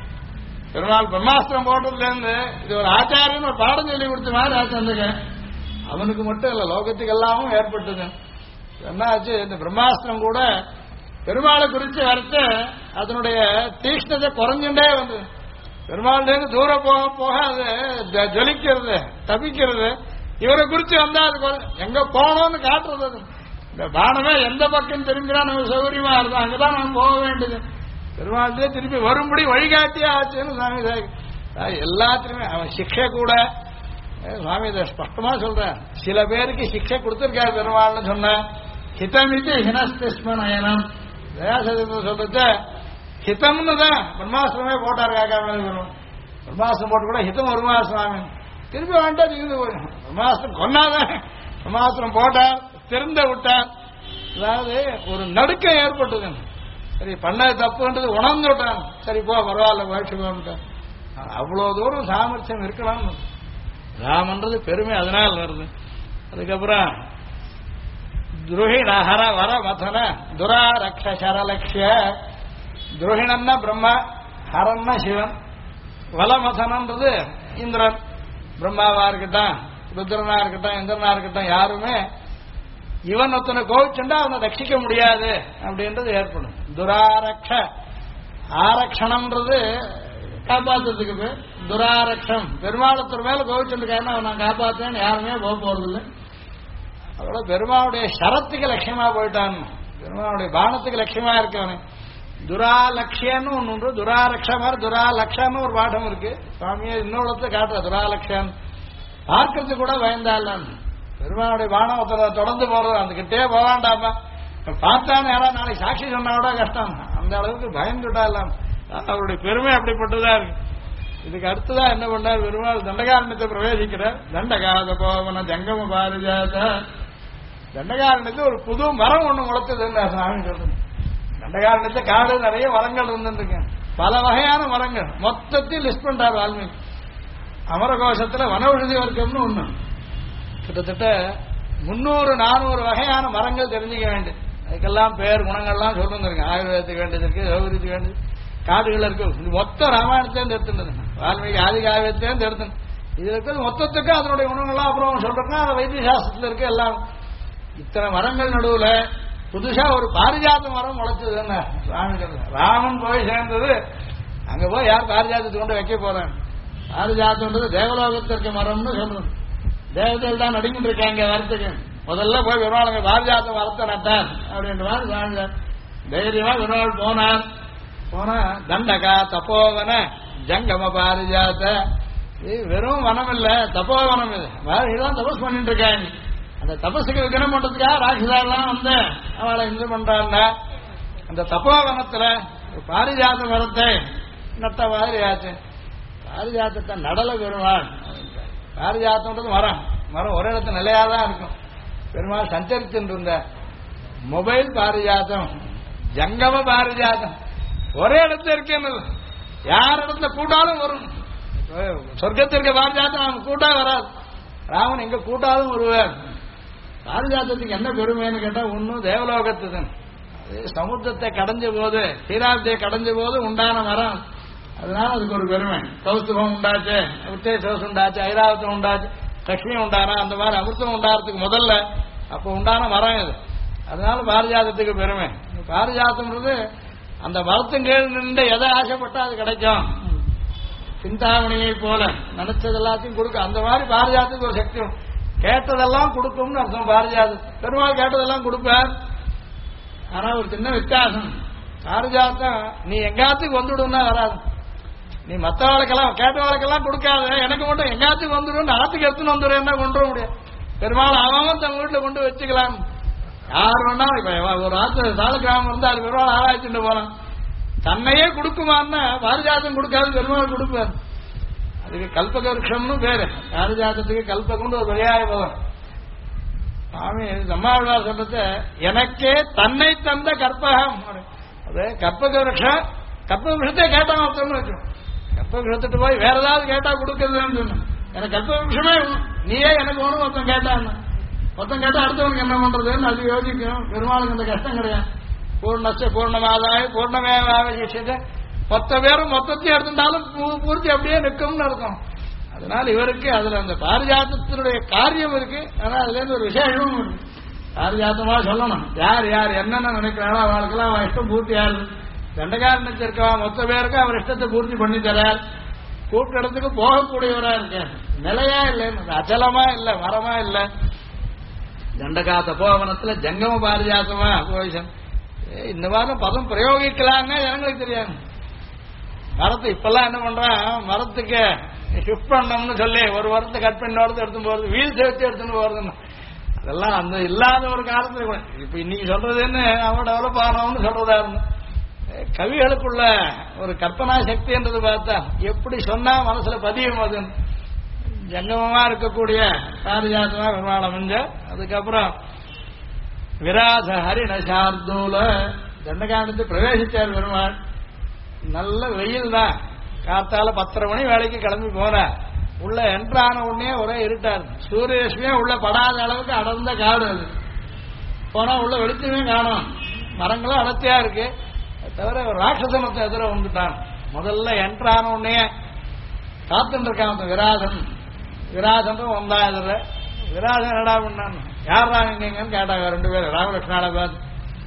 பெருமாள் பிரம்மாஸ்திரம் போட்டதுல இருந்து இது ஒரு ஆச்சாரியன் ஒரு பாடம் சொல்லி கொடுத்த மாதிரி ஆச்சு. அந்த அவனுக்கு மட்டும் இல்ல லோகத்துக்கு எல்லாமும் ஏற்பட்டது. என்ன ஆச்சு, இந்த பிரம்மாஸ்திரம் கூட பெருமாளை குறித்து வரைச்ச அதனுடைய தீஷ்ணத்தை குறைஞ்சுட்டே வந்து பெருமாள் தூரம் போக போக அது ஜொலிக்கிறது தப்பிக்கிறது. இவரை குறிச்சு வந்தா அது எங்க போனோம்னு காட்டுறது. அது இந்த பானமே எந்த பக்கம் திரும்பினா நமக்கு சௌகரியமா இருக்கும், அங்கதான் நம்ம போக வேண்டியது. பெருமாளே திருப்பி வரும்படி வழிகாட்டியா ஆச்சுன்னு சுவாமி எல்லாத்திலுமே அவன் சிக்ஷை கூட சுவாமி இதை ஸ்பஷ்டமா சொல்றேன். சில பேருக்கு சிக்ஷை கொடுத்திருக்காரு பெருமாள்னு சொன்ன ஹிதமித்து ஹினஸ்திஸ்ம நயனம் தயாசதத்தை சொல்றது ஹிதம்னு தான் பிரம்மாஸ்திரமே போட்டார். காக்கா மேல வரும் பிரம்மாஸ்திரம் போட்டு கூட ஹிதம் வருமா சுவாமி திருப்பி வேண்டா திருந்து போயிடும். பிரம்மாஸ்திரம் கொண்டாதான் பிரம்மாஸ்திரம் போட்டார், திறந்த விட்டார். அதாவது ஒரு நடுக்கம் ஏற்பட்டது. சரி பண்ணது தப்புன்றது உணர்ந்து விட்டான், சரி போ பரவாயில்ல வளர்ச்சி போட்டான். அவ்வளவு தூரம் சாமர்த்தியம் இருக்கலாம். ராமன்றது பெருமை அதனால வருது. அதுக்கப்புறம் துருகிண ஹர வர மதன துராரக்ஷ சரலட்சிய. துருகிணன்னா பிரம்மா, ஹரன்னா சிவன், வலமதனன்றது இந்திரன். பிரம்மாவா இருக்கட்டும், ருத்ரனா இருக்கட்டும், இந்திரனா இருக்கட்டும், யாருமே இவன் ஒருத்தனை கோவிச்சுண்டா அவனை ரட்சிக்க முடியாது அப்படின்றது ஏற்படும். துராரக்ஷ ஆரக்ஷணம்ன்றது காப்பாத்துறதுக்கு துராரக்ஷம். பெருமாளத்தர் மேல கோவிச்சுருக்காருன்னா அவன் நான் காப்பாத்தேன்னு யாருமே போக போறதில்லை. அதோட பெருமாளுடைய சரத்துக்கு லட்சியமா போயிட்டான், பெருமாளுடைய பானத்துக்கு லட்சியமா இருக்கவனு. துராலட்சியன்னு ஒண்ணு உண்டு, துராரக்ஷ மாதிரி துராலட்சன்னு ஒரு பாடம் இருக்கு. சுவாமியை இன்னொருத்த காட்டுற துராலட்சம் பார்க்கறது கூட பயந்தாள். பெருமாளுடைய பானம் ஒருத்தர தொடர்ந்து போறது, அந்த கிட்டே போவாண்டாமா பார்த்தான்னு யாராவது நாளைக்கு சாட்சி சொன்னா கூட கஷ்டம். அந்த அளவுக்கு பயந்துட்டா. அவருடைய பெருமை அப்படிப்பட்டதா இருக்கு. இதுக்கு அடுத்ததான் என்ன பண்ணார் பெருமாள், தண்டகாரண்யத்தை பிரவேசிக்கிறார். தண்டகாத போவன ஜங்கம பாரிஜாத. தண்டகாரண்யத்தை ஒரு புது மரம் ஒண்ணு முளைச்சதுன்னு சாமி சொல்றது. தண்டகாரண்யத்தை காடு நிறைய மரங்கள் இருந்துருக்கு, பல வகையான மரங்கள் மொத்தத்தில் லிஸ்ட் பண்றார் வால்மீகி. அமரகோஷத்துல வனௌஷதி வர்க்கம்னு ஒண்ணு, கிட்டத்தட்ட 300-400 வகையான மரங்கள் தெரிஞ்சுக்க வேண்டும். அதுக்கெல்லாம் பேர் குணங்கள்லாம் சொல்லிருந்துருங்க. ஆயுர்வேதத்துக்கு வேண்டியது இருக்கு, சௌகரியத்துக்கு வேண்டியது, காடுகள் இருக்கு. இது மொத்த ராமாயணத்தையும் எடுத்துட்டு வால்மீகி ஆதி காவியத்தையும் எடுத்து இது இருக்கிறது மொத்தத்துக்கு அதனுடைய குணங்கள்லாம் அப்புறம் சொல்றேன்னா அது வைத்திய சாஸ்திரத்துல இருக்கு. எல்லாம் இத்தனை மரங்கள் நடுவுல புதுசா ஒரு பாரிஜாத மரம் முளைச்சது என்ன ராமன் சொல்ற. ராமன் போய் சேர்ந்தது அங்க போய் யார் பாரிஜாதத்தை கொண்டு வைக்க போறேன். பாரிஜாத்தன்றது தேவலோகத்திற்கு மரம்னு சொல்றது. தேவதைகள் தான் நடிக்கிட்டு இருக்காங்க வரத்துக்கு. முதல்ல போய் பெருமாளுங்க பாரிஜாத்த மரத்தை நட்டார் அப்படின்ற மாதிரி தைரியமா பெருமாள் போனார். போனா தண்டகா தப்போவன ஜங்கம பாரிஜாத்த. இது வெறும் வனம் இல்ல, தப்போவனம். இது இதெல்லாம் தபஸ் பண்ணிட்டு இருக்காங்க. அந்த தபஸுக்கு விக்ரம் பண்றதுக்காக ராட்சசாலாம் வந்து அவளை இது பண்றாங்க. அந்த தப்போவனத்துல பாரிஜாத மரத்தை நட்ட மாதிரி ஆச்சு. பாரிஜாத்தத்தை நடல பெருமாள். பாரிஜாத்தம்ன்றது மரம். மரம் ஒரே இடத்துல நிலையாதான் இருக்கும். பெருமாள் சஞ்சரித்து இருந்த மொபைல் பாரிஜாத்தம், ஜங்கம பாரிஜாத்தம் ஒரே இடத்துல இருக்கேன்னு யார் இடத்துல கூட்டாலும் வரும். சொர்க்கத்திற்கு பாரிஜாத்தம் அவன் கூட்டா வராது. ராமன் எங்க கூட்டாலும் வருவார். பாரிஜாத்தத்துக்கு என்ன பெருமைன்னு கேட்டா ஒன்னும் தேவலோகத்துதான். அது சமுத்திரத்தை கடைஞ்ச போது, சீராப்தியை கடைஞ்ச போது உண்டான மரம். அதனால அதுக்கு ஒரு பெருமை. கௌஸ்துபம் உண்டாச்சு, உத்தேசம் உண்டாச்சு, ஐராவத்தம் உண்டாச்சு, லட்சுமி உண்டானா, அந்த மாதிரி அமிர்தம் உண்டாறதுக்கு முதல்ல அப்ப உண்டான மரம் இது. அதனால பாரிஜாதத்துக்கு பெருமை. பாரிஜாத்தம்ன்றது அந்த மரத்தின் கீழ் நின்று எதை ஆசைப்பட்டா அது கிடைக்கும். சிந்தாமணியை போல நினைச்சது எல்லாத்தையும் கொடுக்க. அந்த மாதிரி பாரிஜாத்துக்கு ஒரு சக்தி கேட்டதெல்லாம் கொடுக்கும்னு அர்த்தம். பாரிஜாதம் பெருமாள் கேட்டதெல்லாம் கொடுப்பார். ஆனா ஒரு சின்ன வித்தியாசம். பாரிஜாத்தம் நீ எங்காத்துக்கு வந்துடும்னா வராது. நீ மற்றவர்களுக்கெல்லாம் கேட்டவர்களுக்கெல்லாம் கொடுக்காத, எனக்கு மட்டும் எங்காத்துக்கு வந்துடும், ஆத்துக்கு எடுத்துன்னு வந்துடுறேன்னா கொண்டு வர முடியாது. பெருமாள் அவன் தன் வீட்டுல கொண்டு வச்சுக்கலாம். யார் வேணா இப்ப ஒரு ஆத்து சால கிராமம் இருந்தா அது பெருமாள் ஆராய்ச்சிட்டு போறான். தன்னையே கொடுக்குமான்னா பாரிஜாத்தம் கொடுக்காது, பெருமாள் கொடுப்பார். அதுக்கு கல்பக விருஷம்னு பேரு. பாரிஜாத்தத்துக்கு கல்பகம்னு ஒரு விளையாய பதம். சுவாமி நம்மாழ்வார் சொல்றது எனக்கே தன்னை தந்த கற்பகம். அது கற்பக விருஷம். கற்பக விருஷத்தை கேட்டான் ஒருத்தம்னு வச்சோம். கற்பக விருஷத்துட்டு போய் வேற ஏதாவது கேட்டா கொடுக்கறதுன்னு சொன்னேன். எனக்கு கற்பக விருஷமே நீயே எனக்கு ஒண்ணு ஒருத்தன் கேட்டான். மொத்தம் கேட்டா அடுத்தவனுக்கு என்ன பண்றதுன்னு அது யோசிக்கும். பெருமாளுக்கு அந்த கஷ்டம் கிடையாது. பூர்ணச்ச பூர்ணமாதாய பூர்ணமேவாவசியத்தை 10 பேரும் மொத்தத்தையும் எடுத்துட்டாலும் பூர்த்தி அப்படியே நிற்கும்னு அர்த்தம். அதனால இவருக்கு அதுல அந்த பாரிஜாத்தத்தினுடைய காரியம் இருக்கு. ஆனா அதுல இருந்து ஒரு விசேஷமும் இருக்கு. பாரிஜாத்தமா சொல்லணும். யார் யார் என்னென்ன நினைக்கிறாரோ அவளுக்கெல்லாம் அவன் இஷ்டம் பூர்த்தி ஆகுது. தண்டகாரனுக்கு இருக்கா மொத்த பேருக்கு அவர் இஷ்டத்தை பூர்த்தி பண்ணி தரார். கூப்பிட்ட இடத்துக்கு போகக்கூடியவரா இருக்க. நிலையா இல்லை, அச்சலமா இல்ல, மரமா இல்ல. தண்டகா தபோவனத்துல ஜங்கம பாரிஜாத்தமா போயிசன். இந்த மாதிரி பதம் பிரயோகிக்கலான்னு ஜனங்களுக்கு தெரியாது. மரத்தை இப்பெல்லாம் என்ன பண்றான், மரத்துக்கு ஷிஃப்ட் பண்ணணும்னு சொல்லி ஒரு வருஷத்தை கட் பண்ணி எடுத்து போறது, வீல் சேர்த்து எடுத்துன்னு போறதுன்னு. அதெல்லாம் அந்த இல்லாத ஒரு காலத்துல கூட இப்ப இன்னைக்கு சொல்றதுன்னு அவன் டெவலப் ஆனவன்னு சொல்றதா இருந்து. கவிகளுக்குள்ள ஒரு கற்பனா சக்தின்றது பார்த்தா எப்படி சொன்னா மனசுல பதியும். அது ஜங்கமமா இருக்கக்கூடிய பாரிஜாத்தமா பெருமாள் அமைஞ்ச. அதுக்கப்புறம் விராச ஹரிண சார்தூல தண்டகாண்டத்து பிரவேசிச்சார் பெருமாள். நல்ல வெயில் தான். காத்தால 10:30 மணி வேலைக்கு கிளம்பி போன. உள்ள என்ட்ரான உடனே ஒரே இருட்டாரு. சூரியரஷ்மியே உள்ள படாத அளவுக்கு அடர்ந்த காடு. அது போனா உள்ள வெளிச்சமே காணும். மரங்களும் அடர்த்தியா இருக்கு. தவிர ராட்சசனத்தை எதிர வந்துட்டான். முதல்ல என்ட்ரான உடனே காத்துட்டு இருக்கான் விராசன். விராசன் வந்தா எதிர. விராசன் என்னடா பண்ணான், யாரா நீங்கன்னு கேட்டாங்க 2 பேரும். ராமலட்சுமணால பார்த்து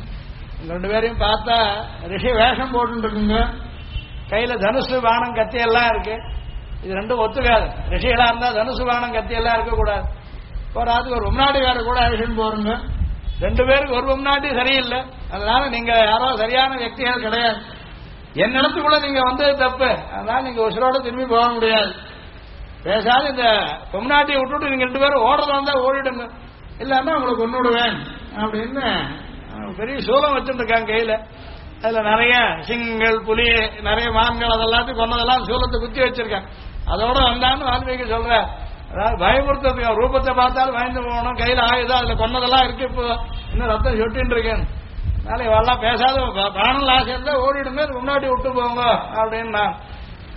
2 பேரையும் பார்த்தா ரிஷி வேஷம் போட்டு இருக்குங்க. கையில தனுசு பானம் கத்தி எல்லாம் இருக்கு. இது ரெண்டும் ஒத்துக்காது. ரிஷிகளா இருந்தா தனுசு பானம் கத்தி எல்லாம் இருக்கக்கூடாது. போராதுக்கு ஒரு முன்னாடி வேற கூட அழிச்சுன்னு போறீங்க. 2 பேருக்கு ஒரு முன்னாடி சரியில்லை. அதனால நீங்க யாரோ சரியான வியக்திகள் கிடையாது. என் இடத்துக்குள்ள நீங்க வந்தது தப்பு. அதனால நீங்க உசுரோட திரும்பி போக முடியாது. பேசாத இந்த பொம்நாட்டியை விட்டுட்டு நீங்க 2 பேரும் ஓடுறதா இருந்தா ஓடிடுங்க, இல்லன்னா உங்களுக்கு கொண்டுடுவேன் அப்படின்னு பெரிய சூலம் வச்சுருக்காங்க கையில. அதுல நிறைய சிங்கங்கள், புலி, நிறைய மான்கள் அதெல்லாத்தையும் கொண்டதெல்லாம் சூலத்தை குத்தி வச்சிருக்காங்க. அதோட வந்தான்னு வால்மீகி சொல்ற. அதாவது பயமுறுத்துறதுக்கு ரூபத்தை பார்த்தாலும் பயந்து போகணும். கையில ஆயுதம் அதுல கொண்டதெல்லாம் இருக்கு. இப்போ இன்னும் ரத்தம் சொட்டின்னு இருக்கேன். அதனால இவெல்லாம் பேசாத பிராணம் ஆசை இருந்தா ஓடிடுமே, முன்னாடி விட்டு போங்க அப்படின்னு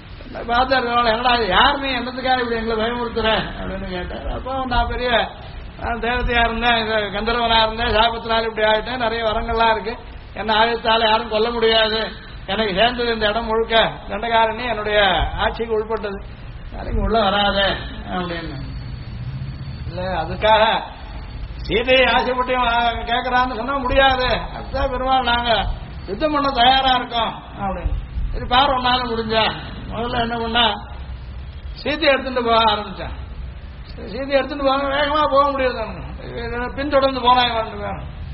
பார்த்தாரு. என்னடா யார் நீ என்னத்துக்காக இப்படி எங்களை பயமுறுத்துற அப்படின்னு கேட்டார். அப்போ நான் பெரிய நான் தேவதையா இருந்தேன், கந்தர்வனா இருந்தேன், சாபத்தினால இப்படி ஆகிட்டேன், நிறைய வரங்கள்லாம் இருக்கு, என்ன ஆயுதத்தால யாரும் கொல்ல முடியாது, எனக்கு சேர்ந்தது இந்த இடம் முழுக்க தண்டகாரணி என்னுடைய ஆட்சிக்கு உட்பட்டது, நாளைக்கு உள்ள வராது அப்படின்னு. இல்ல அதுக்காக சீதையை ஆசைப்பட்டு கேட்கறான்னு சொன்னா முடியாது, அதுதான் பெருமாள் நாங்க யுத்தம் பண்ண தயாரா இருக்கோம் அப்படின்னு. சரி பாரு ஒன்னால முடிஞ்சா. முதல்ல என்ன பண்ணா சீதையை எடுத்துட்டு போக ஆரம்பிச்சான். சீதையை எடுத்துட்டு போக வேகமா போக முடியாது, பின்தொடர்ந்து போனாங்க.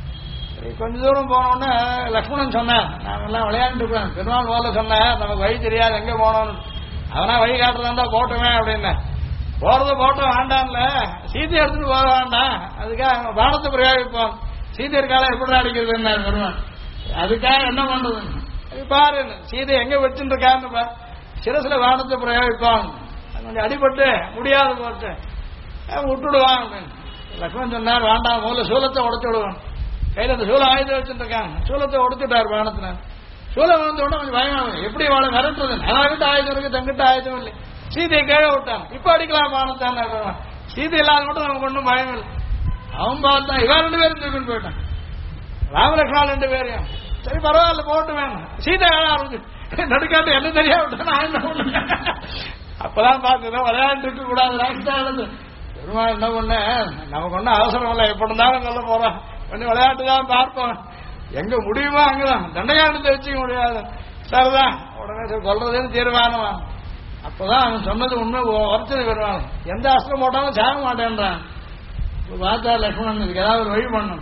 கொஞ்ச தூரம் போனோடனே லக்ஷ்மணன் சொன்னார், நாங்கெல்லாம் விளையாண்டுருக்கோம், பெருமாள் முதல்ல சொன்னார் நமக்கு வழி தெரியாது எங்க போனோம்னு, அவனா வழி காட்டுறதா போட்டுமே அப்படின்னு. போறது போட்டோம் வேண்டாம்ல, சீதையை எடுத்துட்டு போக வேண்டாம், அதுக்காக பானத்தை பிரயோகிப்போம், சீதை இருக்கால எப்படி அடிக்கிறது என்ன பெருமாள், அதுக்காக என்ன பண்றது பாரு, சீதை எங்க வச்சுட்டு இருக்கான்னு பாரு, சிரசுல வானத்தை பிரயோகிப்போம், கொஞ்சம் அடிபட்டு முடியாது போட்டு விட்டுடுவான் அப்படின்னு. லக்ஷ்மணன் சொன்னார் வேண்டாம், முதல்ல சூலத்தை உடைச்சு விடுவான், கையில அந்த சூலம் ஆயுதம் வச்சுட்டு இருக்காங்க, சூலத்தை உடைச்சுட்டார் பானத்தின. சூலம் வந்து உடனே கொஞ்சம் பயமாகும், எப்படி வாழ மிரட்டுறது, அதாகிட்ட ஆயுதம் இருக்கு தங்கிட்ட ஆயுதம் இல்லை, சீதையை கீழே விட்டான், இப்ப அடிக்கலாம் பானத்தான், சீதை இல்லாத மட்டும் நமக்கு ஒன்றும் பயம் இல்லை. அவன் பார்த்தான் இவா 2 பேரும் தூக்கின்னு போயிட்டான், ராமலட்சுமணா 2 பேரையும். சரி பரவாயில்ல போட்டு வேணும், சீதை வேணா ஆரம்பிச்சு நடுக்காட்டு என்ன தெரியா விட்டா நான் என்ன பண்ண. அப்பதான் பார்த்துதான் விளையாண்டு இருக்க கூடாது, ராஷ்டிரம் பெருமாள் என்ன பண்ண, நமக்கு ஒன்றும் அவசரம் இல்லை, எப்படி இருந்தாலும் சொல்ல போறோம், கொஞ்சம் விளையாட்டு தான் பார்ப்போம், எங்க முடியுமோ அங்கதான், தண்டகாரணத்தை வச்சுக்க முடியாது, சரிதான் உடனே கொல்றதுன்னு தீர்மானமா. அப்பதான் அவன் சொன்னது உண்மை உரைச்சது பெருமாள், எந்த அஸ்திரம் போட்டாலும் சாக மாட்டேன்றான். பார்த்தா லக்ஷ்மணன் இதுக்கு ஏதாவது ஒரு வழி பண்ணணும்,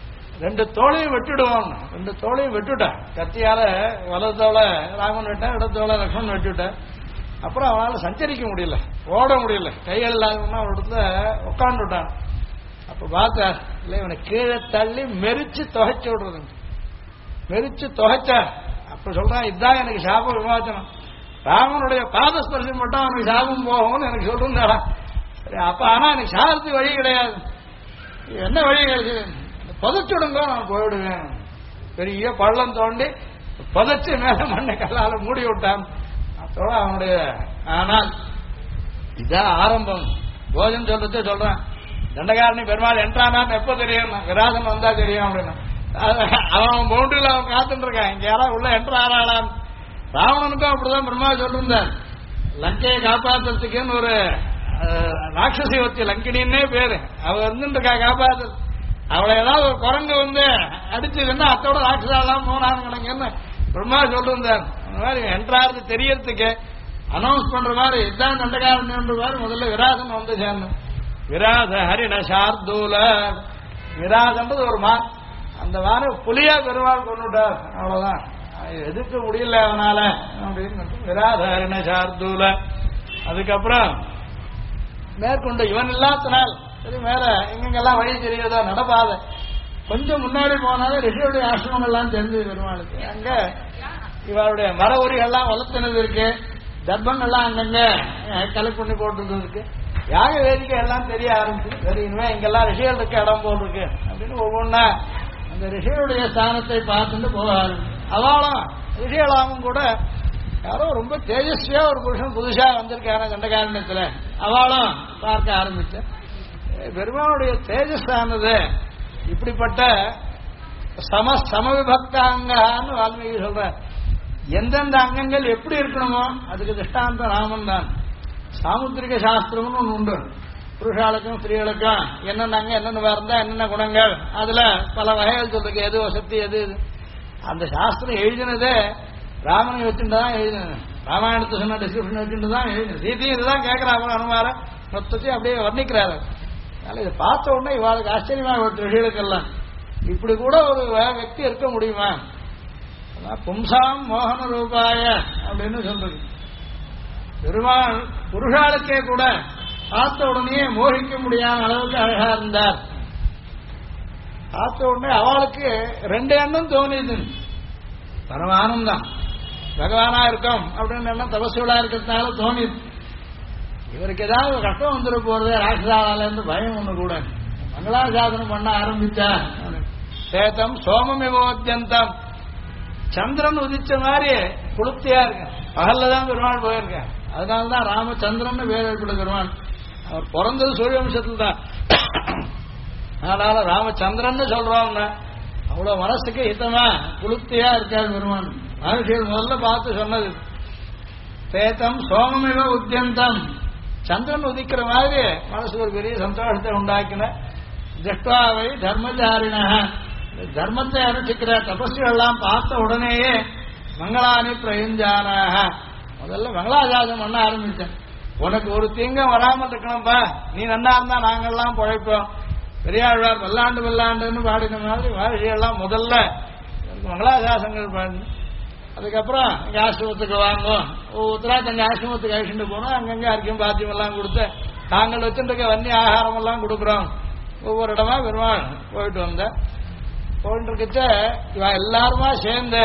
2 தோளையும் வெட்டிடுவான், 2 தோளையும் வெட்டுட்டான், கத்தியால வலது தோளை ராமன் விட்டான், இடது தோளை லக்ஷ்மணன் வெட்டிவிட்டான். அப்புறம் அவனால சஞ்சரிக்க முடியல, ஓட முடியல, கைகள் இல்லாம ஒரு இடத்துல உட்காந்துட்டான். அப்ப பார்த்தா இல்ல இவனை கீழே தள்ளி மெரிச்சு தொகைச்சு விடுறது, மெரிச்சு தொகைச்ச. அப்ப சொல்றான் இதுதான் எனக்கு சாப விமோசனம், ராமனுடைய பாதஸ்பர்சம் மட்டும் அவனுக்கு சாபம் போகும்னு எனக்கு சொல்லிருந்தாடா. சரி அப்ப ஆனா எனக்கு சாதத்துக்கு வழி கிடையாது, என்ன வழி கிடையாது, புதைச்சுடுங்க நான் போயிடுவேன். பெரிய பள்ளம் தோண்டி புதைச்சு மேல மண்ணை கல்லால மூடி விட்டான். அதோட அவனுடைய ஆனால் இதான் ஆரம்பம். போஜன் சொல்றதே சொல்றான், தண்டகாரணி பெருமாள் என்றானான்னு எப்ப தெரியும், விராசன் வந்தா தெரியும் அப்படின்னா. அவன் பவுண்டரியில் அவன் காத்துட்டு இருக்கான், இங்க யாராவது உள்ள என்ற ஆறாளான். ராவணனுக்கும் அப்படிதான் பெருமாள் சொல்லிருந்தார், லங்கையை காப்பாத்துறதுக்குன்னு ஒரு ராட்சசி வச்சு லங்கினின்னே பேரு, அவ இருந்துட்டு இருக்கா காப்பாத்து, அவளை ஏதாவது ஒரு குரங்கு வந்து அடிச்சதுன்னா அத்தோட ராட்சசாலாம் போனான்னு பெருமாள் சொல்லிருந்தார். அந்த மாதிரி என்றாரு தெரியறதுக்கு அனௌன்ஸ் பண்ற மாதிரி இதுதான் தண்டகாரணி மாதிரி முதல்ல விராசன் வந்து சேர்ந்து, விராச ஹரிண சார்தூல, விராசன்றது ஒரு மான், அந்த மானை புலியா பெருமாள் கொண்டுட்டார், அவ்வளவுதான், எதிர்க்க முடியல அவனால அப்படின்னு விராச ஹரிண சார்தூல. அதுக்கப்புறம் மேற்கொண்டு இவன் இல்லாதனால் சரி மேல எங்கெங்கெல்லாம் வழி தெரியாதோ நடப்பாத, கொஞ்சம் முன்னாடி போனாலும் ரிஷியுடைய ஆசிரமங்கள்லாம் தெரிஞ்சது பெருமாளுக்கு. அங்க இவருடைய மர உரிகள்லாம் வளர்த்துனது இருக்கு, தர்ப்பங்கள்லாம் அங்கங்க கலெக்ட் பண்ணி போட்டுருந்தது இருக்கு, யாக வேதிக்கை எல்லாம் தெரிய ஆரம்பிச்சு. சரி இனிமே இங்கெல்லாம் ரிஷிகள் இருக்க இடம் போட்டிருக்கு அப்படின்னு ஒவ்வொன்னா அந்த ரிஷிகளுடைய ஸ்தானத்தை பார்த்துட்டு போக ஆரம்பிச்சு. அவளும் ரிஷிகளாகவும் கூட யாரோ ரொம்ப தேஜஸ்வியா ஒரு புருஷன் புதுசா வந்திருக்கான தண்டகாரண்யத்துல, அவளும் பார்க்க ஆரம்பிச்ச. பெருமானுடைய தேஜஸானது இப்படிப்பட்ட சமவிபக்தாங்கன்னு வால்மீகி சொல்ற, எந்தெந்த அங்கங்கள் எப்படி இருக்கணுமோ அதுக்கு திருஷ்டாந்தம் ராமன் தான். சாமுத்திரிக சாஸ்திரம்னு ஒன்று உண்டு, புருஷாளுக்கும் ஸ்திரீகளுக்கும் என்னென்ன அங்க என்னென்ன இருந்தா என்னென்ன குணங்கள், அதுல பல வகைகள் சொல்றதுக்கு எது வசதி எது. அந்த சாஸ்திரம் எழுதினதே ராமனை வச்சுட்டு தான் எழுதினது, ராமாயணத்தை சொன்ன டிஸ்கிரிப்ஷன் வச்சுட்டு தான் எழுதினது. சீத்தையும் இதுதான் கேட்கிறாங்க, அனுமார மொத்தத்தையும் அப்படியே வர்ணிக்கிறாரு. அதனால இதை பார்த்த உடனே இவாளுக்கு ஆச்சரியமாக ஒரு ரிஷிகளுக்கெல்லாம் இப்படி கூட ஒரு व्यक्ति இருக்க முடியுமா, பும்சாம் மோகன ரூபாய அப்படின்னு சொல்றது. பெருமாள் புருஷாளுக்கே கூட பார்த்த உடனே மோகிக்க முடியாத அளவுக்கு அழகா இருந்தார். பார்த்த உடனே அவளுக்கு 2 எண்ணம் தோணிது, பரம ஆனந்தம், பகவானா இருக்கும் அப்படின்னு எண்ணம் தபசுகளா இருக்கிறதுனால தோணிது. இவருக்கு ஏதாவது கஷ்டம் வந்துட போறது ராட்சசால இருந்து பயம் ஒண்ணு கூட. மங்களாசாசனம் பண்ண ஆரம்பிச்சா சேதம் சோமம் விவோத்தியந்தம், சந்திரன் உதிச்ச மாதிரி குளுத்தியா இருக்கு, பகல்லதான் பெருமாள் போயிருக்க. அதனாலதான் ராமச்சந்திரன் பேர் ஏற்படுது பெருமாள். அவர் பிறந்தது சூரிய வம்சத்தில் தான், அதனால ராமச்சந்திரன் சொல்றோம்னா அவ்வளவு மனசுக்கு ஹிதமா குளுத்தியா இருக்காது பெருமான். மனுஷிகள் முதல்ல பார்த்து சொன்னது தேத்தம் சோமமிவ உத்தியந்தம், சந்திரன் உதிக்கிற மாதிரி மனசுக்கு ஒரு பெரிய சந்தோஷத்தை உண்டாக்கின. திருஷ்டாவை தர்மச்சாரிண, தர்மத்தை அனுஷ்டிக்கிற தபஸ்விகள்லாம் பார்த்த உடனேயே மங்களானி பிரயுஞ்சானாக, முதல்ல மங்களாஜாதம் பண்ண ஆரம்பிச்சேன். உனக்கு ஒரு தீங்கம் வராமல் இருக்கணும்பா, நீ நன்னா இருந்தா நாங்கள்லாம் பிழைப்போம். பெரியாழ்வார் வெள்ளாண்டு வெள்ளாண்டுன்னு பாடின மாதிரி மகர்ஷியெல்லாம் முதல்ல மங்களாசாசங்கள் பாடி, அதுக்கப்புறம் எங்க ஆசிரமத்துக்கு வாங்கும், ஒவ்வொருத்தரா தங்க ஆசிரமத்துக்கு அழிச்சுட்டு போனோம். அங்கங்க அரிக்கும் பாத்தியம் எல்லாம் கொடுத்து நாங்கள் வச்சுருக்க வன்னி ஆகாரம் எல்லாம் கொடுக்குறோம். ஒவ்வொரு இடமா பெருமாள் போயிட்டு வந்த போயிட்டு இருக்கச்ச இவ எல்லாருமா சேர்ந்து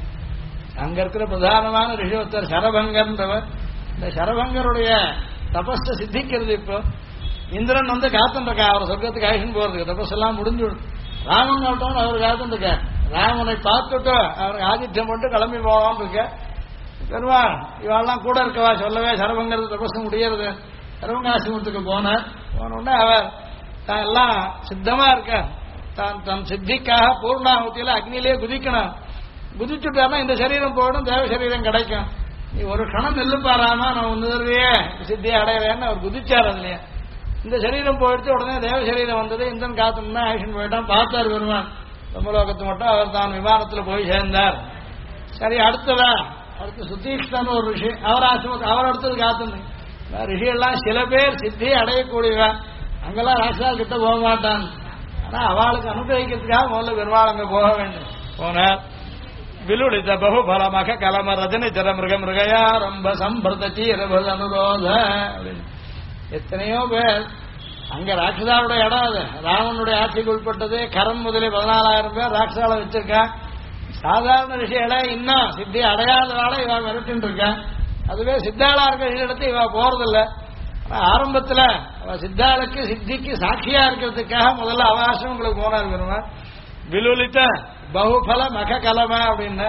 அங்க இருக்கிற பிரதானமான ரிஷி ஒருத்தர் சரபங்கர்ன்றவர். இந்த சரபங்கருடைய தபஸை சித்திக்கிறது. இப்போ இந்திரன் வந்து காத்துருக்கா அவர் சொர்க்கத்துக்கு ஆயிஷன் போறதுக்கு, தபஸ் எல்லாம் முடிஞ்சு ராமன் சொல்லிட்டோம் அவர் காத்துருக்க. ராமனை பார்த்துட்டு அவருக்கு ஆதித்யம் போட்டு கிளம்பி போவான்னு இருக்க. பெருமாள் இவெல்லாம் கூட இருக்கவா சொல்லவே சரபங்கர் தபஸ் முடியறது. சரபங்காசிரமத்துக்கு போனார். போனோடனே அவர் தான் எல்லாம் சித்தமா இருக்க, தான் தன் சித்திக்காக பூர்ணாகுத்தியில அக்னியிலே குதிக்கணும். குதிச்சுட்டாருன்னா இந்த சரீரம் போயிடும், தேவ சரீரம் கிடைக்கும். நீ ஒரு கணம் நெல்லுப்பாராமா நான் ஒன்றுவே சித்தியை அடையிறேன்னு அவர் குதிச்சார். அதுலயே இந்த சரீரம் போயிடுச்சு. உடனே தேவ சரீரம் வந்தது. இந்தன் காத்துனா ஆக்ஷன் போயிட்டான். பார்த்தார் பெருமான் பிரம்மலோகத்து மட்டும். அவர் தான் விமானத்தில் போய் சேர்ந்தார். சரி, அடுத்து சுத்தீஷ்ணன் ஒரு ரிஷி, அவர் ஆசிரமத்தில் அவர் அடுத்தது காத்துன்னு ரிஷியெல்லாம் சில பேர் சித்தியை அடையக்கூடியவன். அங்கெல்லாம் ராசா கிட்ட போக மாட்டான். ஆனா அவளுக்கு அனுகிரகிக்கிறதுக்காக முதல்ல பெருமாள் அங்க போக வேண்டும். போனார். விலுளித பகுபலமாக கலம ரஜனி ஜர மிருக மிருகயா ரொம்ப சம்பிரத சீரபத அனுரோத அப்படின்னு எத்தனையோ பேர் அங்க ராட்சதாவுடைய இடம். அது ராவனுடைய ஆட்சிக்கு உட்பட்டது. கரண் முதலே 14,000 பேர் ராட்சதால வச்சிருக்கான். சாதாரண ரிஷிகளை இன்னும் சித்தி அடையாதவாள இவ மிரட்டின்னு இருக்கான். அதுவே சித்தாளா இருக்கிற இடத்துல இவ போறதில்லை. ஆரம்பத்துல அவ சித்தாளுக்கு சித்திக்கு சாட்சியா இருக்கிறதுக்காக முதல்ல அவகாசங்களுக்கு போனார் பெருமாள். விலுலித்த பகுபல மக கலம அப்படின்னு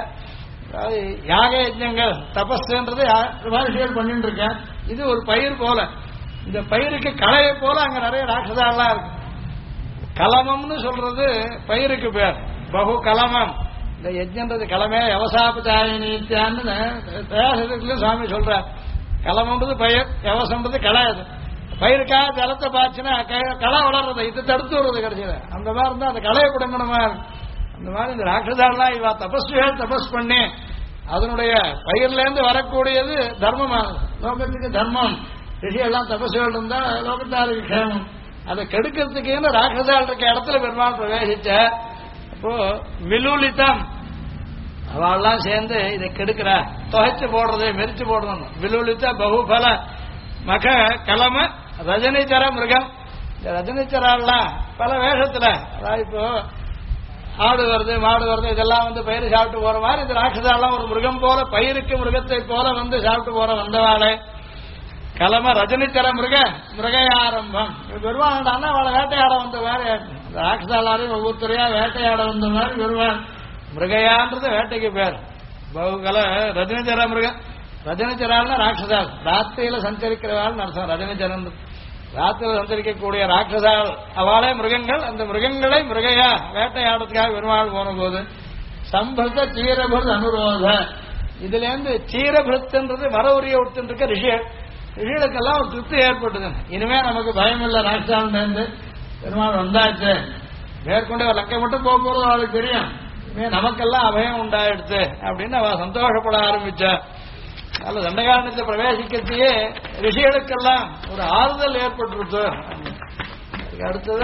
யாக யஜ்ஞங்கள் தபஸ்ன்றது மகர்ஷிகள் பண்ணிட்டு இருக்கேன். இது ஒரு பயிர் போல, இந்த பயிருக்கு களையை போல அங்க நிறைய ராட்சதாலாம் இருக்கு. கலமம்னு சொல்றது பயிருக்கு பேர். பகு கலமம் இந்த யஜ்ஞன்றது கலமே யவசாபச்சாயினித்தியான்னு தயாசத்துக்குள்ள சுவாமி சொல்றார். கலமன்றது பயிர், யவசம்ன்றது களை. அது பயிருக்காக ஜலத்தை பாய்ச்சினா களை வளர்றது, இது தடுத்து வருது கிடைச்சது. அந்த மாதிரி இருந்தா அந்த களையை பிடுங்கணுமா இருக்கு. அந்த மாதிரி இந்த ராட்சதாலாம் இவா தபஸ்விகள் தபஸ் பண்ணி அதனுடைய பயிர்ல இருந்து வரக்கூடியது தர்மமானது. லோகத்துக்கு தர்மம். ரிஷியெல்லாம் தபஸ்விகள் இருந்தா லோகத்தாருக்கு க்ஷேமம். அதை கெடுக்கிறதுக்கு ராட்சதால் இருக்க இடத்துல பெருமாள் பிரவேசிச்ச அப்போ விலுலித்தம் அவெல்லாம் சேர்ந்து இதை கெடுக்கிற தொகைச்சு போடுறது, மெரிச்சு போடுறது. விலுலித்த பகுபல மக கலம ரஜனிச்சர மிருகம். இந்த ரஜனிச்சரெல்லாம் பல வேஷத்துல, அதாவது இப்போ ஆடு வருது மாடு வருது இதெல்லாம் வந்து பயிர் சாப்பிட்டு போற மாதிரி இந்த ராட்சதாலாம் ஒரு மிருகம் போல, பயிருக்கு மிருகத்தை போல வந்து சாப்பிட்டு போற வந்தவாளை கலம ரஜனிச்சர மிருகையாரம்பம். பெருமாண்டான்னா அவளை வேட்டையாட வந்த மாதிரி ராட்சதாலையும் ஒவ்வொருத்தரையா வேட்டையாட வந்த மாதிரி பெருமாள். மிருகையான்றது வேட்டைக்கு பேர். பகுகல ரஜனிச்சர மிருகம். ரஜனிச்சரால்னா ராட்சதால் ராத்திரியில சஞ்சரிக்கிறவாள் அர்த்தம். ரஜனிச்சரன் ராத்திரியில சஞ்சரிக்கக்கூடிய ராட்சதால் அவளே மிருகங்கள். அந்த மிருகங்களை மிருகையா வேட்டையாடுறதுக்காக பெருமாள் போன போது சம்பிருத்த சீரபிருத் அனுரோத. இதுல இருந்து சீரபிருத்ன்றது மர உரிய விட்டுருக்க ரிஷிகளுக்கெல்லாம் ஒரு திருப்தி ஏற்பட்டது. இனிமே நமக்கு பயம் இல்லை, ராட்சாந்து பெருமாள் வந்தாச்சு, மேற்கொண்டு லக்கை மட்டும் போக போறது அவளுக்கு தெரியும். இனிமே நமக்கெல்லாம் அபயம் உண்டாயிடுச்சு அப்படின்னு அவ சந்தோஷப்பட ஆரம்பிச்சா. அதில் தண்டகாரணத்தை பிரவேசிக்கிறதையே ரிஷிகளுக்கெல்லாம் ஒரு ஆறுதல் ஏற்பட்டுருச்சு. அடுத்தது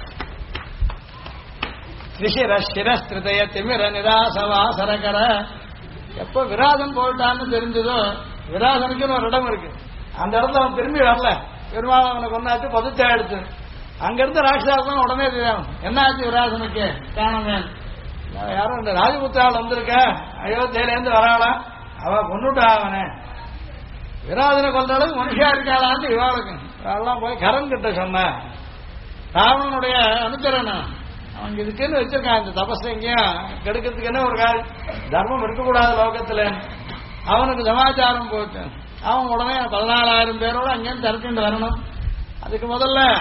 ரிஷிரஸ்திரதய திமிர நிராசவாசரகர. எப்போ விராதன் போயிட்டான்னு தெரிஞ்சதோ, விராதனுக்குன்னு ஒரு இடம் இருக்கு, அந்த இடத்துல அவன் திரும்பி வரல. பெருமாள் அவனை கொண்டாச்சு பதுச்சாயிடுச்சு. அங்கிருந்து ராட்சதாசன் உடனே தெரியும் என்ன ஆச்சு விராதனுக்கு காணமே. யாரும் இந்த ராஜபுத்திரால் வந்திருக்க அயோத்தியிலேருந்து வராளாம், அவ கொண்டுட்டா அவனை. விராதனை கொண்ட அளவுக்கு மனுஷா இருக்காளான்னு இவாளுக்கு அதெல்லாம் போய் கரண் கிட்ட சொன்ன. ராவணனுடைய அனுச்சரணும் அவங்க இதுக்குன்னு வச்சிருக்கான். இந்த தபஸ் எங்கேயும் கெடுக்கிறதுக்கு என்ன ஒரு காரியம், தர்மம் இருக்கக்கூடாது லோகத்துல. அவனுக்கு சமாச்சாரம் போச்சு. அவன் உடனே 14,000 பேரோட அங்கேருந்து திரட்டிட்டு வரணும். அதுக்கு முதல்ல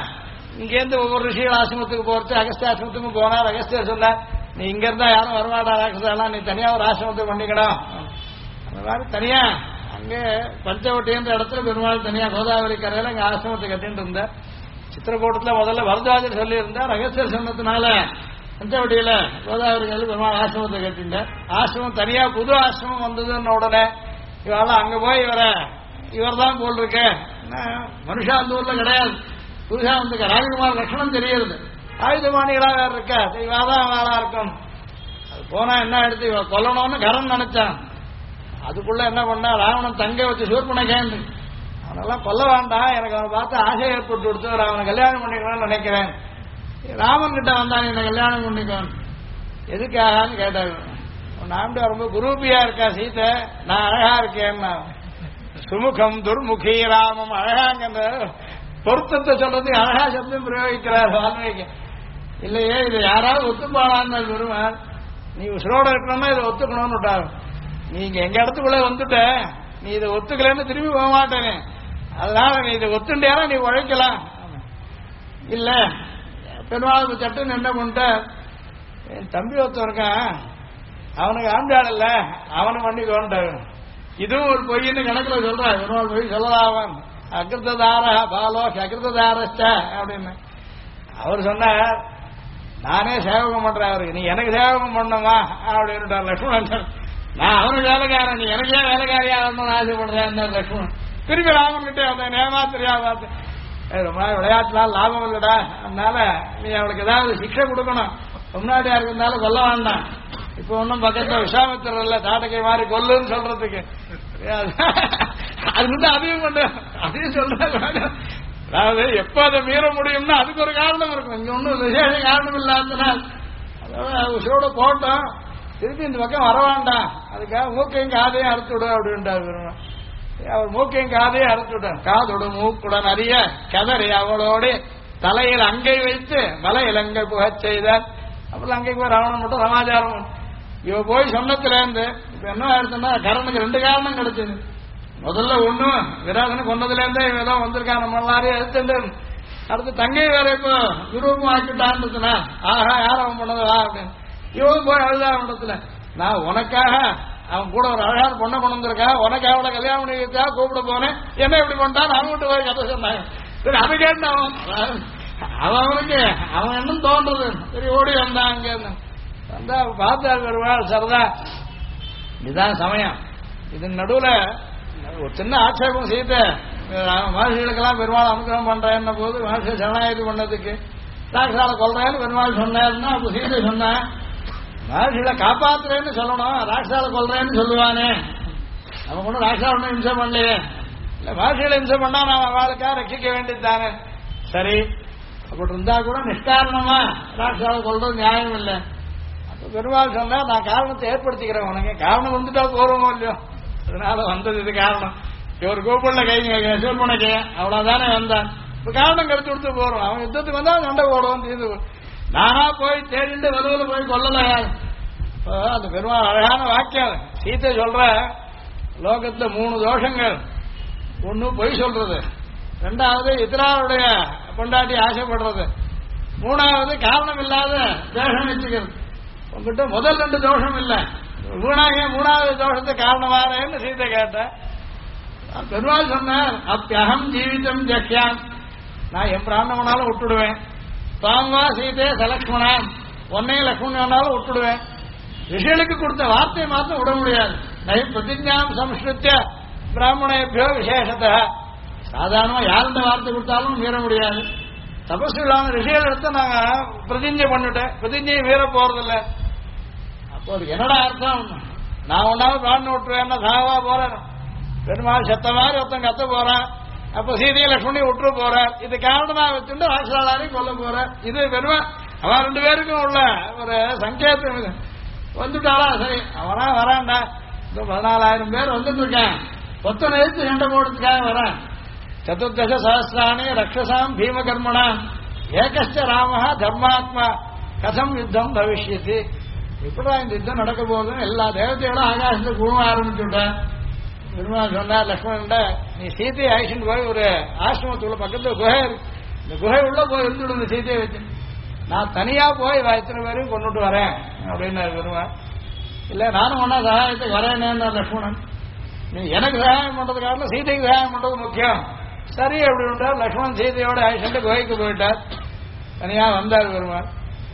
இங்கேருந்து ஒவ்வொரு ரிஷிகள் ஆசிரமத்துக்கு போறது, அகஸ்திய ஆசிரமத்துக்கு போனார். அகஸ்தியர் சொன்னார், நீ இங்க இருந்தா யாரும் வரமாட்டா ராட்சசெல்லாம், நீ தனியா ஒரு ஆசிரமத்துக்கு பண்ணிக்கணும். அந்த மாதிரி தனியா அங்கே பஞ்சவட்டின்ற இடத்துல பெருமாள் தனியா கோதாவரி கரையில அங்க ஆசிரமத்தை கட்டிட்டு இருந்தார். சித்திரக்கூட்டத்துல முதல்ல வரதாஜர் சொல்லி இருந்தார். அகஸ்தியர் சொன்னதுனால பஞ்சவட்டியில கோதாவரி கரையில் பெருமாள் ஆசிரமத்தை கட்டிட்டார். ஆசிரமம் தனியா புது ஆசிரமம் வந்ததுன்னு உடனே இவெல்லாம் அங்க போய் இவர் தான் போல் இருக்கு. மனுஷா அந்த ஊர்ல கிடையாது, புதுசா வந்து ராஜகுமார் லட்சணம் தெரியுது. ஆயுதமானிகளா வேற இருக்க இவாதான் வேறா இருக்கும். அது போனா என்ன எடுத்து இவ கொல்லணும்னு கரன் நினைச்சான். அதுக்குள்ள என்ன பண்ணா, ராவணன் தங்கை வச்சு சூர்பனை கேந்து அவனெல்லாம் கொல்ல வேண்டாம், எனக்கு அவனை பார்த்து ஆசை ஏற்பட்டு கொடுத்து அவனை கல்யாணம் பண்ணிக்கணும்னு நினைக்கிறேன். ராமன் கிட்ட வந்தான், என்ன கல்யாணம் பண்ணிக்கணும் எதுக்காகன்னு கேட்டாங்க. நாம ரொம்ப குரூபியா இருக்கா சீத்தை, நான் அழகா இருக்கேன்னா. சுமுகம் துர்முகி ராமம் அழகாங்க பொருத்தத்தை சொல்றது அழகா சப்தம் பிரயோகிக்கிறார் வால்மீகி. இல்லையே இது யாராவது ஒத்துப்பாளான்னு பெருமாள், நீ உசுரோட இருக்கணும்னா இதை ஒத்துக்கணும்னு விட்டாரு. நீங்க எங்க இடத்துக்குள்ள வந்துட்ட, நீ இதை ஒத்துக்கலன்னு திரும்பி போக மாட்டேனே, அதனால நீ இதை ஒத்துண்டியாரா நீ உழைக்கலாம். இல்ல பெருமாள் சட்டுன்னு என்ன பண்ணிட்ட, என் தம்பி ஒருத்தன் இருக்கான், அவனுக்கு ஆண்டாள் இல்ல, அவனை பண்ணிக்கோன்ட்டாரு. இதுவும் ஒரு பொய்ன்னு கணக்குல சொல்றான். பெருமாள் பொய் சொல்லலாவன் அகிருத்ததார பாலோ அகிருத்ததாரச்ச அப்படின்னு அவர் சொன்னார். நானே சேவகம் பண்றேன் அவருக்கு, நீ எனக்கு சேவகம் பண்ணவா அப்படின்ட்டார் லட்சுமணன். நான் அவனுக்கு வேலைக்காரன், நீ எனக்கே வேலைக்காரியா வரணும்னு ஆசைப்படுறேன் லட்சுமணன். திரும்பி ராமன் கிட்டே அவன் ஏமாத்திரியா பார்த்து, ரொம்ப விளையாட்டுலாம் லாபம் இல்லடா, அதனால நீ அவளுக்கு ஏதாவது சிக்ஷை கொடுக்கணும், முன்னாடியா இருந்தாலும் கொல்ல வேண்டாம். இப்ப ஒன்னும் பக்கத்துல விசாமித்திரர் இல்ல தாட்டக்கை மாதிரி கொல்லுன்னு சொல்றதுக்கு, அது வந்து அதையும் கொண்டு அதையும் சொல்றாங்க. அதாவது எப்ப அதை மீற முடியும்னா அதுக்கு ஒரு காரணம் இருக்கும். இங்க ஒன்னும் விசேஷ காரணம் இல்லாதனால் அதாவது உசோட போட்டோம், திருப்பி இந்த பக்கம் வர வேண்டாம், அதுக்காக மூக்கையும் காதையும் அறுத்து விடும் அப்படின்ட்டார். அவர் மூக்கையும் காதையும் அறுத்து விட்டார். காதோடு மூக்குடன் அறிய கதறி அவளோடு தலையில் அங்கை வைத்து மலை இலங்கை புகச் செய்தார். அப்புறம் அங்கைக்கு போய் ராவணன் மட்டும் சமாச்சாரம். இவ போய் சொன்னத்துல இருந்து இப்ப என்ன ஆயிடுச்சுன்னா, கரனுக்கு 2 காரணம் கிடைச்சது. முதல்ல ஒண்ணு விராதனை கொண்டதுல இருந்தே இவன் ஏதோ வந்திருக்கான், நம்ம எல்லாரையும் எடுத்துட்டு. அடுத்து தங்கை வேற இப்போ விருப்பம் ஆக்கிட்டான்னு, ஆஹா யார் அவன் பண்ணதா அப்படின்னு இவன் போய் அழுதா இடத்துல, நான் உனக்காக அவன் கூட ஒரு அழகான பொண்ணை கொண்டு வந்திருக்கா, உனக்கு அவளை கல்யாணம் பண்ணிக்கா கூப்பிட போனேன், என்ன இப்படி பண்ணிட்டான் அவன்கிட்ட போய் கதை சொன்னாங்க. சரி அது கேட்டு அவனுக்கு அவன் என்னன்னு தோன்றது, சரி ஓடி வந்தான் அங்க வந்தா பார்த்தா வருவாள் சரதா, இதுதான் சமயம். இதன் நடுவுல ஒரு சின்ன ஆட்சேபம் செய்த மகர்ஷிகளுக்கெல்லாம் பெருமாள் அனுகிரகம் பண்றேன்ன போது மகர்ஷி சரணாகதி பண்ணதுக்கு ராட்சால கொல்றேன்னு பெருமாள் சொன்னாருன்னா அப்ப சீதை சொன்ன மகர்ஷிகளை காப்பாத்துறேன்னு சொல்லணும், ராட்சால கொல்றேன்னு சொல்லுவானே, நம்ம ஒன்றும் ராட்சா ஒன்றும் இம்சை பண்ணலையே, இல்ல மகர்ஷிகளை இம்சை பண்ணா நான் அவளுக்காக ரட்சிக்க வேண்டியதுதானே. சரி அப்படி இருந்தா கூட நிஷ்காரணமா ராட்சால கொல்றது நியாயம் இல்லை. அப்ப பெருமாள் சொன்னா நான் காரணத்தை ஏற்படுத்திக்கிறேன், உனக்கு காரணம் வந்துட்டா போறோமோ இல்லையோ, அதனால வந்தது இது காரணம். இவர் கூப்பிடல கை சூர்பனைக்கு அவ்வளவுதானே வந்தான், இப்ப காரணம் கருத்து கொடுத்து போறோம். அவன் யுத்தத்துக்கு வந்தா சண்டை போடுவோம் தீர்ந்து. நானா போய் தேடிட்டு வலுவில போய் கொல்லல. அந்த பெருமாள் அழகான வாக்கியம் சீத்தை சொல்ற, லோகத்துல 3 தோஷங்கள். ஒண்ணு பொய் சொல்றது, 2வது இத்தராருடைய கொண்டாட்டி ஆசைப்படுறது, 3வது காரணம் இல்லாத தோஷம் வச்சுக்கிறது. உங்ககிட்ட முதல் 2 தோஷம் இல்ல, வீணாக 3வது தோஷத்தை காரணமாறேன்னு சீத்தை கேட்ட. பெருமாள் சொன்னார், அப்பியகம் ஜீவிதம் ஜக்யான், நான் என் பிராணவனாலும் விட்டுடுவேன். தாங்கா சீதே சலக்ஷ்மணான், உன்னையும் லக்ஷ்மணன் வேணாலும் விட்டுடுவேன். ரிஷிகளுக்கு கொடுத்த வார்த்தையை மாத்திரம் விட முடியாது. நை பிரதிஜாம் சம்ஸ்கிருத்திய பிராமணேபியோ விசேஷத்த, சாதாரணமா யாருந்த வார்த்தை கொடுத்தாலும் மீற முடியாது. தபஸ்விகளான ரிஷிகள் எடுத்து நாங்க பிரதிஜை பண்ணிட்டேன், பிரதிஜையை மீற போறதில்லை. அப்போ அதுக்கு என்னடா அர்த்தம், நான் ஒன்னாவது பிராணம் விட்டுருவேன்னா சாவா போறேன், பெருமாள் செத்த மாதிரி ஒருத்தன் கத்த போறான், அப்ப சீதையை லட்சுமணி விட்டுரு போறார், இது காரணமா வச்சுட்டு ராட்சசாலையும் கொல்ல போறார். இது பெருமா அவன் 2 பேருக்கும் உள்ள ஒரு சங்கேதம் வந்துட்டாளா. சரி அவனா வரான்டா, 14,000 பேர் வந்துட்டு இருக்கேன், ஒத்தனை எடுத்து சண்டை போடுறதுக்காக வரேன். 14 சஹசிராணி ரக்ஷசாம் பீமகர்மணா ஏகஸ்ட ராமஹா தர்மாத்மா கதம் யுத்தம் பவிஷ்யத்து. இப்படா இந்த யுத்தம் நடக்க போகுதுன்னு எல்லா தேவதையோட ஆகாசத்தை குழும ஆரம்பிச்சுட்டேன். பெருமாள் சொன்னார் லக்ஷ்மணன், நீ சீதையை அழிச்சுட்டு போய் ஒரு ஆசிரமத்துக்குள்ள பக்கத்துல குகை இந்த குகை உள்ள போய் இருந்துடும் இந்த சீதையை வச்சு, நான் தனியா போய் இத்தனை பேரையும் கொண்டுட்டு வரேன் அப்படின்னு வருவேன். இல்ல நானும் ஒன்னா சகாயத்துக்கு வரேன்னு லட்சுமணன், நீ எனக்கு சகாயம் பண்றதுக்காக சீதைக்கு சகாயம் பண்றது முக்கியம். சரி அப்படின்றார் லட்சுமணன். சீதையோட ஆயிஷண்டு குகைக்கு போயிட்டார். தனியா வந்தார் பெருமாள்.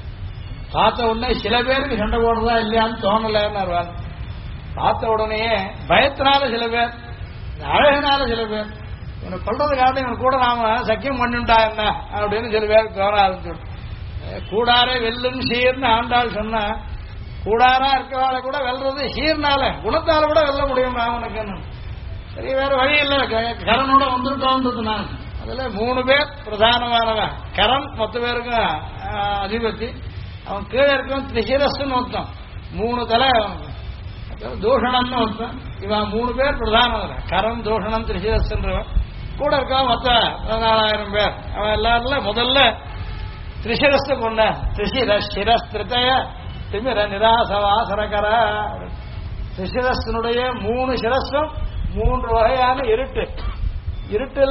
பார்த்த உடனே சில பேருக்கு சண்டை போடுறதா இல்லையான்னு தோணலன்னு பார்த்த உடனேயே பயத்தினால சில பேர், அழகினால சில பேர், இவனை கொள்றதுக்காக இவன் கூட நாம சக்கியம் பண்ணிட்டா என்ன அப்படின்னு சில பேருக்கு தோண ஆரம்பிச்சு. கூடாரே வெல்லும் சீர்னு ஆண்டாள் சொன்னா, கூடாரா இருக்கவாளை கூட வெல்றது சீர்னால குணத்தால கூட வெல்ல முடியும் ராவனுக்கு. சரி வேற வழி இல்லை, கரனோட வந்துட்டோன்றது. நான் அதுல 3 பேர் பிரதானமானவன். கரன் மொத்த பேருக்கும் அதிபதி, அவன் கீழே இருக்கும் திரிசிரஸ்ன்னு ஒருத்தன், 3 தலை தூஷணம்னு ஒருத்தன். இவன் 3 பேர் பிரதானவன். கரன் தூஷணம் திரிசிரஸ்ன்றவன். கூட இருக்கான் மொத்த 14,000 பேர். அவன் எல்லாரும் முதல்ல திரிசிரஸ் கொண்ட திரிசிரஸ் திருத்தய திமிர நிராசவாசரகர. திரிசிரஸ்னுடைய 3 சிரஸும் 3 வகையான இருட்டு. இருட்டுல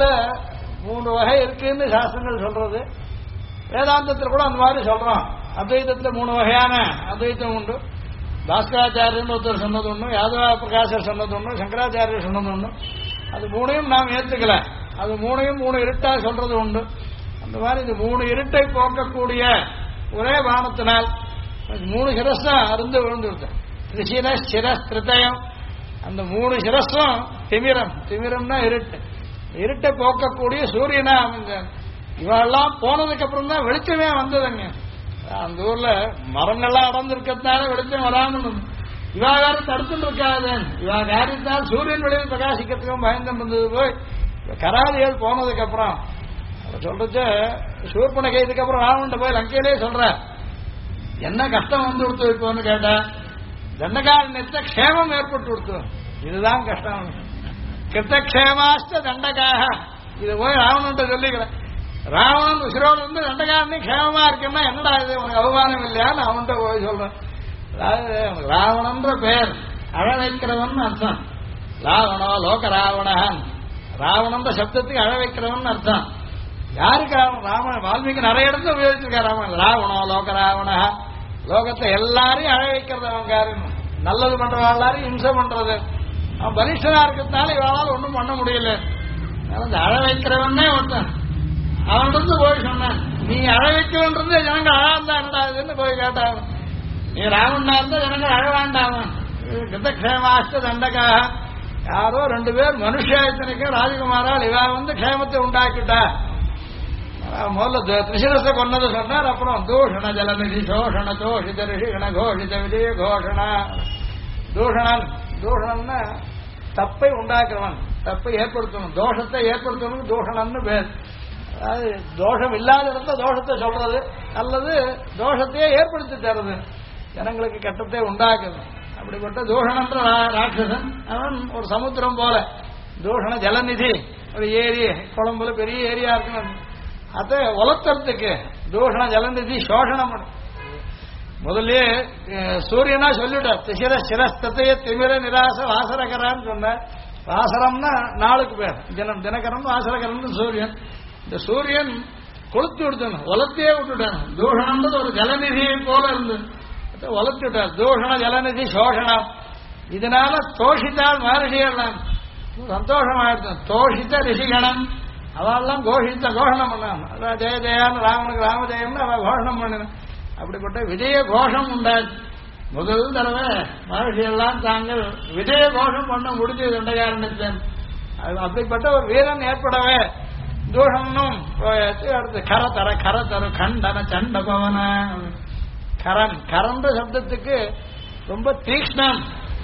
3 வகை இருக்குன்னு சாஸ்திரங்கள் சொல்றது. வேதாந்தத்தில் கூட அந்த மாதிரி சொல்றோம். அத்வைதத்தில் 3 வகையான அத்வைத்தம் உண்டு. பாஸ்கராச்சாரியன் ஒருத்தர் சொன்னது ஒண்ணு, யாதவ பிரகாசர் சொன்னது ஒண்ணு, சங்கராச்சாரியர் சொன்னது ஒண்ணு. அது 3ஐயும் நாம் ஏத்துக்கல. அது 3ஐயும் 3 இருட்டா சொல்றது உண்டு. அந்த மாதிரி இது 3 இருட்டை போக்கக்கூடிய ஒரே பானத்தினால் 3 சிரஸா அருந்து விழுந்துருது. திரிசிரஸ் சிரஸ் திருத்தயம். அந்த 3 சிரஸும் திமிரம். திமிரம்னா இருட்டு. இருட்டை போக்கக்கூடிய சூரியனா அமைஞ்சாங்க. இவெல்லாம் போனதுக்கு அப்புறம் தான் வெளிச்சமே வந்ததுங்க. அந்த ஊர்ல மரங்கள்லாம் அடர்ந்திருக்கிறதுனால வெளிச்சம் வராமல் இவா வேற தடுத்துட்டு இருக்காது. இவா காரியத்தால் சூரியன் வெளியில் பிரகாசிக்கிறதுக்கும் பயந்து இருந்தது. போய் கராதிகள் போனதுக்கு அப்புறம் சொல்றது சூர்பனகை. இதுக்கப்புறம் ராவணன் போய் லங்கையிலே சொல்ற, என்ன கஷ்டம் வந்து கொடுத்து வைப்போன்னு கேட்டா, தண்டகாரண்யத்தை க்ஷேமம் ஏற்பட்டு கொடுத்து, இதுதான் கஷ்டம். கிருத்தக்ஷேமாஸ்த தண்டகாக. இது போய் ராவணன் சொல்லிக்கிறேன். ராவணன் உசிரோடு இருந்து தண்டகாரண்யம் க்ஷேமமா இருக்குன்னா என்னடா இது உனக்கு அவமானம் இல்லையான்னு அவன்கிட்ட போய் சொல்றேன். அதாவது ராவணன்ற பெயர் அழ வைக்கிறவன் அர்த்தம். ராவணோ லோக ராவணன். ராவணன்ற சப்தத்துக்கு அழ வைக்கிறவன் அர்த்தம். யாருக்கு ராமன்? வால்மீகி நிறைய இடத்துல உபயோகிச்சிருக்காரு ராமன். ராவணோ லோக ராவண. லோகத்தை எல்லாரையும் அழ வைக்கிறது அவன் காரணம். நல்லது பண்ற எல்லாரையும் இம்சை பண்றது. அவன் பலிஷ்டனா இருக்கிறதுனால இவளால் ஒன்றும் பண்ண முடியல. அழ வைக்கிறவனே ஒருத்தன். அவன்கிட்ட போய் சொன்னான், நீ அழ வைக்கவன்றது ஜனங்க அழாந்தா என்னடாதுன்னு போய் கேட்டாங்க. நீ ராவணா இருந்தா ஜனங்க அழ வேண்டாமன். கிருத்தக்ஷேமாஸ்த தண்டகாக. யாரோ 2 பேர் மனுஷாயத்தனைக்கும் ராஜகுமாரால் இவ வந்து க்ஷேமத்தை உண்டாக்கிட்டா. முதல்ல திரிசிரஸை கொண்டது சொன்னார். அப்புறம் தூஷண ஜலநிதி சோஷண தோஷித ரிஷிகண கோஷித விஜய கோஷண. தூஷணன். தூஷணம்னா தப்பை உண்டாக்குறவன், தப்பை ஏற்படுத்தணும், தோஷத்தை ஏற்படுத்தணும் தூஷணம்னு பேர். அதாவது தோஷம் இல்லாத இடத்துல தோஷத்தை சொல்றது அல்லது தோஷத்தையே ஏற்படுத்தி தருது, ஜனங்களுக்கு கட்டத்தை உண்டாக்குது. அப்படிப்பட்ட தூஷணன்ற ராட்சசன் அவன் ஒரு சமுத்திரம் போல. தூஷண ஜலநிதி ஒரு ஏரி, குளம்புல பெரிய ஏரியா இருக்கணும். அதை உலர்த்துறதுக்கு தூஷண ஜலநிதி சோஷணம். முதல்ல சூரியனா சொல்லிட்டார், திசிர சிரஸ்தத்தைய திமிர நிராச வாசரகரான்னு சொன்ன. வாசரம்னா நாளுக்கு பேர், தினம் தினகரன் வாசரகரன் சூரியன். இந்த சூரியன் கொளுத்து விடுத்தணும், உலர்த்தியே விட்டுட்டான். தூஷணம்ன்றது ஒரு ஜலநிதியை போல இருந்து வளர்த்து விட்டார். தூஷண ஜலநிதி சோஷணம். இதனால தோஷித்தால் மகர்ஷியெல்லாம் சந்தோஷமாயிடுச்சு. தோஷித்த ரிஷிகணம் அவெல்லாம் கோஷணம் பண்ணான். அதான் ஜெய ஜெயான்னு ராமனுக்கு ராமஜெயம்னு அவ கோஷணம் பண்ணினான். அப்படிப்பட்ட விஜய கோஷம் உண்டாச்சு. முதல் தடவை மகர்ஷியெல்லாம் தாங்கள் விஜய கோஷம் பண்ண முடிஞ்சது தண்டகாரண்யத்தின். அப்படிப்பட்ட ஒரு வீரன் ஏற்படவே தூஷணும் அடுத்து கரதர கரதரு கண்டன சண்ட பவன. கரன், கரன்ற சப்தத்துக்கு ரொம்ப தீக்ஷ்ணம்,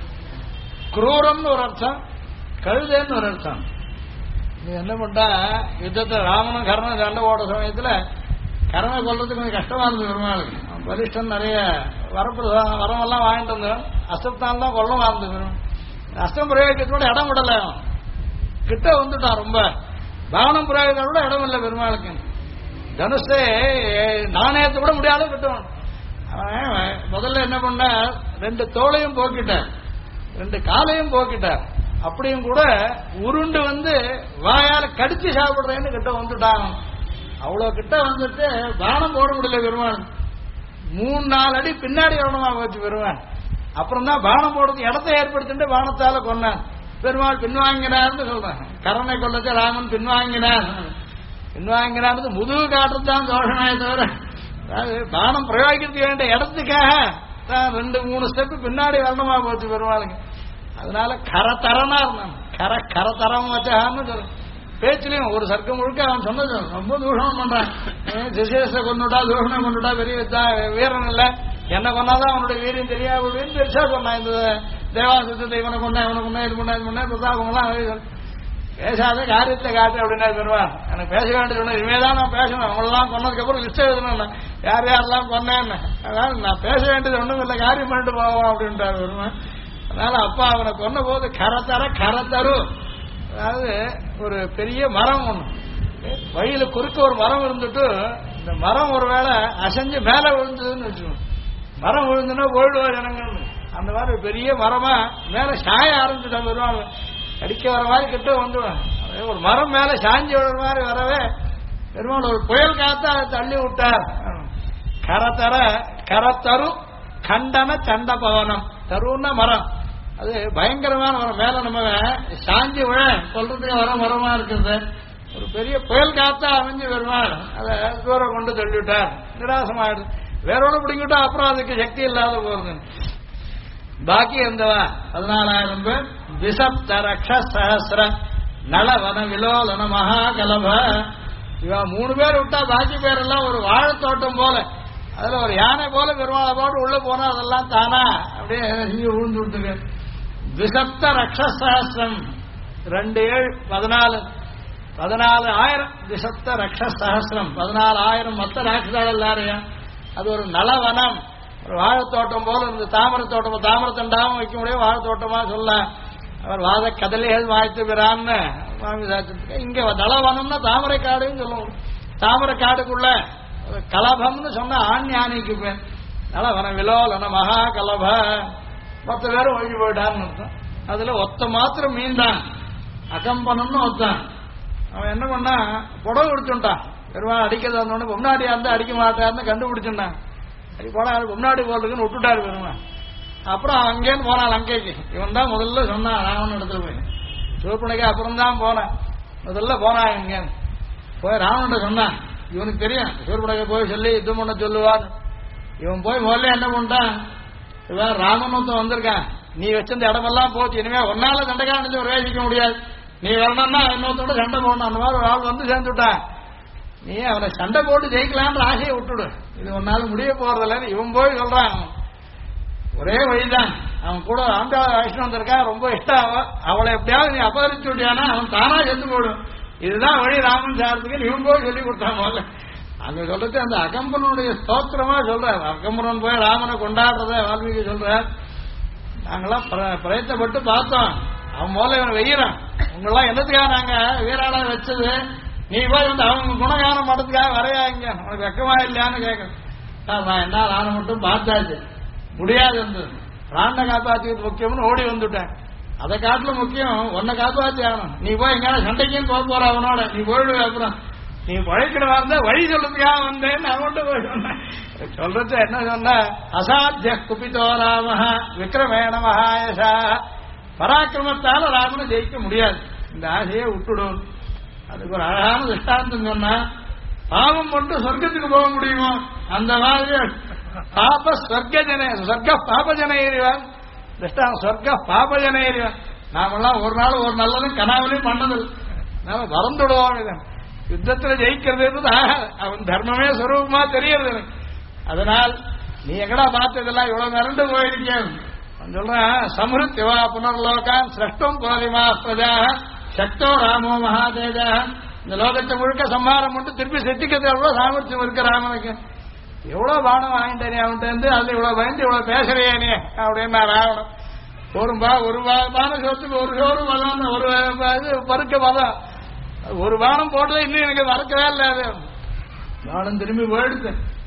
குரூரம்னு ஒரு அர்த்தம், கழுதேன்னு ஒரு அர்த்தம். நீ என்ன பண்ணா யுத்தத்தை ராமனும் கரனும் சண்டை ஓட சமயத்துல கரனை கொள்றதுக்கு கொஞ்சம் கஷ்டமா இருந்தது பெருமாளுக்கு. பலிஷ்டன் நிறைய வரமெல்லாம் வாங்கிட்டு வந்தவன். அஸ்தத்தான் தான் கொள்ளமா இருந்தது. அஸ்தம் பிரயோகிக்கத்தோட இடம் விடல, கிட்ட வந்துட்டான். ரொம்ப பானம் பிரயோகத்தோட இடம் இல்லை பெருமாளுக்கு. தனுஷே நாணயத்தை கூட முடியாத கிட்டவன். அவன் முதல்ல என்ன பண்ண, 2 தோளையும் போக்கிட்டார், 2 காலையும் போக்கிட்டார். அப்படியும் கூட உருண்டு வந்து வாயால கடிச்சு சாப்பிடுறேன்னு கிட்ட வந்துட்டான். அவ்வளவு கிட்ட வந்துட்டு பானம் போட முடியல பெருமாள். 3-4 அடி பின்னாடி வரணுமா போச்சு பெருமாள். அப்புறம் தான் பானம் போடுறதுக்கு இடத்தை ஏற்படுத்திட்டு பானத்தால கொண்டான். பெருமாள் பின்வாங்கினார்னு சொல்றான். கரனை கொள்ளச்ச ராமன் பின்வாங்கினார். பின்வாங்கினார்னு முதுகு காட்டுறதுதான் தோஷனாய தவிர அதாவது பானம் பிரயோகிக்க வேண்டிய இடத்துக்காக தான் 2-3 ஸ்டெப் பின்னாடி வரணுமா போச்சு பெருமாளுக்கு. அதனால கரத்தரனா இருந்தான். கரத்தரம் வச்சான்னு சொல்ற பேச்சுலயும் ஒரு சர்க்கம் முழுக்க அவன் சொன்னது ரொம்ப தூஷணம் பண்றான். திசேஷ கொண்டுட்டா தூஷணம் கொண்டுட்டா பெரிய வீரன் இல்ல, என்ன கொண்டாதான் அவனுடைய வீரியம் தெரியாது பெருசா சொன்னான். இந்த தேவாசத்தை இவனை கொண்டா இவனை கொண்டா இது பண்ணா இது பண்ணா பிரதாபங்களாம் பேசாத காரியத்தை காட்டு அப்படின்னா பெறுவான். எனக்கு பேச வேண்டியது சொன்ன இனிமேதான் நான் பேசணும். அவங்களெல்லாம் கொன்னதுக்கு அப்புறம் லிஸ்ட் எழுதணும் யார் யாரெல்லாம் கொன்னேன்னு. அதனால நான் பேச வேண்டியது ஒண்ணும் இல்லை, காரியம் பண்ணிட்டு போவோம் அப்படின்ட்டார் பெருமான். அதனால அப்பா அவனை கொன்ன போது கரத்தரு, அதாவது ஒரு பெரிய மரம் ஒண்ணு வழியில குறுக்க ஒரு மரம் இருந்துட்டு இந்த மரம் ஒருவேளை அசைஞ்சு மேல விழுந்ததுன்னு வச்சுக்கணும். மரம் விழுந்துன்னா போயிடுவா ஜனங்கள். அந்த மாதிரி பெரிய மரமா மேல சாய ஆரம்பிச்சுட்டான் பெருமாள். அடிக்க வர மாதிரி கிட்ட வந்துடும். ஒரு மரம் மேல சாஞ்சி விடுற மாதிரி வரவே பெருமாள் ஒரு புயல் காத்தா அதை தள்ளி விட்டார். கரத்தரு கண்டன சண்ட பவனம். தருன்னா மரம், அது பயங்கரமான மரம். மேல நம்ம சாஞ்சி விழ சொல்றதுக்கு வர மரமா இருக்குது. ஒரு பெரிய புயல் காத்தா அமைஞ்சு பெருமாள் அதை தூரம் கொண்டு தள்ளிவிட்டார். நிராசமாயிடுது. வேறோட பிடிக்கிட்டா அப்புறம் அதுக்கு சக்தி இல்லாத போறது. பாக்கி இருந்தவா 14,000 பேர். திசப்த ரக்ஷசஹஸ்ர நலவன விலோலன மகாகலப. இவா 3 பேர் விட்டா பாக்கி பேரெல்லாம் ஒரு வாழைத்தோட்டம் போல, அதுல ஒரு யானை போல பெருமாளை போட்டு உள்ள போனா அதெல்லாம் தானா அப்படியே விழுந்து விட்டுருக்கு. திசப்த ரக்ஷசஹஸ்ரம் 2-7 14,000 திசப்த ரக்ஷசஹஸ்ரம் 14,000 மொத்த ராட்சதாள் எல்லாரையும். அது ஒரு நலவனம், ஒரு வாழைத்தோட்டம் போல இருந்து. தாமரை தோட்டம், தாமரை தண்டாவும் வைக்க முடியும், வாழைத்தோட்டமா சொல்ல. அவர் வாத கதலிகள் வாய்த்து பெறான்னு சுவாமி சாட்சி. இங்க நலவனம்னா தாமரை காடுன்னு சொல்லுவோம். தாமரை காடுக்குள்ள கலபம்னு சொன்ன ஆண் யானைக்கு பேர். நலவன விலோலன மகா கலப. 10 பேரும் ஒழிஞ்சு போயிட்டான்னு அர்த்தம். அதுல ஒத்த மாத்திரம் மீன் தான், அகம்பனம்னு ஒருத்தான். அவன் என்ன பண்ணா புடவை உடிச்சுட்டான். பெருமாள் அடிக்கிறது வந்தோடனே முன்னாடியா இருந்தா அடிக்க மாட்டாருன்னு கண்டுபிடிச்சுட்டான். அடி போனா முன்னாடி போறதுக்குன்னு விட்டுட்டாரு பெருமாள். அப்புறம் அங்கேன்னு போனான் லங்கைக்கு. இவன் தான் முதல்ல சொன்னான் ராவணன் இடத்துல போய். சிவப்பனைக்கு அப்புறம் தான் போனேன், முதல்ல போனான் இங்கேன்னு போய் ராவணன் சொன்னான். இவனுக்கு தெரியும் சிவப்பனைக்கு போய் சொல்லி யுத்தம் பண்ண சொல்லுவார். இவன் போய் முதல்ல என்ன பண்ணிட்டான், இவன் ராமன் வந்திருக்கான், நீ வச்சிருந்த இடமெல்லாம் போச்சு, இனிமே ஒன்னால சண்டைக்கான பிரவேசிக்க முடியாது, நீ வரணும்னா இன்னொருத்தோட சண்டை போடணும். அந்த மாதிரி ஒரு ஆள் வந்து சேர்ந்துட்டான். நீ அவனை சண்டை போட்டு ஜெயிக்கலான்ற ஆசையை விட்டுடு, இது ஒன்னால முடிய போறதில்ல. இவன் போய் சொல்றான் ஒரே வழிதான். அவன் கூட ஆண்டா வைஷ்ணவன் வந்திருக்கான், ரொம்ப இஷ்டம். அவளை எப்படியாவது நீ அபகரிச்சு விட்டியானா அவன் தானா செத்து போடும், இதுதான் வழி ராமன் சாரத்துக்கு இவன் போய் சொல்லி கொடுத்தான். முதல்ல அங்க சொல்றது அந்த அகம்பனுடைய ஸ்தோத்திரமா சொல்ற. அகம்பனன் போய் ராமனை கொண்டாடுறத வால்மீகி சொல்ற. நாங்கெல்லாம் பிரயத்தப்பட்டு பார்த்தோம். அவன் முதல்ல இவன் வெய்யறான். உங்களெல்லாம் என்னத்துக்காக நாங்க வீராடா வச்சது, நீ போய் வந்து அவங்க குணகானம் மடத்துக்காக வரையா இங்க உனக்கு வெக்கமா இல்லையான்னு கேட்கணும். நான் என்ன ராணை மட்டும் பார்த்தாச்சு, முடியாது இருந்தது. ராணை காப்பாற்றிக்கிறது முக்கியம்னு ஓடி வந்துட்டேன். அதை காட்டுல முக்கியம் உன்னை காப்பாற்றி ஆகணும். நீ போய் எங்க சண்டைக்கும் போக போற அவனோட, நீ போயிடுவே. அப்புறம் நீ பழைக்கிறவா இருந்தா வழி சொல்றதுக்காக வந்தேன்னு அவன்கிட்ட போய் சொன்னேன். சொல்றது என்ன சொன்ன, அசாத்திய குபிதோ ராம விக்ரமேண மகாயசா. பராக்கிரமத்தால ராமனை ஜெயிக்க முடியாது, இந்த ஆசையை விட்டுடும். அதுக்கு ஒரு அழகான திஷ்டாந்தம் சொன்னா, பாவம் மட்டும் சொர்க்கத்துக்கு போக முடியுமோ அந்த மாதிரி பாப சொர்க்க பாபஜனையறிவான். திஷ்டாந்தம் சொர்க்க பாபஜனையறிவான். நாமெல்லாம் ஒரு நாள் ஒரு நல்லதும் கனாவிலையும் பண்ணது நாம மறந்துடுவோம். இதை யுத்தத்தில் ஜெயிக்கிறது அவன் தர்மமே சுரூபமா தெரியறது எனக்கு. அதனால் நீ எங்கடா பார்த்ததெல்லாம் இவ்வளவு மிரண்டு போயிருக்கேன் சொல்றேன். சம்ருத்திவா புனர்லோகான் சிரஷ்டம் போதிமா பிரஜா சக்தோ ராமோ மகாதேஜா. இந்த லோகத்தை முழுக்க சம்ஹாரம் மட்டும் திருப்பி செட்டிக்கிறது எவ்வளவு சாமர்த்தியம் இருக்கு ராமனுக்கு. எவ்வளவு பானம் வாங்கிட்டேனே அவன்கிட்ட, அதுல இவ்வளவு பயந்து இவ்வளவு பேசுறியேனே அப்படின்னு நான் ராவணம். ஒரு பானம் சோத்துக்கு ஒரு சோறு பதம், ஒரு பருக்க பதம், ஒரு பானம் போட்டது இன்னும் எனக்கு மறக்கவே இல்லை. அது பானம் திரும்பி போயிடுது.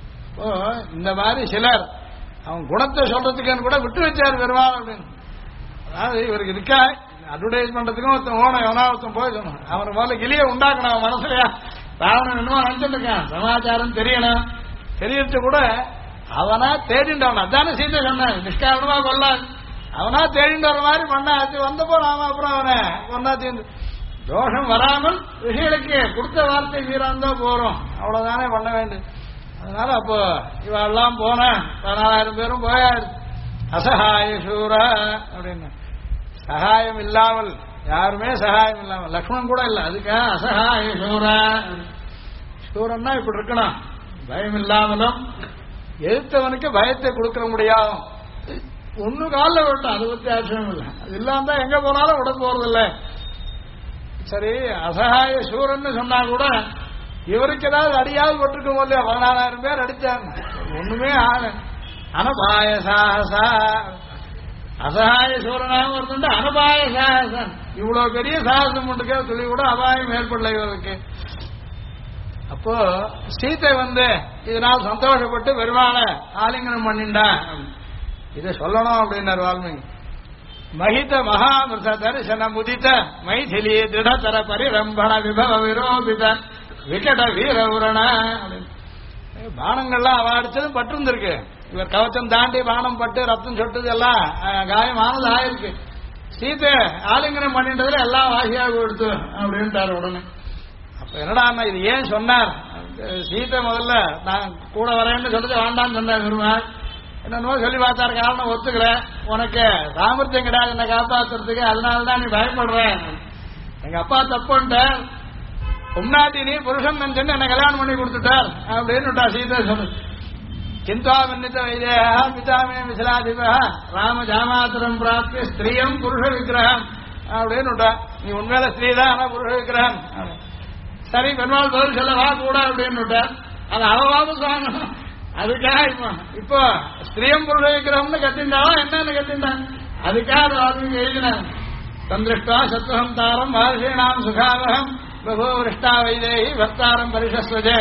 இந்த மாதிரி சிலர் அவன் குணத்தை சொல்றதுக்கு கூட விட்டு வச்சாரு பெருமாள் அப்படின்னு. அதாவது இவருக்கு இருக்கா அட்வர்டைஸ் பண்றதுக்கும் ஒருத்தன் ஓனம் எவனா ஒருத்தன் போய் சொன்னான். அவனுக்கு முதல்ல கிளிய உண்டாக்கணும் அவன் மனசுலயா. ராவணன் என்னமோ நினைச்சிட்டு இருக்கான், சமாச்சாரம் தெரியணும். தெரியறது கூட அவனா தேடிண்டவன். அதானே சீதை சொன்னான், நிஷ்காரணமா கொள்ளாது. அவனா தேடிண்டு வர மாதிரி பண்ணாச்சு. வந்தப்போ நாம அப்புறம் அவனை கொண்டாச்சு. தோஷம் வராமல் ரிஷிகளுக்கு கொடுத்த வார்த்தை வீராந்தா போறோம், அவ்வளவுதானே பண்ண வேண்டும். அதனால அப்போ இவெல்லாம் போன 14,000 பேரும் போயாரு. அசகாய சூரா அப்படின்னு சகாயம் இல்லாமல், யாருமே சகாயம் இல்லாமல், லக்ஷ்மணன் கூட இல்லை. அதுக்காக அசகாய சூரா. சூரன்னா இப்படி இருக்கணும், பயம் இல்லாமலும் எழுத்தவனுக்கு பயத்தை கொடுக்க முடியாது. ஒண்ணு காலில் விட்டோம், அதை பத்தி ஆட்சேபம் இல்லை. அது இல்லாம தான் எங்க போனாலும் விட போறதில்ல. சரி, அசகாய சூரன்னு சொன்னா கூட இவருக்கு ஏதாவது அடியாவது பட்டிருக்கோம் இல்லையா? 14,000 பேர் அடிச்சாங்க, ஒண்ணுமே ஆக. அனபாய சாகசா, அசகாய சூரனாக வருது. அனபாய சாகசன், இவ்வளவு பெரிய சாகசம் உண்டுக்க சொல்லி கூட அபாயம் ஏற்படல இவருக்கு. அப்போ சீத்தை இதனால் சந்தோஷப்பட்டு பெருமாளை ஆலிங்கனம் பண்ணிண்டா. இதை சொல்லணும் அப்படின்னார் வால்மீகி. மகித மகாமிருத தரிசன முதித்த மைதிலி திடதர பரிரம்பண விபவ விரோபித விகட வீரவுரண. பானங்கள்லாம் அவ அடிச்சதும் பட்டிருந்திருக்கு. இவர் கவச்சம் தாண்டி பானம் பட்டு ரத்தம் சொட்டது எல்லாம் காயமானது ஆயிருக்கு. சீத்தை ஆலிங்கனம் பண்ணின்றதுல எல்லாம் வாசியாக கொடுத்து அப்படின்ட்டாரு உடனே. அப்ப என்னடா இது ஏன் சொன்னார்? சீத்தை முதல்ல நான் கூட வரேன்னு சொல்லிட்டு வேண்டான்னு சொன்னார் பெருமாள். என்னன்னோ சொல்லி பார்த்தாரு, காரணம் ஒத்துக்கிறேன், உனக்கு சாமர்த்தியம் கிடையாது என்னை காப்பாத்துறதுக்கு, அதனாலதான் நீ பயப்படுற. எங்க அப்பா தப்புன்ட்ட, உன்னாட்டி நீ புருஷன் நினைச்சு என்ன கல்யாணம் பண்ணி கொடுத்துட்டார் அப்படின்னு சீதை சொல்லு. சிந்தா மன்னித்த வைதேகா பிதாமே விசலாதிபா ராம ஜாமாத்திரம் பிராப்தி ஸ்திரீயம் புருஷ விக்கிரகம் அப்படின்னு. நீ உண்மையில ஸ்திரீதான், ஆனா புருஷ விக்கிரகம். சரி, பெருமாள் பதில் சொல்லவா கூட அப்படின்னு. அது அவவாபம் வாங்கணும். அதுக்காக இப்போ ஸ்திரீயம் புருஷ விக்கிரகம்னு கத்திண்டாவா என்னன்னு கத்திண்டான். அதுக்காக அது எழுதினான். தந்திருஷ்டா சத்வகம் தாரம் மகர்ஷீணாம் சுகாவகம் பிரபோ விருஷ்டா வைதேகி பக்தாரம் பரிசஸ்வஜே.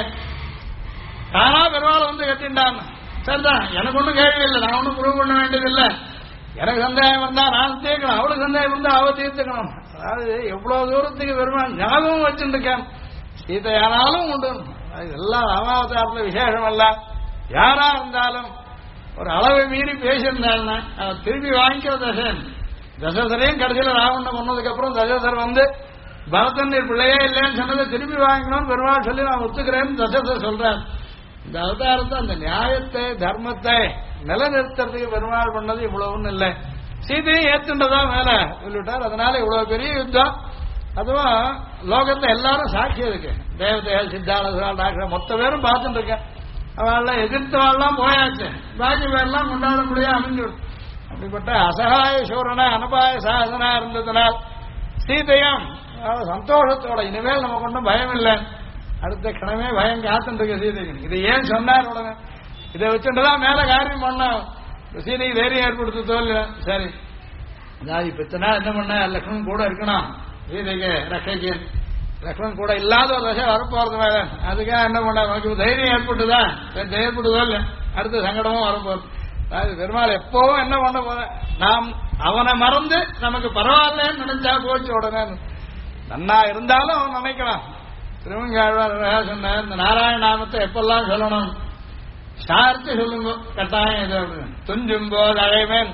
தானா பெருமாள் கத்திண்டான். சரிதான், எனக்கு ஒன்றும் கேள்வி இல்லை, நான் ஒன்றும் ப்ரூவ் பண்ண வேண்டியதில்லை. எனக்கு சந்தேகம் வந்தா நான் தீர்க்கணும், அவளுக்கு சந்தேகம் வந்தா அவ தீர்த்துக்கணும். அதாவது எவ்வளவு தூரத்துக்கு பெருமாள் ஞாபகம் வச்சுருக்கேன். சீதையானாலும் உண்டு. இதெல்லாம் ராமாவதாரத்துல விசேஷம் அல்ல. யாரா இருந்தாலும் ஒரு அளவை மீறி பேசியிருந்தாள்னா அவன் திரும்பி வாங்கிக்கிற தசரதரையும் கடைசியில் ராவணன் கொண்டதுக்கு அப்புறம் தசரதர் பரதன் பிள்ளையே இல்லைன்னு சொன்னதை திரும்பி வாங்கிக்கணும்னு பெருமாள் சொல்லி நான் ஒத்துக்கிறேன்னு தசரதர் சொல்றார். இந்த அவதாரத்தை, அந்த நியாயத்தை தர்மத்தை நிலைநிறுத்துறதுக்கு பெருமாள் பண்ணது இவ்வளவுன்னு இல்லை. சீதையும் ஏத்துன்றதா மேல சொல்லிவிட்டார். அதனால இவ்வளவு பெரிய யுத்தம். அதுவும் லோகத்துல எல்லாரும் சாட்சி இருக்கு. தேவதைகள் சித்தாளர்கள் டாக்டர் மொத்த பேரும் பார்த்துட்டு இருக்கேன். அவெல்லாம் எதிர்த்தவாள்லாம் போயாச்சு, பாக்கி பேர்லாம் கொண்டாட முடியாது அமைஞ்சுடும். அப்படிப்பட்ட அசகாய சூரனா அனபாய சாசனா இருந்ததுனால் சீதையும் சந்தோஷத்தோட இனிமேல் நம்ம கொண்டும் பயம் இல்லை, அடுத்த கிழமே பயம் காத்துட்டு இருக்க சீதைக்கு. இதை ஏன் சொன்னார் உடனே? இதை வச்சுட்டுதான் மேல காரியம் பண்ண சீதைக்கு தைரியம் ஏற்படுத்தோ இல்லையா? சரி, அதாவது இப்ப இத்தனை நாள் என்ன பண்ண, லக்ஷ்மணன் கூட இருக்கணும் சீதைக்கு ரஷைக்கு. லக்ஷ்மணன் கூட இல்லாத ஒரு ரஷை வரப்போறது மேல, அதுக்காக என்ன பண்ண, நமக்கு தைரியம் ஏற்பட்டுதான் ஏற்படுதோ இல்லை, அடுத்த சங்கடமும் வரப்போகுது. அதாவது பெருமாள் எப்பவும் என்ன பண்ண போற, நாம் அவனை மறந்து நமக்கு பரவாயில்லன்னு நினைச்சா போச்சு. உடனே நன்னா இருந்தாலும் அவன் நினைக்கலாம். திருமங்காழ்வார் சொன்ன இந்த நாராயண நாமத்தை எப்பெல்லாம் சொல்லணும், சார்த்து சொல்லுங்க கட்டாயம் இது அப்படின்னு. துஞ்சும் போது அழைவேன்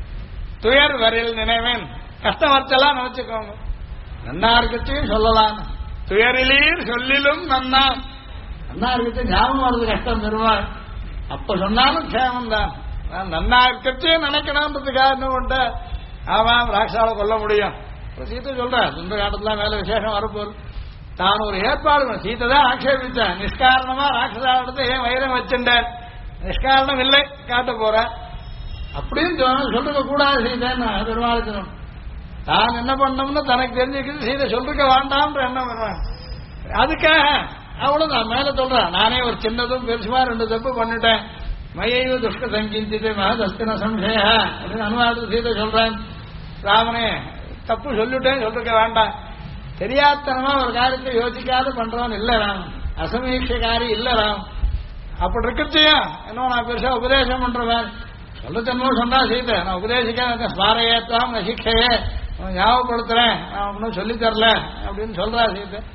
துயர் வரையில் நினைவேன், கஷ்டம் வச்செல்லாம் நினைச்சுக்கோங்க. நன்னா இருக்கத்தையும் சொல்லலாம், துயரிலீர் சொல்லிலும் நன்னா. நன்னா இருக்கத்தையும் ஞாபகம் வருது கஷ்டம் பெருமாள், அப்ப சொன்னாலும் கேமம் தான். நன்னா இருக்கத்தையும் நினைக்கணும்ன்றதுக்காக என்ன பண்ணிட்ட, ஆமாம் ராட்சாவை கொல்ல முடியும். சீத்தை சொல்ற இந்த காலத்துல மேல விசேஷம் வரப்போகுது. தான் ஒரு ஏற்பாடு சீத்தை தான் ஆட்சேபித்தேன், நிஷ்காரணமா ராட்சசாவிடத்தை ஏன் வைரம் வச்சுட்டேன், நிஷ்காரணம் இல்லை காட்ட போற அப்படின்னு சொல்லிருக்க கூடாது சீதைன்னு பெருமாளுக்கு. தான் என்ன பண்ணோம்னு தனக்கு தெரிஞ்சுக்கிட்டு சீதை சொல்லிருக்க வேண்டாம்ன்ற எண்ணம் வருவாங்க. அதுக்காக அவளும் நான் மேல சொல்றேன், நானே ஒரு சின்னதும் பெருசுமா 2 தப்பு பண்ணிட்டேன், மயைவ துஷ்ட சங்கிஞ்சிட்டு மகதஸ்தின சம்சய அப்படின்னு அனுவாதத்துக்கு சீதை சொல்றேன். ராமனே தப்பு சொல்லிட்டேன், சொல்லிருக்க வேண்டாம். தெரியாதனமா ஒரு காரியத்தை யோசிக்காத பண்றவன் இல்ல ராமன், அசமீட்சக்காரி இல்ல ராமன். அப்படி இருக்கத்தையும் என்ன நான் பெருசா உபதேசம் பண்றவன் சொல்லத்தன்மோ சொன்னா சீதை, நான் உபதேசிக்க ஸ்வாரையத்தான் சிக்ஷையே ஞாபகப்படுத்துறேன், நான் ஒன்னும் சொல்லி தரல அப்படின்னு சொல்றா சீதை.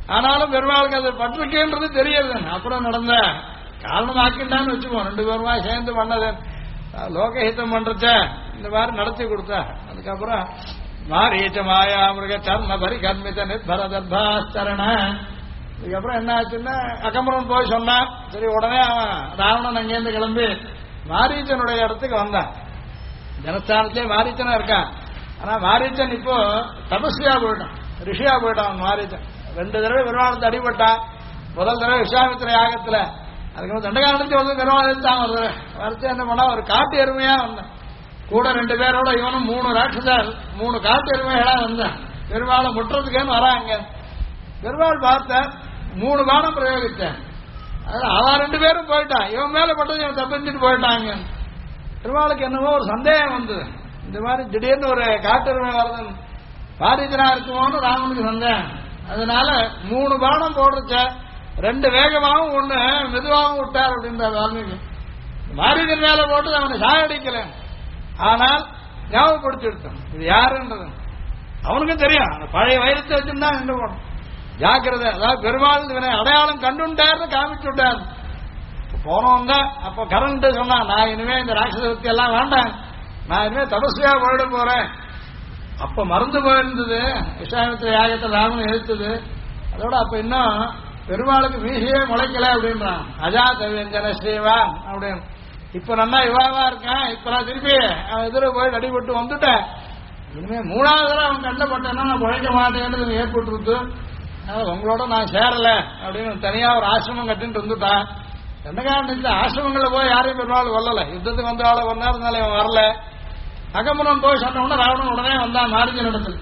ஆனாலும் பெருமாளுக்கு அது பட்டிருக்கேன்றது தெரியுது. அப்புறம் நடந்த காரணமாக்கிட்டான்னு வச்சுக்கோ, 2 பேருமா சேர்ந்து பண்ணது லோகஹிதம் பண்றச்ச இந்த மாதிரி நடத்தி கொடுத்தா. அதுக்கப்புறம் மாரீச்ச மாயா மிருக சர்ம பரிகர்மித நிர்பர தர்பாஸ்தரண. இதுக்கப்புறம் என்ன ஆச்சுன்னா அகம்பரன் போய் சொன்னான். சரி, உடனே அவன் ராவணன் அங்கேருந்து கிளம்பி மாரீச்சனுடைய இடத்துக்கு வந்தான். ஜனஸ்தானத்திலே மாரீச்சனா இருக்கான். ஆனா மாரீச்சன் இப்போ தபஸ்வியா போயிட்டான், ரிஷியா போயிட்டான். அவன் மாரீச்சன் 2 தடவை பெருமாளத்தை அடிபட்டான். முதல் தடவை விஸ்வாமித்திர யாகத்துல, அதுக்கு தண்டகாண்டத்தை வந்து பெருமாள் வரைச்சு என்ன பண்ணா, ஒரு காட்டு எருமையா வந்தான். கூட 2 பேரோட இவனும் 3 ராட்சசர் 3 காட்டு எருமைகளா வந்தான். பெருமாளை முட்டுறதுக்கேன்னு வராங்க. பெருமாள் பார்த்த 3 பானம் பிரயோகித்தேன். அவன் 2 பேரும் போயிட்டான். இவன் மேல பட்டது இவன் தப்பிச்சுட்டு போயிட்டாங்க. பெருமாளுக்கு என்னவோ ஒரு சந்தேகம் வந்தது. இந்த மாதிரி திடீர்னு ஒரு காட்டெருமை வருது, பாரிஜனா இருக்குமோன்னு ராமனுக்கு சந்தேகம். அதனால 3 பானம் போடுறச்ச 2 வேகமாகவும் 1 மெதுவாகவும் விட்டார் அப்படின்ற வால்மீகி. மாரீஜன் மேல போட்டு அவனை சாயடிக்கல. ஆனால் ஞாபகப்படுத்தி எடுத்தான் இது யாருன்றது. அவனுக்கும் தெரியும், பழைய வைரத்தை வச்சுருந்தா என்ன போடும் ஜாக்கிரதை. அதாவது பெருமாள் இவனை அடையாளம் கண்டுட்டார்னு காமிச்சு விட்டார். போனவங்க தான் அப்ப கரண்ட் சொன்னா, நான் இனிமே இந்த ராட்சசக்தி எல்லாம் வேண்டாம், நான் இனிமே தபஸ்வியா போயிட போறேன். அப்ப மறந்து போயிருந்தது விஸ்வாமித்திர யாகத்தை ராமன் எழுத்தது. அதோட அப்ப இன்னும் பெருமாளுக்கு மீசையே முளைக்கல அப்படின்றான். அஜாத வியஞ்சன ஸ்ரீவான் அப்படின்னு. இப்ப நல்லா இவாவா இருக்கான். இப்ப நான் திருப்பி அவன் எதிர போய் அடிபட்டு வந்துட்டேன். இனிமே 3வது தடவை அவன் கண்டப்பட்டேன்னா நான் உழைக்க மாட்டேன்னு ஏற்பட்டு உங்களோட நான் சேரல அப்படின்னு தனியா ஒரு ஆசிரமம் கட்டிட்டு வந்துட்டான். தண்டகாண்டத்துல ஆசிரமங்கள்ல போய் யாரையும் பெருமாள் வரல. யுத்தத்துக்கு வந்த ஆளை ஒன்னா இருந்தாலும் இவன் வரல. அகம்பரன் போய் சொன்ன உடனே ராவணன் உடனே வந்தான் மாரிஜன் இடத்துல.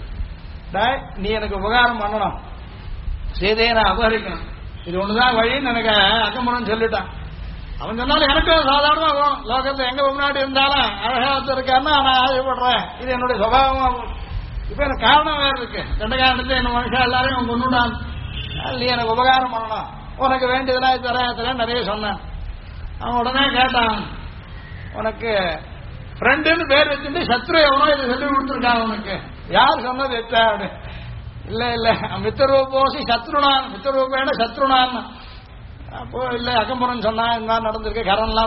நீ எனக்கு உபகாரம் பண்ணணும், சீதையை நான் அபகரிக்கணும், இது ஒண்ணுதான் வழின்னு எனக்கு அகம்பரன் சொல்லிட்டான். அவன் சொன்னாலும் எனக்கு சாதாரணமா போகும். லோகத்துல எங்க முன்னாடி இருந்தாலும் அழகாத்து இருக்காருன்னா நான் ஆசைப்படுறேன், இது என்னுடைய சுபாவமா போகும். இப்ப எனக்கு காரணம் வேற இருக்கு. தண்டகாண்டத்துல என்ன மனுஷன் எல்லாரையும் அவன் கொண்டுட்டான். நீ எனக்கு உபகாரம் பண்ணணும், உனக்கு வேண்டியதெல்லாம் தரேன் நிறைய சொன்னான். அவன் உடனே கேட்டான், உனக்கு ஃப்ரெண்டுன்னு பேர் வச்சுட்டு சத்ரு எவனோ இதை சொல்லி கொடுத்துருக்கான் உனக்கு, யார் சொன்னது எத்த? இல்ல இல்ல மித்தரூபோசி சத்ருனான், மித்தரூபேன சத்ருனான். அப்போ இல்ல அகம்பரன் சொன்னா இந்த மாதிரி நடந்திருக்கு,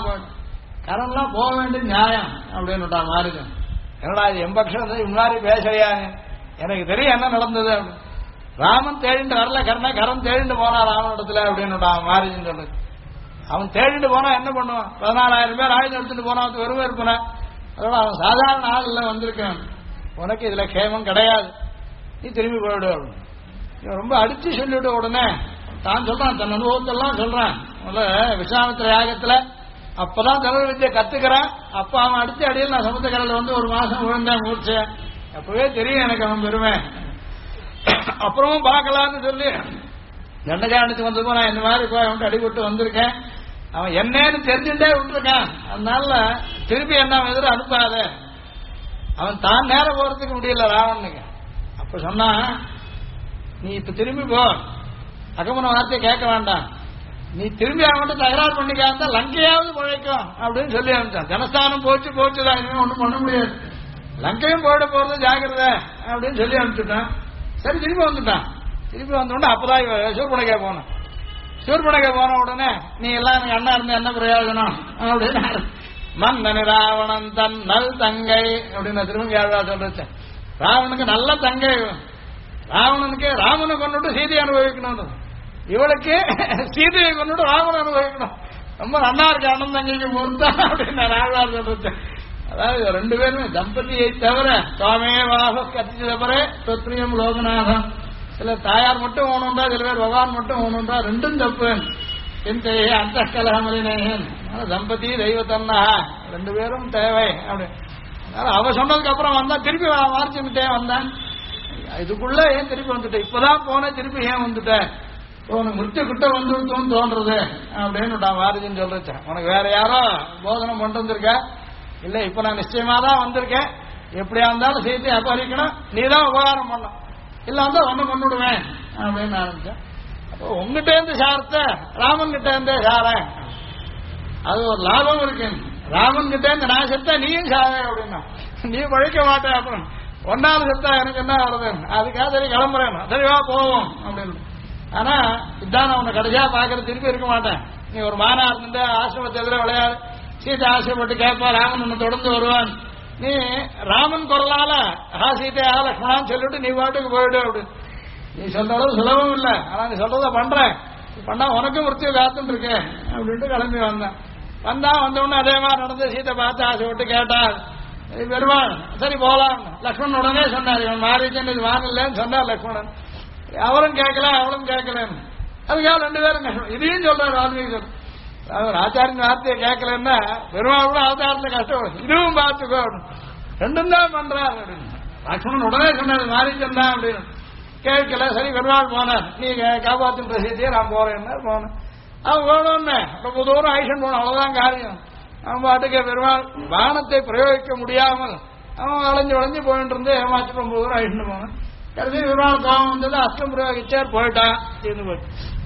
கரன்லாம் போக வேண்டிய நியாயம் அப்படின்னு மாறிதான். என்னடா இது எம்பக்ஷம் முன்னாடி பேசையா, எனக்கு தெரியும் என்ன நடந்தது அப்படின்னு. ராமன் தேடிட்டு வரல, கரன் தேடிட்டு போனா ராமன் இடத்துல அப்படின்னு மாறிஜன் சொல்றது. அவன் தேடிட்டு போனா என்ன பண்ணுவான்? 14,000 பேர் ஆயுதம் எடுத்துட்டு போனா வெறும் இருப்பான. அதோட அவன் சாதாரண ஆள் வந்திருக்கான், உனக்கு இதுல கேமம் கிடையாது, நீ திரும்பி போயிடு அப்படின்னு. இவன் ரொம்ப அடிச்சு சொல்லிவிட்டு உடனே தான் சொல்றான், தன் அனுபவத்தெல்லாம் சொல்றான். விஸ்வாமித்திர யாகத்துல அப்பதான் தமிழ் வித்தியை கத்துக்கிறான். அப்ப அவன் அடிச்ச அடியில் நான் சமுத்திரக்கரையில் வந்து 1 மாசம் விழுந்தேன் மூர்ச்சை. அப்பவே தெரியும் எனக்கு அவன் பெருமை. அப்புறமும் பார்க்கலான்னு சொல்லி தண்டகாண்டத்துக்கு வந்தப்போ நான் இந்த மாதிரி போய் அவன்ட்டு அடிபட்டு வந்திருக்கேன், அவன் என்னன்னு தெரிஞ்சுட்டே விட்டுருக்கான், அதனால திருப்பி என்ன எதிர அனுப்பாத. அவன் தான் நேரம் போறதுக்கு முடியல ராவனுக்கு. அப்ப சொன்னா, நீ இப்ப திரும்பி போ, அகமன வார்த்தையை கேட்க வேண்டாம், நீ திரும்பி அவன்கிட்ட தகராறு பண்ணிக்காந்தா லங்கையாவது பழைக்கும் அப்படின்னு சொல்லி அனுப்பிச்சான். ஜனஸ்தானம் போச்சுதான், இனிமே ஒண்ணும் பண்ண முடியாது, லங்கையும் போயிட போறது ஜாகிரத அப்படின்னு சொல்லி அனுப்பிச்சுட்டான். சரி, திரும்பி வந்துட்டான். திருப்பி வந்த உடனே அப்பதான் சூர்பனகை போனோம். சூர்பனகை போன உடனே நீ எல்லாம் எனக்கு அண்ணா இருந்தா என்ன பிரயோஜனம் அப்படின்னு, மன்னனு ராவணன் தன் நல் தங்கை அப்படின்னு திரும்பி சொல்றேன். ராவனுக்கு நல்ல தங்கை, ராவணனுக்கு ராமனை கொண்டுட்டு சீதையை அனுபவிக்கணும், இவளுக்கு சீதையை கொண்டுட்டு ராமனை அனுபவிக்கணும். ரொம்ப நல்லா இருக்கு அண்ணன் தங்கைக்கு பொறுத்தா அப்படின்னு ராவணார் சொல்றேன். அதாவது 2 பேருமே தம்பதியை தவிர சுவாமே வாக கத்திச்சு தவிர தொத்ரியம் லோகநாதம். சில தாயார் மட்டும் ஓணுன்றா, சில பேர் பகவான் மட்டும் ஓணுன்றா, 2ம் தப்பு. என் தையே அந்த கலகமலினேன் தம்பதி தெய்வத்தன்னா 2 பேரும் தேவை அப்படின்னு. அவ சொன்னதுக்கு அப்புறம் வந்தா திருப்பி மார்ச்சுட்டே வந்தான். இதுக்குள்ள ஏன் திருப்பி வந்துட்டேன், இப்பதான் போன திருப்பி ஏன் வந்துட்டேன், உனக்கு முத்திய கிட்ட வந்துருத்தோன்னு தோன்றது அப்படின்னு வாரிஜின்னு சொல்றேன். உனக்கு வேற யாரோ போதனை கொண்டு வந்திருக்க? இல்ல, இப்ப நான் நிச்சயமா தான் வந்திருக்கேன், எப்படியா இருந்தாலும் சீத்தையை அபகரிக்கணும், நீதான் உபகாரம் பண்ணும், இல்ல வந்தா ஒண்ணு கொண்டுடுவேன் அப்படின்னு ஆரம்பிச்சேன். அப்போ உங்ககிட்ட இருந்து சாரத்தை ராமன் கிட்ட இருந்தே சாரேன், அது ஒரு லாபம் இருக்கு. ராமன் கிட்ட இருந்து நான் செத்தா நீயும் சாவே அப்படின்னா, நீ பழைக்க மாட்டேன், அப்புறம் 1வது செத்தா எனக்கு என்ன வருது, அதுக்காக சரி கிளம்புறேன், சரிவா போவோம் அப்படின்னு. ஆனா இதான் நான் உன்னை கடைசியா பாக்குற திருப்பி இருக்க மாட்டேன். நீ ஒரு மானா இருந்த ஆசிரமத்தில் விளையாடு, சீதை ஆசைப்பட்டு கேட்பா, ராமன் உன்னை தொடர்ந்து வருவான், நீ ராமன் குரலால சீதை லக்ஷ்மணான்னு சொல்லிட்டு நீ பாட்டுக்கு போயிடு. அப்படி நீ சொல்றது சுலபம் இல்லை, ஆனா நீ சொல்றத பண்றேன், பண்ணா உனக்கும் மிருத்தியை காத்துட்டு இருக்கேன் அப்படின்ட்டு கிளம்பி வந்தேன். வந்தவுடனே அதே மாதிரி நடந்து சீதை பார்த்து ஆசைப்பட்டு கேட்டார். பெருமாள் சரி போலாம், லக்ஷ்மணன் உடனே சொன்னார், இவன் மாறிச்சன் இது வாங்கலன்னு சொன்னார் லக்ஷ்மணன். அவரும் கேட்கல அவளும் கேட்கலன்னு. அதுக்காக 2 பேரும் இதையும் சொல்றாரு வால்மீகி. அவர் ஆச்சாரின் வார்த்தையை கேட்கலன்னா பெருமாள் கூட அவதாரத்துல கஷ்டம், இதுவும் பார்த்துக்கோ, 2ம் தான் பண்றாரு அப்படின்னு. லக்ஷ்மணன் உடனே சொன்னார் மாறிச்சன் தான் அப்படின்னு. கேட்கல, சரி பெருமாள் போனார், நீங்க காப்பாற்றும் பிரசித்தியை நான் போறேன்னா போனேன். அவன் போனோன்னு ரொம்ப தூரம் ஆயிஷன் போன, அவ்வளவுதான் காரியம். அவன் பாட்டுக்கு பெருமாள் பானத்தை பிரயோகிக்க முடியாமல் அவன் வளைஞ்சு போயிட்டு இருந்து ஏமாச்சு ரொம்ப தூரம் ஆயிட்டு போனான். கடைசி பெருமாள் கோபம் வந்தது, அஸ்திரம் பிரயோகிச்சார், போயிட்டான். தீர்ந்து போயிட்டு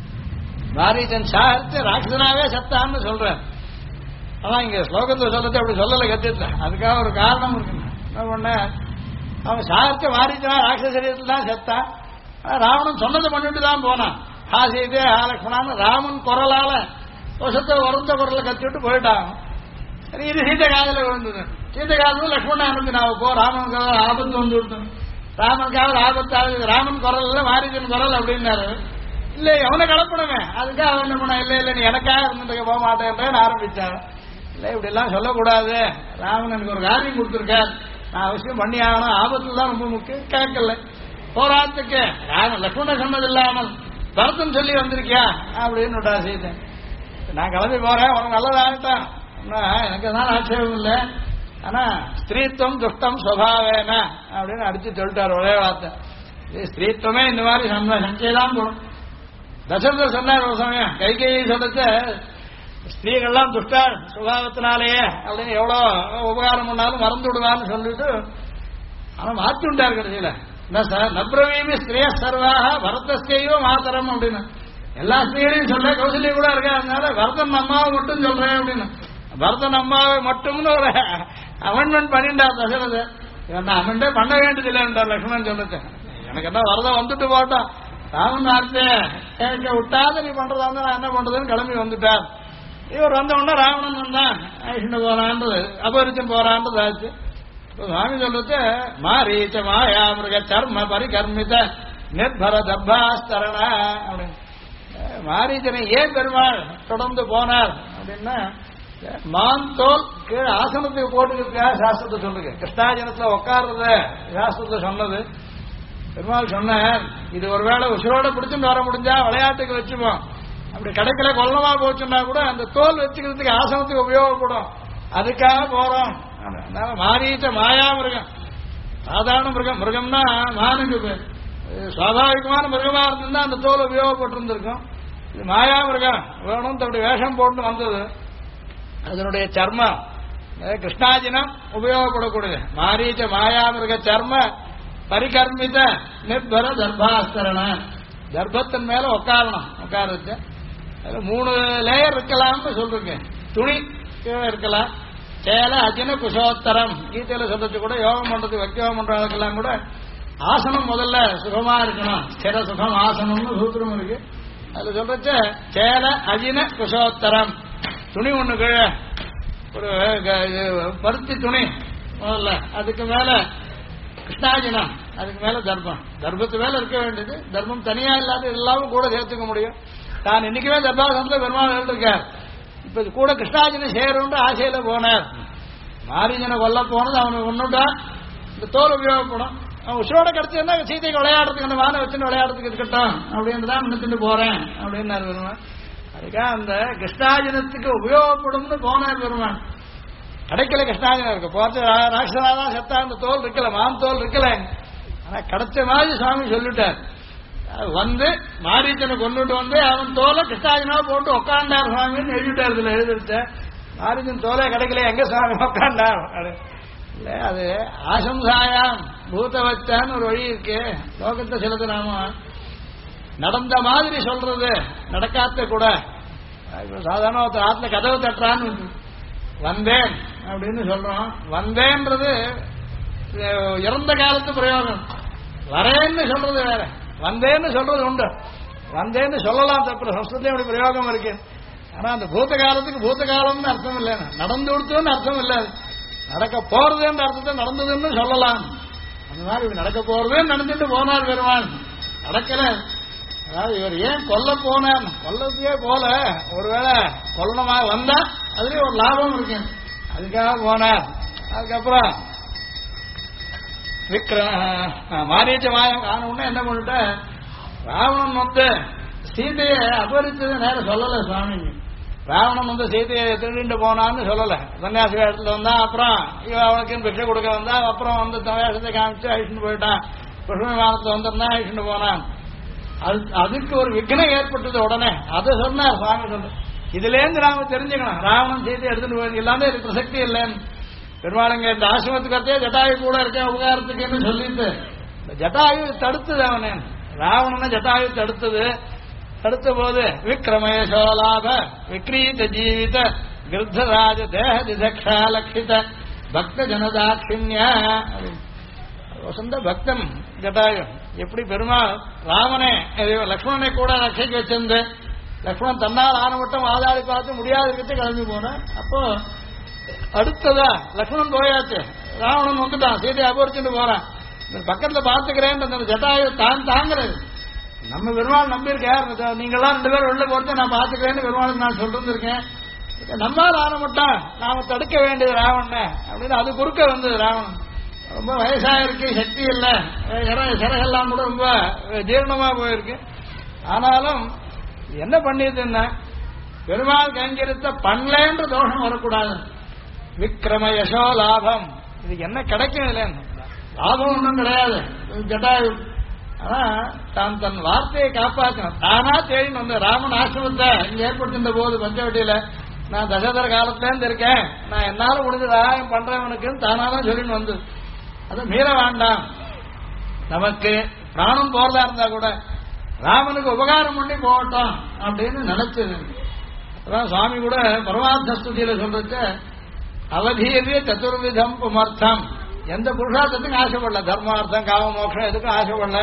மாரீச்சன் சாகரித்து ராட்சசனாவே சத்தான்னு சொல்றேன். அதான் இங்க ஸ்லோகத்தை சொல்லத்தை அப்படி சொல்லலை, கத்திட்டு அதுக்காக ஒரு காரணம் இருக்கு. என்ன பண்ண, அவன் சாகரித்த மாரீச்சனா ராட்சச சரீரத்தில் தான் செத்தான். ராவணன் சொன்னதை பண்ணிட்டு தான் போனான். சீதே லக்ஷ்மணான்னு ராமன் குரலால வருஷத்தை வருந்த குரலை கத்திவிட்டு போயிட்டான். இது சீதை காதல விழுந்தது. சீதை காதலும் லக்ஷ்மணன் அனுப்பி நான் போ, ராமனுக்காக ஆபத்து வந்து விட்டோம், ராமனுக்காக ஆபத்தாவது, ராமன் குரல் இல்ல மாரீச்சன் குரல் அப்படின்னாரு. இல்ல அவனை கலப்பணுமே, அதுக்காக அவன் என்ன பண்ண, இல்ல நீ எனக்காக இருந்துட்டு போக மாட்டேன் ஆரம்பிச்சான். இல்ல இப்படி எல்லாம் சொல்லக்கூடாது, ராமன் எனக்கு ஒரு காரியம் கொடுத்துருக்கார், நான் அவசியம் பண்ணி ஆகணும், ஆபத்துல தான் ரொம்ப முக்கியம். கேட்கல போராட்டத்துக்கு லக்ஷ்மணன் சொன்னது இல்லாமல் பரதன் சொல்லி வந்திருக்கியா அப்படின்னு சீதை. நான் கிளம்பி போறேன், உனக்கு நல்லதாகட்டான், எனக்கு தான் ஆட்சேபம் இல்லை, ஆனா ஸ்திரீத்துவம் துஷ்டம் சுவாவேன அப்படின்னு அடிச்சு சொல்லிட்டார் ஒரே வார்த்தை. ஸ்திரீத்துவமே இந்த மாதிரி சஞ்சைதான் போடும். தசரதர் சொன்னார் ஒரு சமயம், கைகேயி சொல்லிச்ச ஸ்திரீகள்லாம் துஷ்ட சுபாவத்தினாலேயே அப்படின்னு எவ்வளவு உபகாரம் பண்ணாலும் மறந்து விடுவான்னு சொல்லிட்டு ஆனா மாற்றி விட்டார் கடைசியில. என்ன சார் நப்ரவீமி ஸ்திரீய சர்வாக பரதஸ்தையோ மாத்தரம் அப்படின்னு எல்லா ஸ்திரீகளையும் சொல்ல, கௌசல்யா கூட இருக்கா, அதனால பரதன் அம்மாவை மட்டும் சொல்றேன் அப்படின்னு. பரதன் அம்மாவை மட்டும்னு ஒரு அமெண்ட்மெண்ட் பண்ணிட்டார் தசரதர். நான் அமெண்டே பண்ண வேண்டியதில்லைன்றார் லக்ஷ்மணன் சொல்லிட்டு. எனக்கு என்ன வரதம் வந்துட்டு போட்டான், ராமன் வார்த்தை கேட்க விட்டாத நீ பண்றதா இருந்தா நான் என்ன பண்றதுன்னு கிளம்பி வந்துட்டார். இவர் வந்த உடனே ராவணன் வந்தான், ஐஷ்ணு போறான்றது அபரிச்சம் போறான்றது ஆச்சு. சுவாமி சொல்லுச்சு, மாரீச்ச மாயா மிருக சர்ம பரிகர்மித நிர்பர தர்பாஸ்தரண அப்படின்னு. மாரீச்சனை ஏன் பெருமாள் தொடர்ந்து போனார் அப்படின்னா, மான் தோல் கீழே ஆசனத்துக்கு போட்டுக்கிறதுக்காக சாஸ்திரத்தை சொல்லுங்க. கிருஷ்ணாஜனத்துல உட்கார்றத சாஸ்திரத்தை சொன்னது. பெருமாள் சொன்னார், இது ஒருவேளை உசுரோட பிடிச்சுட்டு வர முடிஞ்சா விளையாட்டுக்கு வச்சுப்போம், அப்படி கிடைக்கல கொல்லமா போச்சுன்னா கூட அந்த தோல் வச்சுக்கிறதுக்கு ஆசனத்துக்கு உபயோகப்படும், அதுக்காக போறோம். அதனால மாரீச்ச மாயா மிருகம், சாதாரண மிருகம், மிருகம்னா மானுக்கு பேர், சுவாபாவிகமான மிருகமா இருந்திருந்தா அந்த தோல் உபயோகப்பட்டு இருந்திருக்கும். இது மாயா மிருகம் வேணும், அப்படி வேஷம் போட்டு வந்தது. அதனுடைய சர்மம் கிருஷ்ணாஜினம் உபயோகப்படக்கூடியது. மாரீச்ச மாயா மிருக சர்ம பரிகர்மித நிர்பர தர்பாஸ்தரண, தர்பத்தின் மேல உட்காரணும். உட்காரச்சு அதுல 3 லேயர் இருக்கலாம்னு சொல்றீங்க. துணி இருக்கலாம், சேல அஜின குஷோத்தரம், கீதையில சொல்றது கூட யோகம் பண்றது வக்கியோகம் பண்றதுக்கெல்லாம் கூட ஆசனம் முதல்ல சுகமா இருக்கணும். ஸ்திர சுகம் ஆசனம்னு சூத்திரம் இருக்கு. அதுல சொல்றச்ச சேல அஜின குஷோத்தரம், துணி ஒண்ணு கீழே ஒரு பருத்தி துணி முதல்ல, அதுக்கு மேல கிருஷ்ணாஜினம், அதுக்கு மேல தர்மம், தர்மத்து மேல இருக்க வேண்டியது. தர்மம் தனியா இல்லாத எல்லாரும் கூட சேர்த்துக்க முடியும். தான் இன்னைக்குமே தர்பாசனத்துல பெருமாள் இருக்கார், இப்ப இது கூட கிருஷ்ணாஜினை சேரும்னு ஆசையில போனார். மாரீஜனை கொல்ல போனது அவனுக்கு ஒண்ணுட்டா இந்த தோல் உபயோகப்படும். அவன் உஷோட கிடைச்சா சீதைக்கு விளையாடுறதுக்கு அந்த வானை வச்சுன்னு விளையாடுறதுக்கு இருக்கட்டும் அப்படின்னு தான் நினைச்சுட்டு போறேன் அப்படின்னாரு பெருமான். அதுக்காக அந்த கிருஷ்ணாஜனத்துக்கு உபயோகப்படும்னு போனார் பெருமான். கிடைக்கல கிருஷ்ணாஜனம் இருக்கு, போறது ராட்சசனாதான் செத்தா, அந்த தோல் இருக்கல, மான் தோல் இருக்கல. ஆனா கிடைச்ச மாதிரி சுவாமி சொல்லிட்டார். வந்து மாரீச்சனை கொண்டுட்டு வந்து அவன் தோலை கிருஷ்ணாஜனா போட்டு உட்காண்டார் சுவாமின்னு எழுதிட்டார். இதுல எழுதிருச்ச மாரீச்சன் தோலை கிடைக்கல, எங்க சுவாமி உட்காண்டார் இல்ல. அது ஆசம்சாயாம் பூதவச்சான்னு ஒரு வழி இருக்கு லோகத்தை. சிலது நாம நடந்த மாதிரி சொல்றது, நடக்காத கூட. சாதாரண ஒருத்தர் ஆத்துல கதவு தட்டுறான்னு வந்தேன் அப்படின்னு சொல்றோம். வந்தேன்றது இறந்த காலத்து பிரயோகம், வரேன்னு சொல்றது வேற, வந்தேன்னு சொல்றது உண்டு. வந்தேன்னு சொல்லலாம், தப்பு சம்ஸ்கிருதம் இப்படி பிரயோகம் இருக்கு. ஆனா அந்த பூத்த காலத்துக்கு பூத்த காலம்னு அர்த்தம் இல்லை, நடந்து கொடுத்தோன்னு அர்த்தம் இல்லை, நடக்க போறதுன்ற அர்த்தத்தை நடந்ததுன்னு சொல்லலாம். அந்த மாதிரி நடக்க போறதுன்னு நடந்துட்டு போனார் பெருமான், நடக்கல. அதாவது இவர் ஏன் கொல்ல போனார், கொல்லத்தையே போல ஒருவேளை கொல்லணமாக வந்தா அதுலயே ஒரு லாபம் இருக்கு, அதுக்காக போனார். அதுக்கப்புறம் மாரீச்ச மாயம் காணவுடனே என்ன பண்ணிட்ட, ராவணன் வந்து சீதையை அபகரித்தது நேரம் சொல்லல சுவாமி. ராவணன் வந்து சீதையை திருடிட்டு போனான்னு சொல்லல, சன்னியாசி வேஷத்துல வந்தா, அப்புறம் அவனுக்கு பிச்சை கொடுக்க வந்தா, அப்புறம் வந்து வேஷத்தை காமிச்சு அழிச்சுட்டு போயிட்டான், புஷ்ப விமானத்துல வந்திருந்தா அழிச்சுட்டு போனான். அதுக்கு ஒரு விக்னம் ஏற்பட்டது உடனே அதை சொன்னார் சுவாமி. சொல்ற இதுல இருந்து நாம தெரிஞ்சுக்கணும், ராவணன் சீதையை எடுத்துட்டு போய் இல்லாம இது பிரசக்தி இல்லைன்னு. பெருமாளுங்க இந்த ஆசிரமத்துக்கத்தே ஜட்டாயு கூட இருக்கேன் உபகாரத்துக்குன்னு சொல்லிட்டு ஜட்டாயு தடுத்தது, அவனே ராவணனை ஜட்டாயு தடுத்தது. தடுத்த போது விக்ரமேஷோலாப விக்ரீத ஜீவித கிருத்தராஜ தேக திதக்ஷா லட்சித பக்த ஜனதாட்சிண்ய வசந்த பக்தன் ஜட்டாயு. எப்படி பெருமாள் ராமனே லக்ஷ்மணனை கூட ரட்சைக்கு வச்சிருந்து லக்ஷ்மணன் தன்னால் ஆன மட்டும் வாதாடி பார்த்து முடியாத இருக்கிறது கிளம்பி போனேன். அப்போ அடுத்ததா லக்ஷ்மணன் போயாச்சு, ராவணன் வந்துட்டான், சீதையை அபகரிச்சுட்டு போறான். பக்கத்துல பாத்துக்கிறேன் அந்த ஜட்டாயு தான் தாங்கிறது. நம்ம பெருமாள் நம்பியிருக்க, நீங்களாம் 2 பேரும் வெளில போறது நான் பாத்துக்கிறேன்னு பெருமாளுக்கு நான் சொல்லிருந்திருக்கேன். நம்மால் ஆன மட்டும் நாம தடுக்க வேண்டியது ராவண அப்படின்னு அது குறுக்க வந்தது. ராவணன் ரொம்ப வயசாயிருக்கு, சக்தி இல்லை, சிறகெல்லாம் கூட ரொம்ப ஜீரணமா போயிருக்கு. ஆனாலும் என்ன பண்ணியதுன்னா பெருமாள் கைங்கரித்த பண்ணலேன்ற தோஷம் வரக்கூடாது. விக்ரம யசோ லாபம், இதுக்கு என்ன கிடைக்கும் இல்லைன்னு லாபம் ஒன்றும் கிடையாது ஜட்டாயு. ஆனா தான் தன் வார்த்தையை காப்பாற்றணும். தானா தேடின்னு வந்து ராமன் ஆசிரமத்தை இங்க ஏற்படுத்தின்ற போது பஞ்சவட்டியில நான் தசரதர் காலத்துல இருந்து இருக்கேன், நான் என்னால முடிஞ்ச சகாயம் பண்றவனுக்குன்னு தானாதான் சொல்லின்னு வந்து அதை மீற வேண்டாம். நமக்கு பிராணம் போறதா இருந்தா கூட ராமனுக்கு உபகாரம் பண்ணி போகட்டும் அப்படின்னு நினைச்சது. அதான் சுவாமி கூட பரமார்த்த ஸ்துதியில சொல்றது, அவதீரிய சதுர்விதம் புமர்த்தம், எந்த புருஷார்த்தத்துக்கும் ஆசைப்படல, தர்மார்த்தம் காம மோட்சம் எதுக்கும் ஆசைப்படல.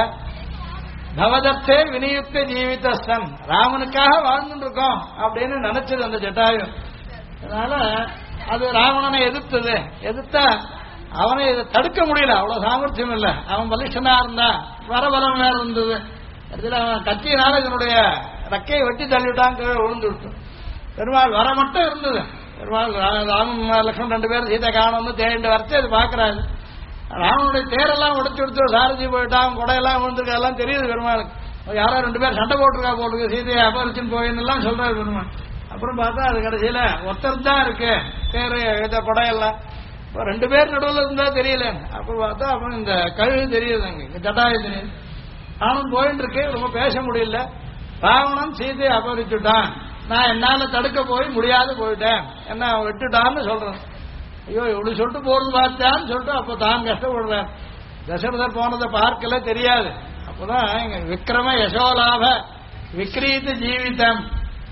பவதத்தே வினியுக்த ஜீவிதஸ்தன், ராமனுக்காக வாழ்ந்துட்டு இருக்கோம் அப்படின்னு நினைச்சது அந்த ஜட்டாயு. அதனால அது ராவணனை எதிர்த்தது. எதிர்த்தா அவனை இதை தடுக்க முடியல, அவ்வளவு சாமர்த்தியம் இல்லை. அவன் பலிஷ்டனா இருந்தா வரபலம் வேற இருந்தது. அதுல அவன் கத்தியினால இதனுடைய ரெக்கையை வெட்டி தள்ளிவிட்டான், கீழே விழுந்து விட்டு. பெருமாள் வர மட்டும் இருந்தது. பெருமாள் ராமன் லட்சுமணன் 2 பேரும் சீதை காணோம்னு தேடிட்டு வரைச்சு அது பாக்குறாரு. ராமனுடைய தேரெல்லாம் உடைச்சு கொடுத்து சாரதி போயிட்டான், கொடையெல்லாம் விழுந்திருக்கா எல்லாம் தெரியுது பெருமாளுக்கு. யாரோ 2 பேர் சண்டை போட்டிருக்கா போட்டுருக்கு, சீதையை அபகரிச்சுன்னு போயின்னு சொல்றாரு பெருமாள். அப்புறம் பார்த்தா அது கடைசியில ஒருத்தர் தான் இருக்கு தேர் கொடையெல்லாம். 2 பேர் நடுவில் இருந்தா தெரியல. அப்புறம் பார்த்தா அப்புறம் இந்த கழுகு தெரியுது, அங்க ஜட்டாயு தெரியுது. நானும் போயிட்டு இருக்கு, ரொம்ப பேச முடியல. ராவணன் சீதையை அபகரிச்சுட்டான், நான் என்னால தடுக்க போய் முடியாது போயிட்டேன், என்ன விட்டுட்டான்னு சொல்றேன். ஐயோ இப்படி சொல்லிட்டு போறது பார்த்தான்னு சொல்லிட்டு அப்ப தான் கஷ்டப்படுறேன். தசரதர் போனதை பார்க்கல, தெரியாது. அப்பதான் விக்ரம யசோலாப விக்ரீத ஜீவிதம்.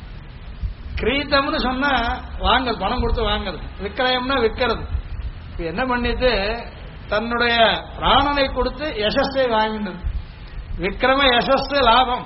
கிரீத்தம்னு சொன்னா வாங்கல், பணம் கொடுத்து வாங்குறது. விக்கிரயம்னா விற்கிறது. இப்ப என்ன பண்ணிட்டு தன்னுடைய பிராணனை கொடுத்து யசஸை வாங்கினது. விக்ரம யசஸ் லாபம்,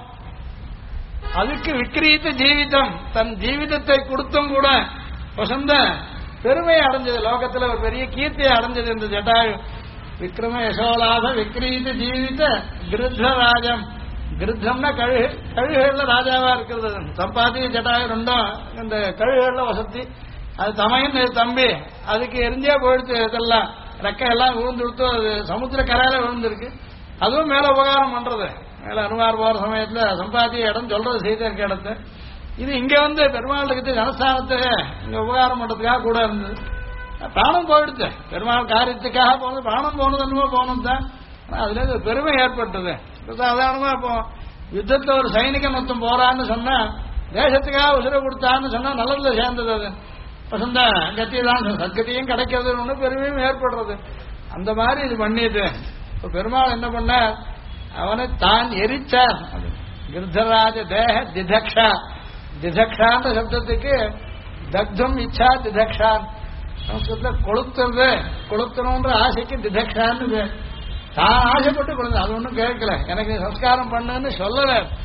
அதுக்கு விக்ரீத்த ஜீவிதம், தன் ஜீவிதத்தை கொடுத்தும் கூட வசந்த பெருமையை அடைஞ்சது, லோகத்தில் ஒரு பெரிய கீர்த்தியை அடைஞ்சது இந்த ஜட்டாயு. விக்ரம யசோலாப விக்ரீத ஜீவித கிருத்தராஜம். கிருத்தம்னா கழுகு, கழுகுகள்ல ராஜாவா இருக்கிறது. சம்பாதி ஜட்டாயு ரெண்டும் இந்த கழுகுகள்ல வசதி. அது தமையன் தம்பி, அதுக்கு எரிஞ்சே போயிடுச்சு. இதெல்லாம் ரெக்கையெல்லாம் விழுந்து விடுத்து அது சமுத்திர கரையில விழுந்திருக்கு. அதுவும் மேல உபகாரம் பண்றது. மேல அனுமார் போற சமயத்துல சம்பாதிய இடம் சொல்றது சீதை இருக்க இடத்து. இது இங்க வந்து பெருமாளுக்கு ஜனஸ்தானத்தை இங்க உபகாரம் பண்றதுக்காக கூட இருந்தது. பிராணம் போயிடுச்சு, பெருமாள் காரியத்துக்காக போனது, பிராணம் போனது என்னமோ போனது தான். அதுல இருந்து பெருமை ஏற்பட்டது. சாதாரணமா இப்போ யுத்தத்துல ஒரு சைனிகன் மொத்தம் போறான்னு சொன்னா, தேசத்துக்காக உசுர கொடுத்தான்னு சொன்னா நல்லதுல சேர்ந்தது. அது வசந்த கத்தியதான், சத்கத்தியும் கிடைக்கிறது ஒண்ணு, பெருமையும் ஏற்படுறது. அந்த மாதிரி இது பண்ணிட்டு இப்ப பெருமாள் என்ன பண்ண, அவனை தான் எரிச்சார். கிருத்தராஜ தேக திதக்ஷா. திதக்ஷான்ற சப்தத்துக்கு தக்தம் இச்சா திதக்ஷான். சம்ஸ்கிருத்துல கொளுத்துறது, கொளுத்தணும்ன்ற ஆசைக்கு திதக்ஷான்னு தான் ஆசைப்பட்டு கொளுத்து. அது ஒன்றும் கேட்கல, எனக்கு சம்ஸ்காரம் பண்ணுன்னு சொல்லல.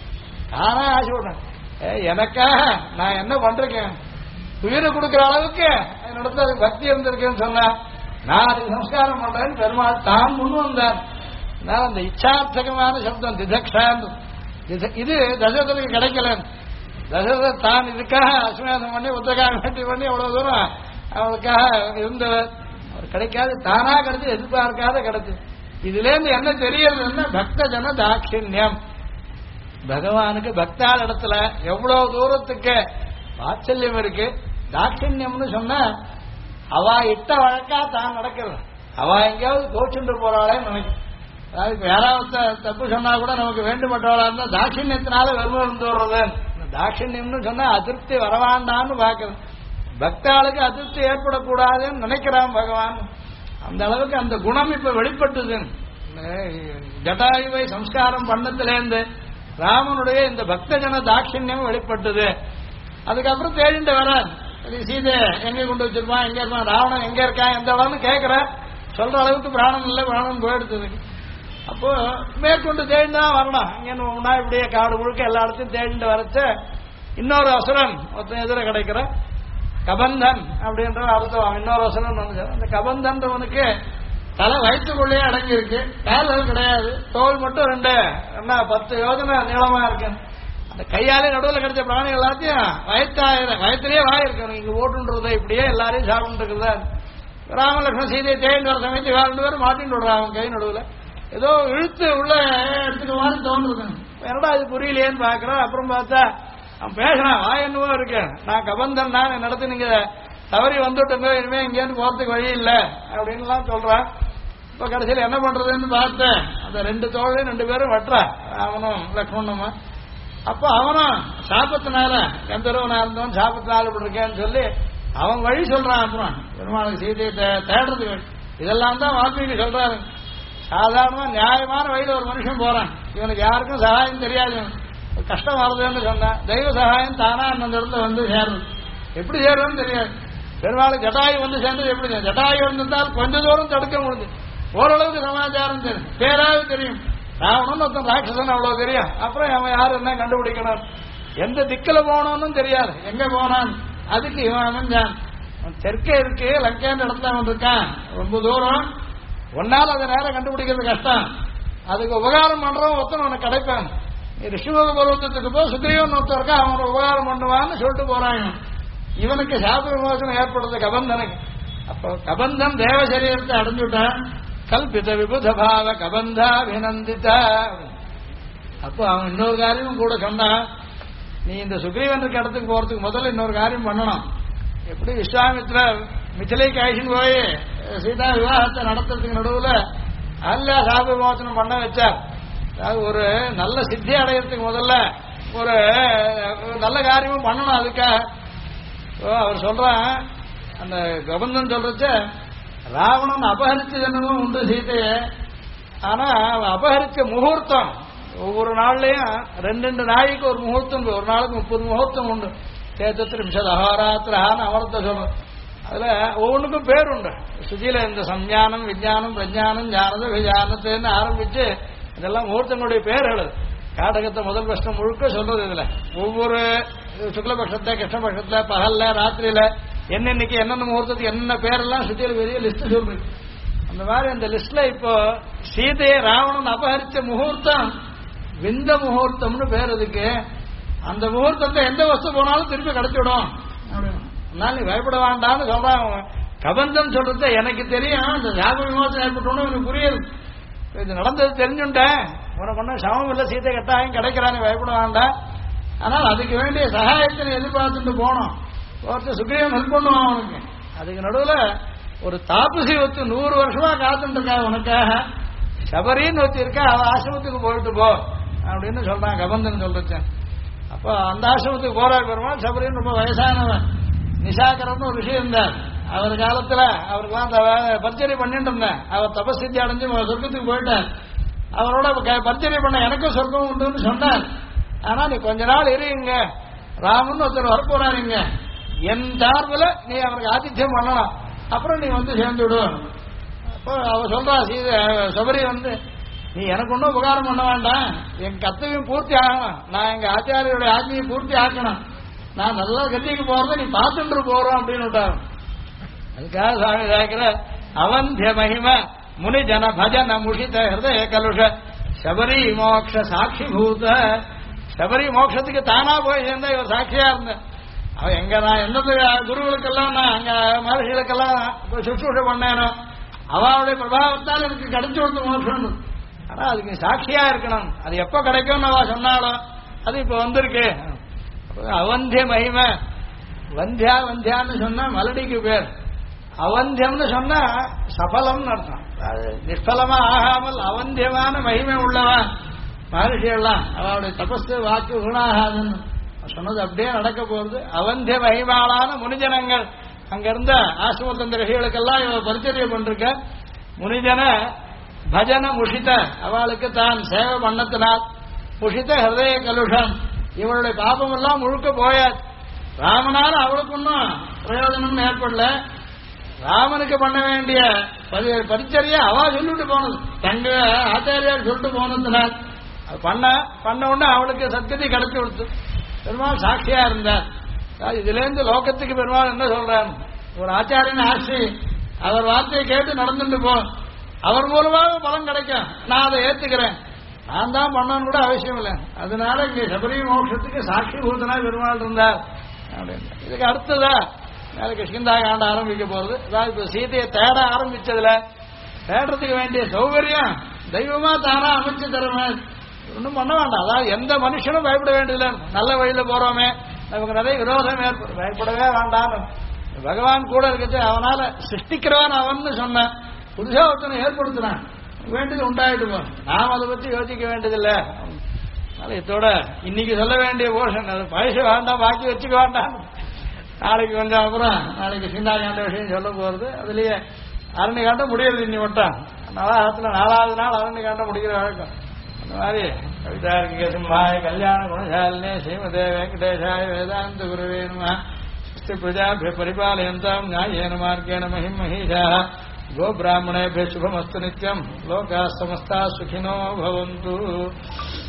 தானே ஆசைப்படுறேன். எனக்காக நான் என்ன பண்றேன், உயிரை கொடுக்குற அளவுக்கு என்னிடத்துல அதுக்கு பக்தி இருந்திருக்கேன்னு சொன்னா நான் அதுக்கு நமஸ்காரம் பண்றேன்னு பெருமாள் தான் முன் வந்தார். அந்த இச்சார்த்தகமான சப்தம் திதக்ஷான் இது தசரதனுக்கு கிடைக்கல. தசரதர் தான் இதுக்காக அஸ்வமேதம் பண்ணி உத்தகாரம் வேண்டி பண்ணி அவ்வளவு தூரம் அவளுக்காக இருந்தவர். அவர் கிடைக்காது, தானா கிடைச்சு, எதிர்பார்க்காத கிடைச்சு. இதுல இருந்து என்ன தெரியறதுன்னா பக்த ஜன தாட்சிணியம். பகவானுக்கு பக்தாள் இடத்துல எவ்வளவு தூரத்துக்கு வாத்சல்யம் இருக்கு. தாட்சிணியம்னு சொன்னா அவ இட்ட வழக்கா தான் நடக்கிறது. அவ எங்கேயாவது கோச்சுட்டு போறாளே நினைக்கும். அதாவது இப்ப யாராவது தப்பு சொன்னா கூட நமக்கு வேண்டுபட்டவளா இருந்தா தாட்சிணியத்தினால வெறுமை இருந்து வர்றது. தாட்சிணியம்னு சொன்னா அதிருப்தி வரவாண்டான்னு பாக்குறது. பக்தாளுக்கு அதிருப்தி ஏற்படக்கூடாதுன்னு நினைக்கிறான் பகவான். அந்த அளவுக்கு அந்த குணம் இப்ப வெளிப்பட்டது. ஜட்டாயுவை சம்ஸ்காரம் பண்ணத்திலேருந்து ராமனுடைய இந்த பக்தஜன தாட்சிணியம் வெளிப்பட்டது. அதுக்கப்புறம் தேடிட்டு வர சீதை எங்க கொண்டு வச்சிருப்பான், எங்க இருப்பான், ராவணன் எங்க இருக்கான், எந்த இடம்னு கேட்கிற சொல்ற அளவுக்கு பிராணம் இல்லை, பிராணம் போயிடுது. அப்போ மேற்கொண்டு தேடிதான் வரணும். இங்க இப்படியே காடு முழுக்க எல்லா இடத்தையும் தேடிட்டு வரச்ச இன்னொரு அசுரன் ஒருத்தன் எதிர கிடைக்கிற கபந்தன் அப்படின்ற அர்த்தம். இன்னொரு அசுரன் வந்து அந்த கபந்தன்றவனுக்கு தலை வயிற்றுக்குள்ளேயே அடங்கி இருக்கு, கால்கள் கிடையாது, தோல் மட்டும் 10 யோஜனை நீளமா இருக்கு. அந்த கையாலே நடுவில் கிடைச்ச பிராணி எல்லாத்தையும் வயத்திலேயே வாயிருக்கணும். இங்க ஓட்டுன்றதை இப்படியே எல்லாரையும் சாப்பிட்டு இருக்குதா. ராமலட்சுமண சீதையை தேடிட்டு வர சமயத்து வேற 2 பேரும் மாட்டின்னு விடுறான். அவன் கை நடுவில் ஏதோ இழுத்து உள்ள எடுத்துக்க மாதிரி தோன்றுது. என்னடா இது புரியலையேன்னு பாக்குறான். அப்புறம் பார்த்தா அவன் பேசுறான், வா என்னவோ இருக்கு, நான் கபந்தன் தான், என் இடத்து நீங்க தவறி வந்துட்டோங்க, இனிமே இங்கேருந்து போறதுக்கு வழி இல்லை அப்படின்லாம் சொல்றான். இப்ப கடைசியில் என்ன பண்றதுன்னு பார்த்தேன். அந்த 2 தோழையும் 2 பேரும் வெட்டுறா, அவனும் லக்ஷ்மணனும். அப்ப அவனும் சாபத்தினால கந்தரவனா இருந்தவன் சாபத்தினால இப்படி இருக்கேன்னு சொல்லி அவன் வழி சொல்றான். அப்புறம் பெருமாளுக்கு சீதையை தேடுறதுக்கு இதெல்லாம் தான் வால்மீகி சொல்றாரு. சாதாரணமா நியாயமான வழியில் ஒரு மனுஷன் போறான், இவனுக்கு யாருக்கும் சகாயம் தெரியாது, கஷ்டம் வருதுன்னு சொன்னா தெய்வ சகாயம் தானா அந்த இடத்துல வந்து சேருது. எப்படி சேருதுன்னு தெரியாது. பெருமாளுக்கு ஜட்டாயு வந்து சேர்ந்தது எப்படி? ஜட்டாயு வந்திருந்தால் கொஞ்ச தூரம் தடுக்க முடிஞ்சு, ஓரளவுக்கு சமாச்சாரம் தெரியும், பேராவது தெரியும். ராவணன் ஒருத்தன் ராட்சசன் அவ்வளவு தெரியும். அப்புறம் அவன் யாரு என்ன கண்டுபிடிக்கணும், எந்த திக்கில போனோம்னு தெரியாது, எங்க போனான். அதுக்கு இவன் அமைஞ்சான். தெற்கே இருக்கு லங்கேன்ற இடத்துல அவன் இருக்கான், ரொம்ப தூரம், ஒன்னால அதை நேரம் கண்டுபிடிக்கிறது கஷ்டம். அதுக்கு உபகாரம் பண்றவன் ஒருத்தன் உனக்கு கிடைப்பான். ரிஷிமுக பருவத்துக்கு போய் சுக்ரீவன் ஒருத்தர் இருக்கா, அவனை உபகாரம் பண்ணுவான்னு சொல்லிட்டு போறாங்க. இவனுக்கு சாப விமோசனம் ஏற்படுறது கபந்தனுக்கு. அப்போ கபந்தன் தேவ சரீரத்தை அடைஞ்சுட்டான். கல்பித விபுத பாவ கபந்தா வினந்திதா. அப்போ அவன் இன்னொரு காரியமும் கூட சொன்னான், நீ இந்த சுக்ரீவனுக்கு இடத்துக்கு போறதுக்கு முதல்ல இன்னொரு காரியம் பண்ணணும். எப்படி விஸ்வாமித்ரர் மிथिலைக்கு ஆயிஷன் போய் சீதா விவாகத்தை நடத்துறதுக்கு நடுவில் அல்ல சாப விமோசனம் பண்ண வச்சார். அதாவது ஒரு நல்ல சித்தி அடையிறதுக்கு முதல்ல ஒரு நல்ல காரியமும் பண்ணணும். அதுக்காக அவர் சொல்றான், அந்த கபந்தன் சொல்றச்ச ராவணன் அபகரிச்சது என்னமோ உண்டு சீதையை, ஆனா அபகரிச்ச முகூர்த்தம் ஒவ்வொரு நாள்லயும் 2 நாளைக்கு ஒரு முகூர்த்தம், ஒரு நாளுக்கு 30 முகூர்த்தம் உண்டு. சேத்திரிம்சத் அஹோராத்திரான்னு அமர்த்த சொல்றோம். அதுல ஒவ்வொன்றுக்கும் பேர் உண்டு. சுஜில இந்த சஞ்ஞானம் விஜயானம் பிரஜானம் ஞானத விஜயானத்துன்னு ஆரம்பிச்சு இதெல்லாம் முகூர்த்தங்களுடைய பேர்கள். காடகத்தை முதல் பட்சம் முழுக்க சொல்றது. இதுல ஒவ்வொரு சுக்லபட்சத்தை கிருஷ்ணபட்சத்துல பகல்ல ராத்திரியில என்னென்னைக்கு என்னென்ன முகூர்த்தத்துக்கு என்னென்ன பேரெல்லாம் சுத்தியில பெரிய லிஸ்ட் சொல்றீங்க. அந்த மாதிரி அந்த லிஸ்ட்ல இப்போ சீதையை ராவணன் அபகரிச்ச முகூர்த்தம் விந்த முகூர்த்தம்னு பேர் அதுக்கு. அந்த முகூர்த்தத்தை எந்த வஸ்து போனாலும் திருப்பி கிடைச்சிடும். அதனால நீ பயப்பட வேண்டாம்னு சொல்றான். கபந்தம் சொல்றது எனக்கு தெரியும், இந்த சாப விமோசனம் ஏற்பட்டோன்னு எனக்கு புரியுது, இது நடந்தது தெரிஞ்சுட்டேன், உனக்கு ஒன்றும் சமம் இல்லை, சீத்தை கட்டாயம் கிடைக்கிறான்னு பயப்பட வேண்டாம். ஆனால் அதுக்கு வேண்டிய சகாயத்தை எதிர்பார்த்துட்டு போனோம். ஒருத்தர் சுக்ரீவன் ஹெல்ப் பண்ணுவான் அவனுக்கு. அதுக்கு நடுவில் ஒரு தாபசி ஒத்து 100 வருஷமா காத்துட்டு இருக்கா உனக்காக, சபரின்னு ஒத்தி இருக்கா, அவன் ஆசிரமத்துக்கு போயிட்டு போ அப்படின்னு சொல்றான் கபந்தன் சொல்றச்சேன். அப்போ அந்த ஆசிரமத்துக்கு போறாரு பெருமாள். சபரின்னு ரொம்ப வயசானவன், நிஷாகரன் ஒரு ரிஷி இருந்தார். அவர் காலத்துல அவருக்குலாம் பரிச்சரிய பண்ணிட்டு இருந்தேன். அவர் தபஸ்தி அடைஞ்சு சொர்க்கத்துக்கு போயிட்டார். அவரோட பரிச்சரிய பண்ண எனக்கும் சொர்க்கம் உண்டுன்னு சொன்னார். ஆனா நீ கொஞ்ச நாள் இருங்க, ராமன் ஒருத்தர் வரப்போறாருங்க, என் சார்பில் நீ அவருக்கு ஆதித்யம் பண்ணலாம், அப்புறம் நீ வந்து சேர்ந்து விடும். அப்போ அவ சொல்றா சபரி வந்து, நீ எனக்கு ஒன்றும் உபகாரம் பண்ண வேண்டாம், என் கர்த்தவியம் பூர்த்தி ஆகணும், நான் எங்க ஆச்சாரியோடைய ஆத்மியை பூர்த்தி ஆக்கணும், நான் நல்லா கத்திக்கு போறத நீ பார்த்துட்டு போறோம் அப்படின்னு விட்டாரு. அதுக்காக சுவாமி கேட்கிற அவந்திய மகிம முனி ஜன பஜன முஷித ஹிருதய கலுஷ சபரி மோக்ஷ சாட்சி பூத. சபரி மோட்சத்துக்கு தானா போய் சேர்ந்தா இவர் சாட்சியா இருந்தேன். அவன் எங்க நான் எந்த குருவுகளுக்கெல்லாம் நான் அங்க மகர்ஷிகளுக்கெல்லாம் சுற்றுச்சூழ பண்ணேனோ அவளுடைய பிரபாவத்தால் எனக்கு கிடைச்சு கொடுத்து மோட்சம். ஆனா அதுக்கு சாட்சியா இருக்கணும். அது எப்ப கிடைக்கும் அவ சொன்னாலும் அது இப்ப வந்திருக்கு. அவந்திய மகிமை வந்தியா வந்தியான்னு சொன்னா மலடிக்கு பேர், அவந்தியம்னு சொன்னா சபலம்னு அர்த்தம். அது நிஷ்பலமா ஆகாமல் அவந்தியமான மகிமை உள்ளவன் மகர்ஷியெல்லாம் அவருடைய தபஸ்து வாக்கு குணாகாதுன்னு சொன்னது அப்படியே நடக்க போகுது. அவந்திய மகிமாளான முனிஜனங்கள் அங்க இருந்த ஆசிரமத்தந்த ரிஷிகளுக்கெல்லாம் இவ பரிச்சரியம் பண்ருக்க. முனிஜன பஜன முஷித அவளுக்கு தான் சேவை பண்ணத்தினால் முஷித ஹிருதய கலுஷம் இவளுடைய பாபம் எல்லாம் முழுக்க போயாச்சு. ராமனால அவளுக்கு ஒன்றும் பிரயோஜனம் ஏற்படல. ராமனுக்கு பண்ண வேண்டிய பரிச்சரிய அவ சொல்லிட்டு போனது, தங்க ஆச்சாரியார் சொல்லிட்டு போனதுனால் பண்ண உடனே அவளுக்கு சத்கதி கிடைச்சு கொடுத்து பெருமாள் சாட்சியா இருந்தார். இதுல இருந்து லோகத்துக்கு பெருமாள் என்ன சொல்றாரு, ஒரு ஆச்சாரியன் ஆசி அவர் வார்த்தையை கேட்டு நடந்துட்டு போ, அவர் மூலமாக பலன் கிடைக்கும், நான் அதை ஏத்துக்கிறேன், நான் தான் பண்ணணும் கூட அவசியம் இல்லை. அதனால இங்க சபரி மோட்சத்துக்கு சாட்சி பூதனா பெருமாள் இருந்தார் அப்படின்னு. இதுக்கு அடுத்ததா நாளைக்கு கிஷ்கிந்தா காண்ட ஆரம்பிக்க போறது. அதாவது இப்ப சீதையை தேட ஆரம்பிச்சதுல தேடுறதுக்கு வேண்டிய சௌகரியம் தெய்வமா தானா அமைச்சு தருமே, ஒன்றும் பண்ண வேண்டாம். அதாவது எந்த மனுஷனும் பயப்பட வேண்டியதில்லை. நல்ல வழியில போறோமே நமக்கு நிறைய விரோதம் ஏற்படும், பயப்படவே வேண்டாம். பகவான் கூட இருக்குது, அவனால சிருஷ்டிக்கிறவன் அவன்னு சொன்னான், புதுசா ஒருத்தனை ஏற்படுத்தினான், வேண்டியது உண்டாயிட்டு போ, நாம் அதை பத்தி யோசிக்க வேண்டியதில்லை. அதனால இதோட இன்னைக்கு சொல்ல வேண்டிய போர்ஷன் அது பழசு வேண்டாம், பாக்கி வச்சுக்க வேண்டாம். நாளைக்கு கொஞ்சம் அப்புறம் நாளைக்கு சிந்தாகாண்ட விஷயம் சொல்ல போறது. அதுலயே அரண்ய காண்ட முடியறது இன்னி மட்டும் நவராத்திரில 4வது நாள் அரண்ய காண்ட முடிக்கிற வழக்கம். அந்த மாதிரி கவிதார்க்கிக சிம்ஹாய கல்யாண குணசாலினே ஸ்ரீமதே வெங்கடேஷாய வேதாந்த குருவே நமः. ஸ்ரீ பிரஜாபிய பரிபாலயந்தாம் ஞாயேன மார்கேண மஹிம் மஹீஷாः. கோபிராமணேபிய சுபமஸ்து நித்யம். லோகாः समस्ताः सुखिनो भवन्तु.